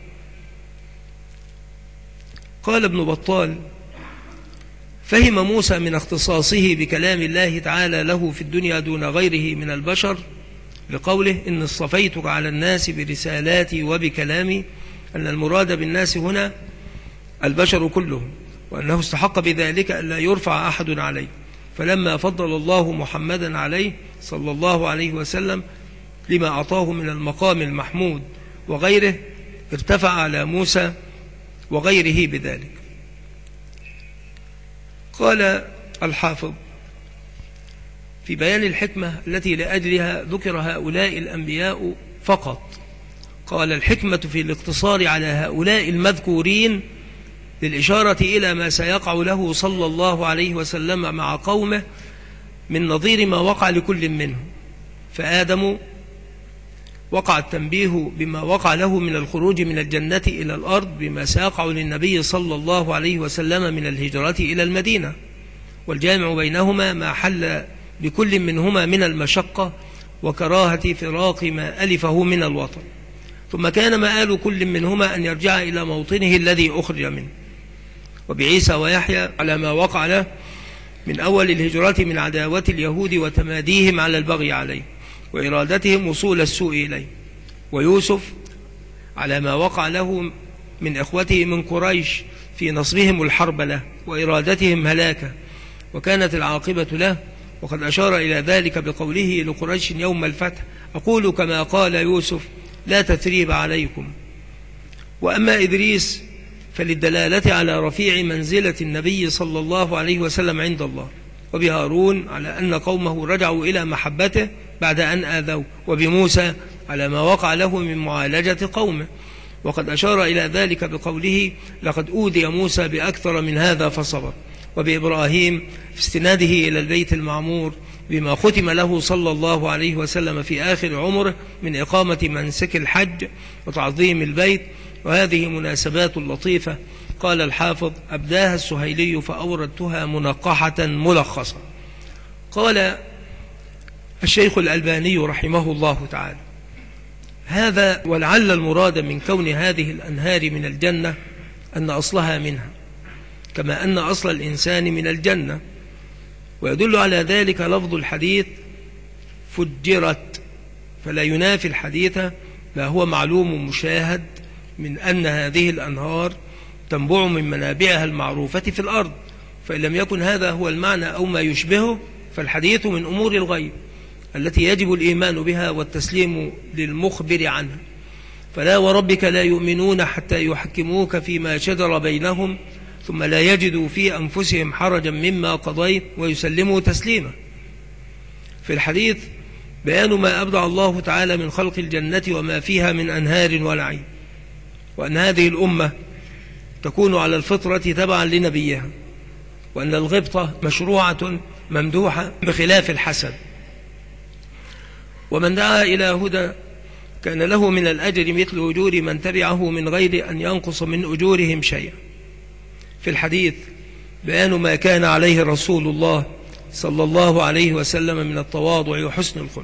قال ابن بطال: فهم موسى من اختصاصه بكلام الله تعالى له في الدنيا دون غيره من البشر، لقوله: إن اصطفيتك على الناس برسالاتي وبكلامي، أن المراد بالناس هنا البشر كلهم، وأنه استحق بذلك أن لا يرفع أحد عليه. فلما فضل الله محمدا عليه صلى الله عليه وسلم لما أعطاه من المقام المحمود وغيره، ارتفع على موسى وغيره بذلك. قال الحافظ في بيان الحكمة التي لأجلها ذكر هؤلاء الأنبياء فقط، قال: الحكمة في الاقتصار على هؤلاء المذكورين للإشارة إلى ما سيقع له صلى الله عليه وسلم مع قومه من نظير ما وقع لكل منهم. فآدم وقع التنبيه بما وقع له من الخروج من الجنة إلى الأرض، بما سيقع للنبي صلى الله عليه وسلم من الهجرة إلى المدينة، والجامع بينهما ما حل بكل منهما من المشقة وكراهة فراق ما ألفه من الوطن. ثم كان مآل كل منهما أن يرجع إلى موطنه الذي أخرج منه. وبعيسى ويحيى على ما وقع له من أول الهجرة من عداوة اليهود وتماديهم على البغي عليه وإرادتهم وصول السوء إليه. ويوسف على ما وقع له من إخوته من قريش في نصبهم الحرب له وإرادتهم هلاكه، وكانت العاقبة له. وقد أشار إلى ذلك بقوله لقريش يوم الفتح: أقول كما قال يوسف لا تثريب عليكم. وأما إدريس فللدلالة على رفيع منزلة النبي صلى الله عليه وسلم عند الله، وبهارون على أن قومه رجعوا إلى محبته بعد أن آذوه، وبموسى على ما وقع له من معالجة قومه. وقد أشار إلى ذلك بقوله لقد أوذي موسى بأكثر من هذا فصبر. وبإبراهيم في استناده إلى البيت المعمور بما ختم له صلى الله عليه وسلم في آخر عمره من إقامة منسك الحج وتعظيم البيت. وهذه مناسبات لطيفة قال الحافظ أبداها السهيلي فأوردتها منقحة ملخصة. قال الشيخ الألباني رحمه الله تعالى هذا ولعل المراد من كون هذه الأنهار من الجنة أن أصلها منها، كما أن أصل الإنسان من الجنة. ويدل على ذلك لفظ الحديث فجرت، فلا ينافي الحديث ما هو معلوم مشاهد من أن هذه الأنهار تنبع من منابعها المعروفة في الأرض. فإن لم يكن هذا هو المعنى أو ما يشبهه فالحديث من أمور الغيب التي يجب الإيمان بها والتسليم للمخبر عنها. فلا وربك لا يؤمنون حتى يحكموك فيما شجر بينهم ثم لا يجدوا في أنفسهم حرجا مما قضيت ويسلموا تسليما. في الحديث بيان ما أبدع الله تعالى من خلق الجنة وما فيها من أنهار ونعيم، وأن هذه الأمة تكون على الفطرة تبعا لنبيها، وأن الغبطة مشروعة ممدوحة بخلاف الحسد. ومن دعا إلى هدى كان له من الأجر مثل أجور من تبعه من غير أن ينقص من أجورهم شيئا. في الحديث بيان ما كان عليه رسول الله صلى الله عليه وسلم من التواضع وحسن الخلق.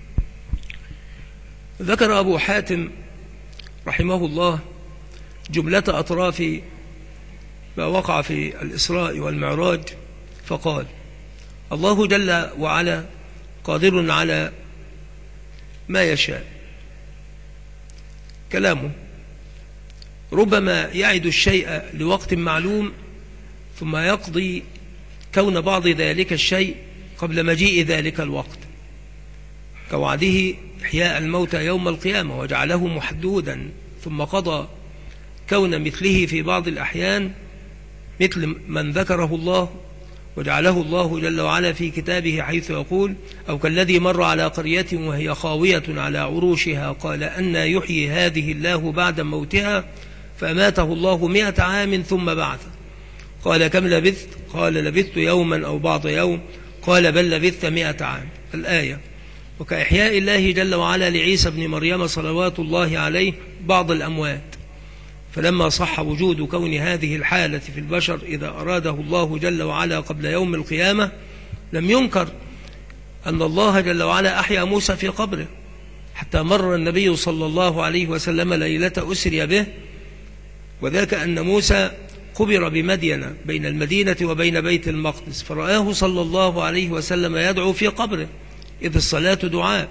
ذكر أبو حاتم رحمه الله جملة أطراف ما وقع في الإسراء والمعراج فقال الله جل وعلا قادر على ما يشاء. كلامه ربما يعد الشيء لوقت معلوم ثم يقضي كون بعض ذلك الشيء قبل مجيء ذلك الوقت، كوعده إحياء الموتى يوم القيامة وجعله محدودا، ثم قضى كون مثله في بعض الأحيان مثل من ذكره الله وجعله الله جل وعلا في كتابه حيث يقول أو كالذي مر على قرية وهي خاوية على عروشها قال أنى يحيي هذه الله بعد موتها فأماته الله 100 عام ثم بعثه قال كم لبثت؟ قال لبثت يوما أو بعض يوم قال بل لبثت 100 عام. الآية. وكإحياء الله جل وعلا لعيسى بن مريم صلوات الله عليه بعض الأموات، فلما صح وجود كون هذه الحالة في البشر إذا أراده الله جل وعلا قبل يوم القيامة لم ينكر أن الله جل وعلا أحيا موسى في قبره، حتى مر النبي صلى الله عليه وسلم ليلة أسري به، وذاك أن موسى قبر بمدين بين المدينة وبين بيت المقدس، فرآه صلى الله عليه وسلم يدعو في قبره إذ الصلاة دعاء.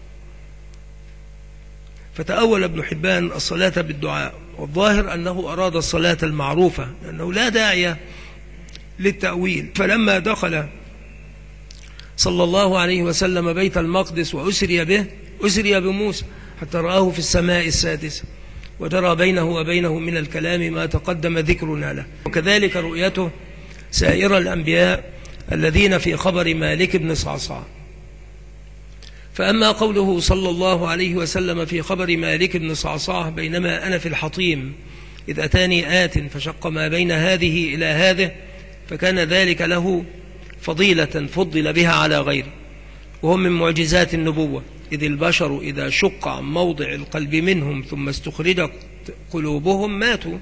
فتأول ابن حبان الصلاة بالدعاء، والظاهر أنه أراد الصلاة المعروفة لأنه لا داعي للتأويل. فلما دخل صلى الله عليه وسلم بيت المقدس وأسري به أسري بموسى حتى رآه في السماء السادسة، وجرى بينه وبينه من الكلام ما تقدم ذكرنا له، وكذلك رؤيته سائر الأنبياء الذين في خبر مالك بن صعصع. فأما قوله صلى الله عليه وسلم في خبر مالك بن صعصع بينما أنا في الحطيم إذ أتاني آت فشق ما بين هذه إلى هذه، فكان ذلك له فضيلة فضل بها على غيره، وهم من معجزات النبوة، إذ البشر إذا شق عن موضع القلب منهم ثم استخرجت قلوبهم ماتوا.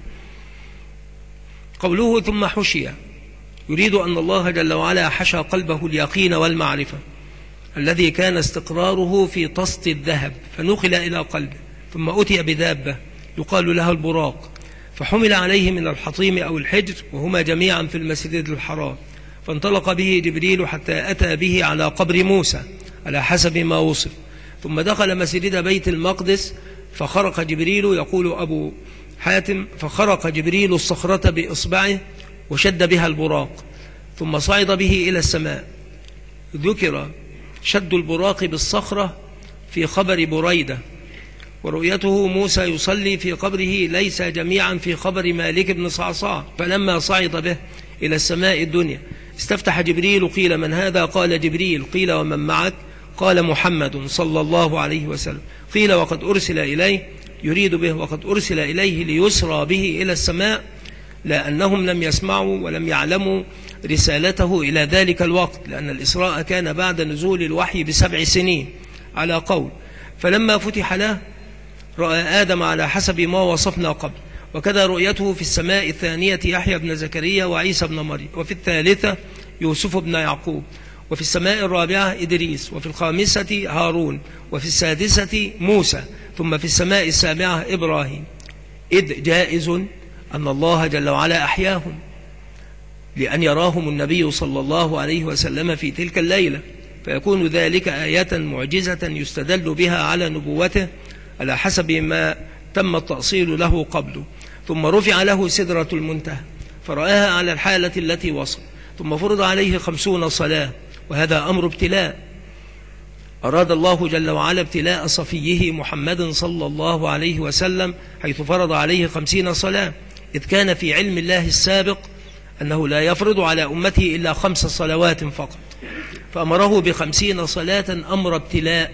قوله ثم حشي يريد أن الله جل وعلا حشى قلبه اليقين والمعرفة الذي كان استقراره في طست الذهب فنقل إلى قلبه، ثم أتي بدابة يقال لها البراق فحمل عليه من الحطيم أو الحجر وهما جميعا في المسجد الحرام، فانطلق به جبريل حتى أتى به على قبر موسى على حسب ما وصف، ثم دخل مسجد بيت المقدس فخرق جبريل، يقول أبو حاتم فخرق جبريل الصخرة بإصبعه وشد بها البراق ثم صعد به إلى السماء. ذكر شد البراق بالصخرة في خبر بريدة، ورؤيته موسى يصلي في قبره ليس جميعا في خبر مالك بن صعصع. فلما صعد به إلى السماء الدنيا استفتح جبريل، قيل من هذا؟ قال جبريل. قيل ومن معك؟ قال محمد صلى الله عليه وسلم. قيل وقد أرسل إليه، يريد به وقد أرسل إليه ليسرى به إلى السماء، لأنهم لم يسمعوا ولم يعلموا رسالته إلى ذلك الوقت، لأن الإسراء كان بعد نزول الوحي ب7 سنين على قول. فلما فتح له رأى آدم على حسب ما وصفنا قبل، وكذا رؤيته في السماء الثانية يحيى بن زكريا وعيسى بن مريم، وفي الثالثة يوسف بن يعقوب، وفي السماء الرابعة إدريس، وفي الخامسة هارون، وفي السادسة موسى، ثم في السماء السابعة إبراهيم. إذ جائز أن الله جل وعلا أحياهم لأن يراهم النبي صلى الله عليه وسلم في تلك الليلة، فيكون ذلك آية معجزة يستدل بها على نبوته على حسب ما تم التأصيل له قبله. ثم رفع له سدرة المنتهى فرآها على الحالة التي وصل، ثم فرض عليه 50 صلاة، وهذا أمر ابتلاء. أراد الله جل وعلا ابتلاء صفيه محمد صلى الله عليه وسلم، حيث فرض عليه 50 صلاة، إذ كان في علم الله السابق أنه لا يفرض على أمته إلا 5 صلوات فقط، فأمره ب50 صلاة أمر ابتلاء.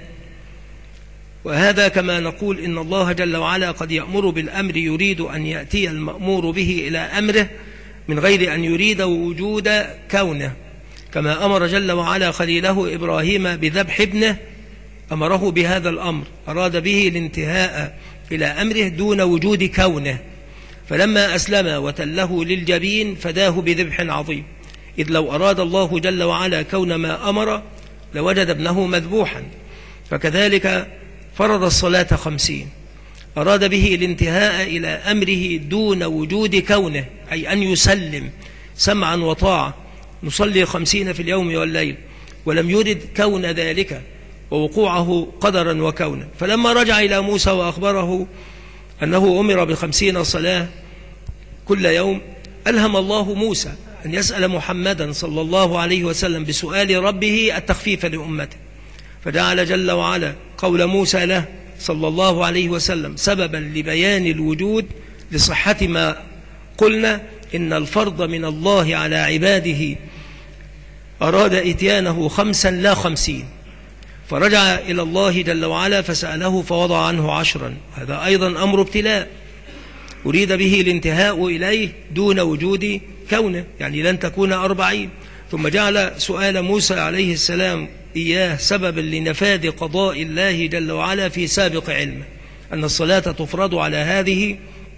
وهذا كما نقول إن الله جل وعلا قد يأمر بالأمر يريد أن يأتي المأمور به إلى أمره من غير أن يريد وجود كونه، كما أمر جل وعلا خليله إبراهيم بذبح ابنه، أمره بهذا الأمر، أراد به الانتهاء إلى أمره دون وجود كونه، فلما أسلم وتله للجبين فداه بذبح عظيم، إذ لو أراد الله جل وعلا كون ما أمر لوجد ابنه مذبوحا. فكذلك فرض الصلاة 50، أراد به الانتهاء إلى أمره دون وجود كونه، أي أن يسلم سمعا وطاعة، نصلي 50 في اليوم والليل، ولم يرد كون ذلك ووقوعه قدرا وكونا. فلما رجع إلى موسى وأخبره أنه أمر ب50 صلاة كل يوم، ألهم الله موسى أن يسأل محمدا صلى الله عليه وسلم بسؤال ربه التخفيف لأمته، فجعل جل وعلا قول موسى له صلى الله عليه وسلم سببا لبيان الوجود لصحة ما قلنا إن الفرض من الله على عباده أراد إتيانه 5 لا 50، فرجع إلى الله جل وعلا فسأله فوضع عنه 10. هذا أيضا أمر ابتلاء، أريد به الانتهاء إليه دون وجود كونه، يعني لن تكون 40. ثم جعل سؤال موسى عليه السلام إياه سببا لنفاذ قضاء الله جل وعلا في سابق علمه، أن الصلاة تفرض على هذه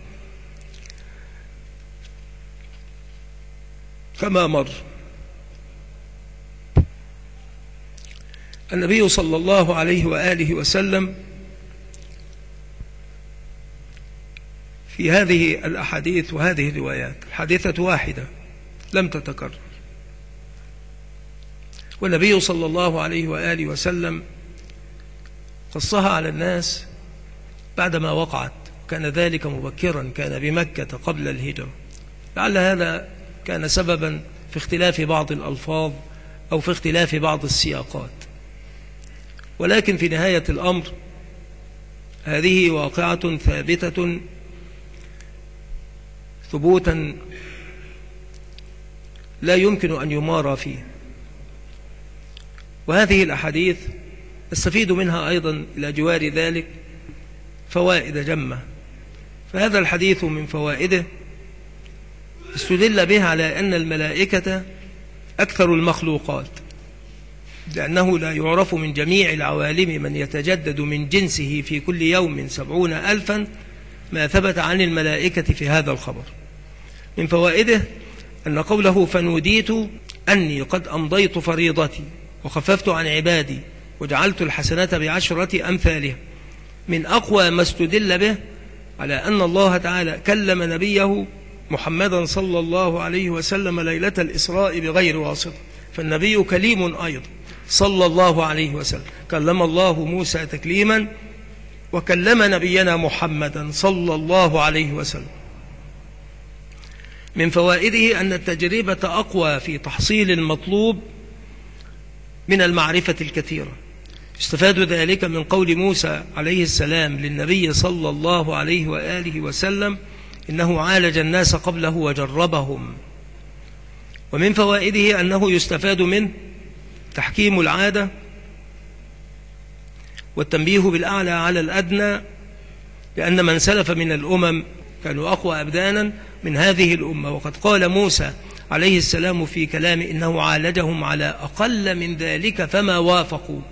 كما مر. النبي صلى الله عليه وآله وسلم في هذه الأحاديث وهذه الروايات الحادثة واحدة لم تتكرر، والنبي صلى الله عليه وآله وسلم قصها على الناس بعدما وقعت، وكان ذلك مبكرا، كان بمكة قبل الهجرة، لعل هذا كان سببا في اختلاف بعض الألفاظ أو في اختلاف بعض السياقات، ولكن في نهاية الأمر هذه واقعة ثابتة ثبوتا لا يمكن أن يمارى فيه. وهذه الأحاديث نستفيد منها أيضا إلى جوار ذلك فوائد جمة. فهذا الحديث من فوائده استدل به على أن الملائكة أكثر المخلوقات، لأنه لا يعرف من جميع العوالم من يتجدد من جنسه في كل يوم 70,000 ما ثبت عن الملائكة في هذا الخبر. من فوائده أن قوله فنوديت أني قد أمضيت فريضتي وخففت عن عبادي وجعلت الحسنة ب10 أمثالها، من أقوى ما استدل به على أن الله تعالى كلم نبيه محمدا صلى الله عليه وسلم ليلة الإسراء بغير واسطة، فالنبي كليم أيضا صلى الله عليه وسلم، كلم الله موسى تكليما وكلم نبينا محمدا صلى الله عليه وسلم. من فوائده أن التجربة أقوى في تحصيل المطلوب من المعرفة الكثيرة. استفاد ذلك من قول موسى عليه السلام للنبي صلى الله عليه وآله وسلم إنه عالج الناس قبله وجربهم، ومن فوائده أنه يستفاد منه تحكيم العادة والتنبيه بالأعلى على الأدنى، لأن من سلف من الأمم كانوا أقوى أبدانا من هذه الأمة. وقد قال موسى عليه السلام في كلامه إنه عالجهم على أقل من ذلك فما وافقوا.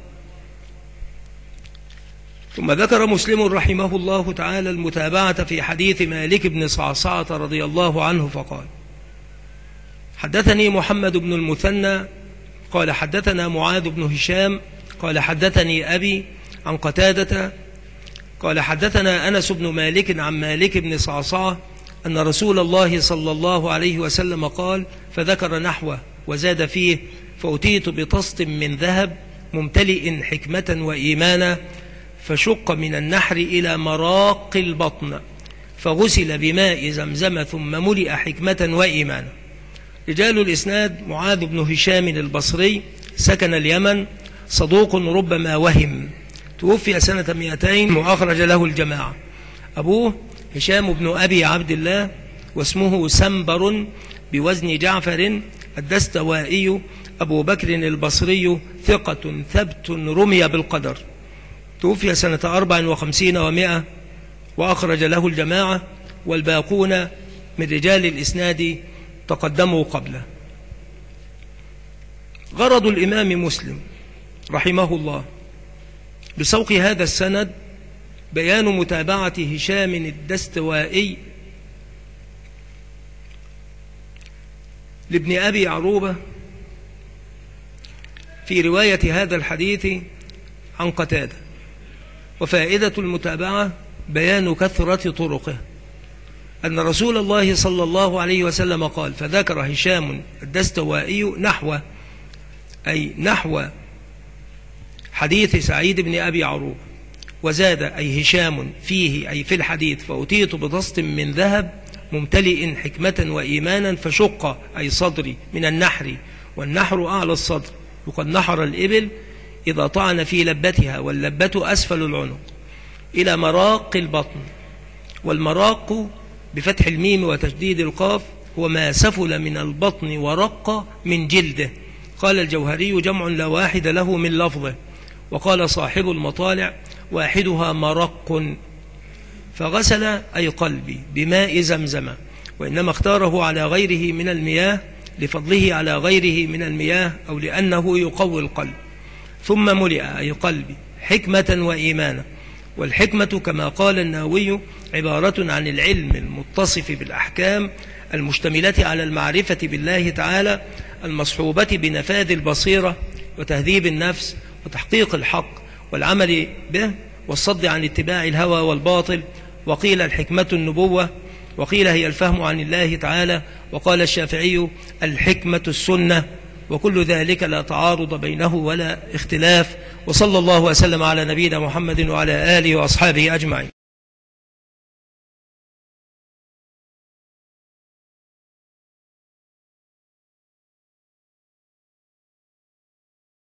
ثم ذكر مسلم رحمه الله تعالى المتابعة في حديث مالك بن صعصعة رضي الله عنه فقال: حدثني محمد بن المثنى قال حدثنا معاذ بن هشام قال حدثني أبي عن قتادة قال حدثنا أنس بن مالك عن مالك بن صعصعة أن رسول الله صلى الله عليه وسلم قال، فذكر نحوه وزاد فيه: فأتيت بطست من ذهب ممتلئ حكمة وإيمانا، فشق من النحر إلى مراق البطن، فغسل بماء زمزم ثم ملئ حكمة وإيمانا. رجال الإسناد: معاذ بن هشام البصري، سكن اليمن، صدوق ربما وهم، توفي سنة 200 وأخرج له الجماعة. أبوه هشام بن أبي عبد الله، واسمه سنبر بوزن جعفر الدستوائي، أبو بكر البصري، ثقة ثبت رمي بالقدر، توفي سنة 54 و100 وأخرج له الجماعة، والباقون من رجال الإسناد تقدموا قبله. غرض الإمام مسلم رحمه الله بسوق هذا السند بيان متابعة هشام الدستوائي لابن أبي عروبة في رواية هذا الحديث عن قتادة. وفائدة المتابعة بيان كثرة طرقه، أن رسول الله صلى الله عليه وسلم قال: فذكر هشام الدستوائي نحوه، أي نحو حديث سعيد بن أبي عروبة، وزاد أي هشام فيه أي في الحديث: فأتيت بطست من ذهب ممتلئ حكمة وإيمانا، فشق أي صدري من النحر، والنحر أعلى الصدر، وقد نحر الإبل إذا طعن في لبتها، واللبة أسفل العنق، إلى مراق البطن. والمراق بفتح الميم وتشديد القاف هو ما سفل من البطن ورق من جلده. قال الجوهري: جمع لا واحد له من لفظه. وقال صاحب المطالع: واحدها مرق. فغسل أي قلبي بماء زمزم، وإنما اختاره على غيره من المياه لفضله على غيره من المياه، أو لأنه يقوي القلب. ثم ملئ أي قلبي حكمة وإيمانا. والحكمة كما قال النووي عبارة عن العلم المتصف بالأحكام المشتملة على المعرفة بالله تعالى، المصحوبة بنفاذ البصيرة وتهذيب النفس وتحقيق الحق والعمل به والصد عن اتباع الهوى والباطل. وقيل الحكمة النبوة، وقيل هي الفهم عن الله تعالى، وقال الشافعي الحكمة السنة، وكل ذلك لا تعارض بينه ولا اختلاف. وصلى الله وسلم على نبينا محمد وعلى آله وأصحابه أجمعين.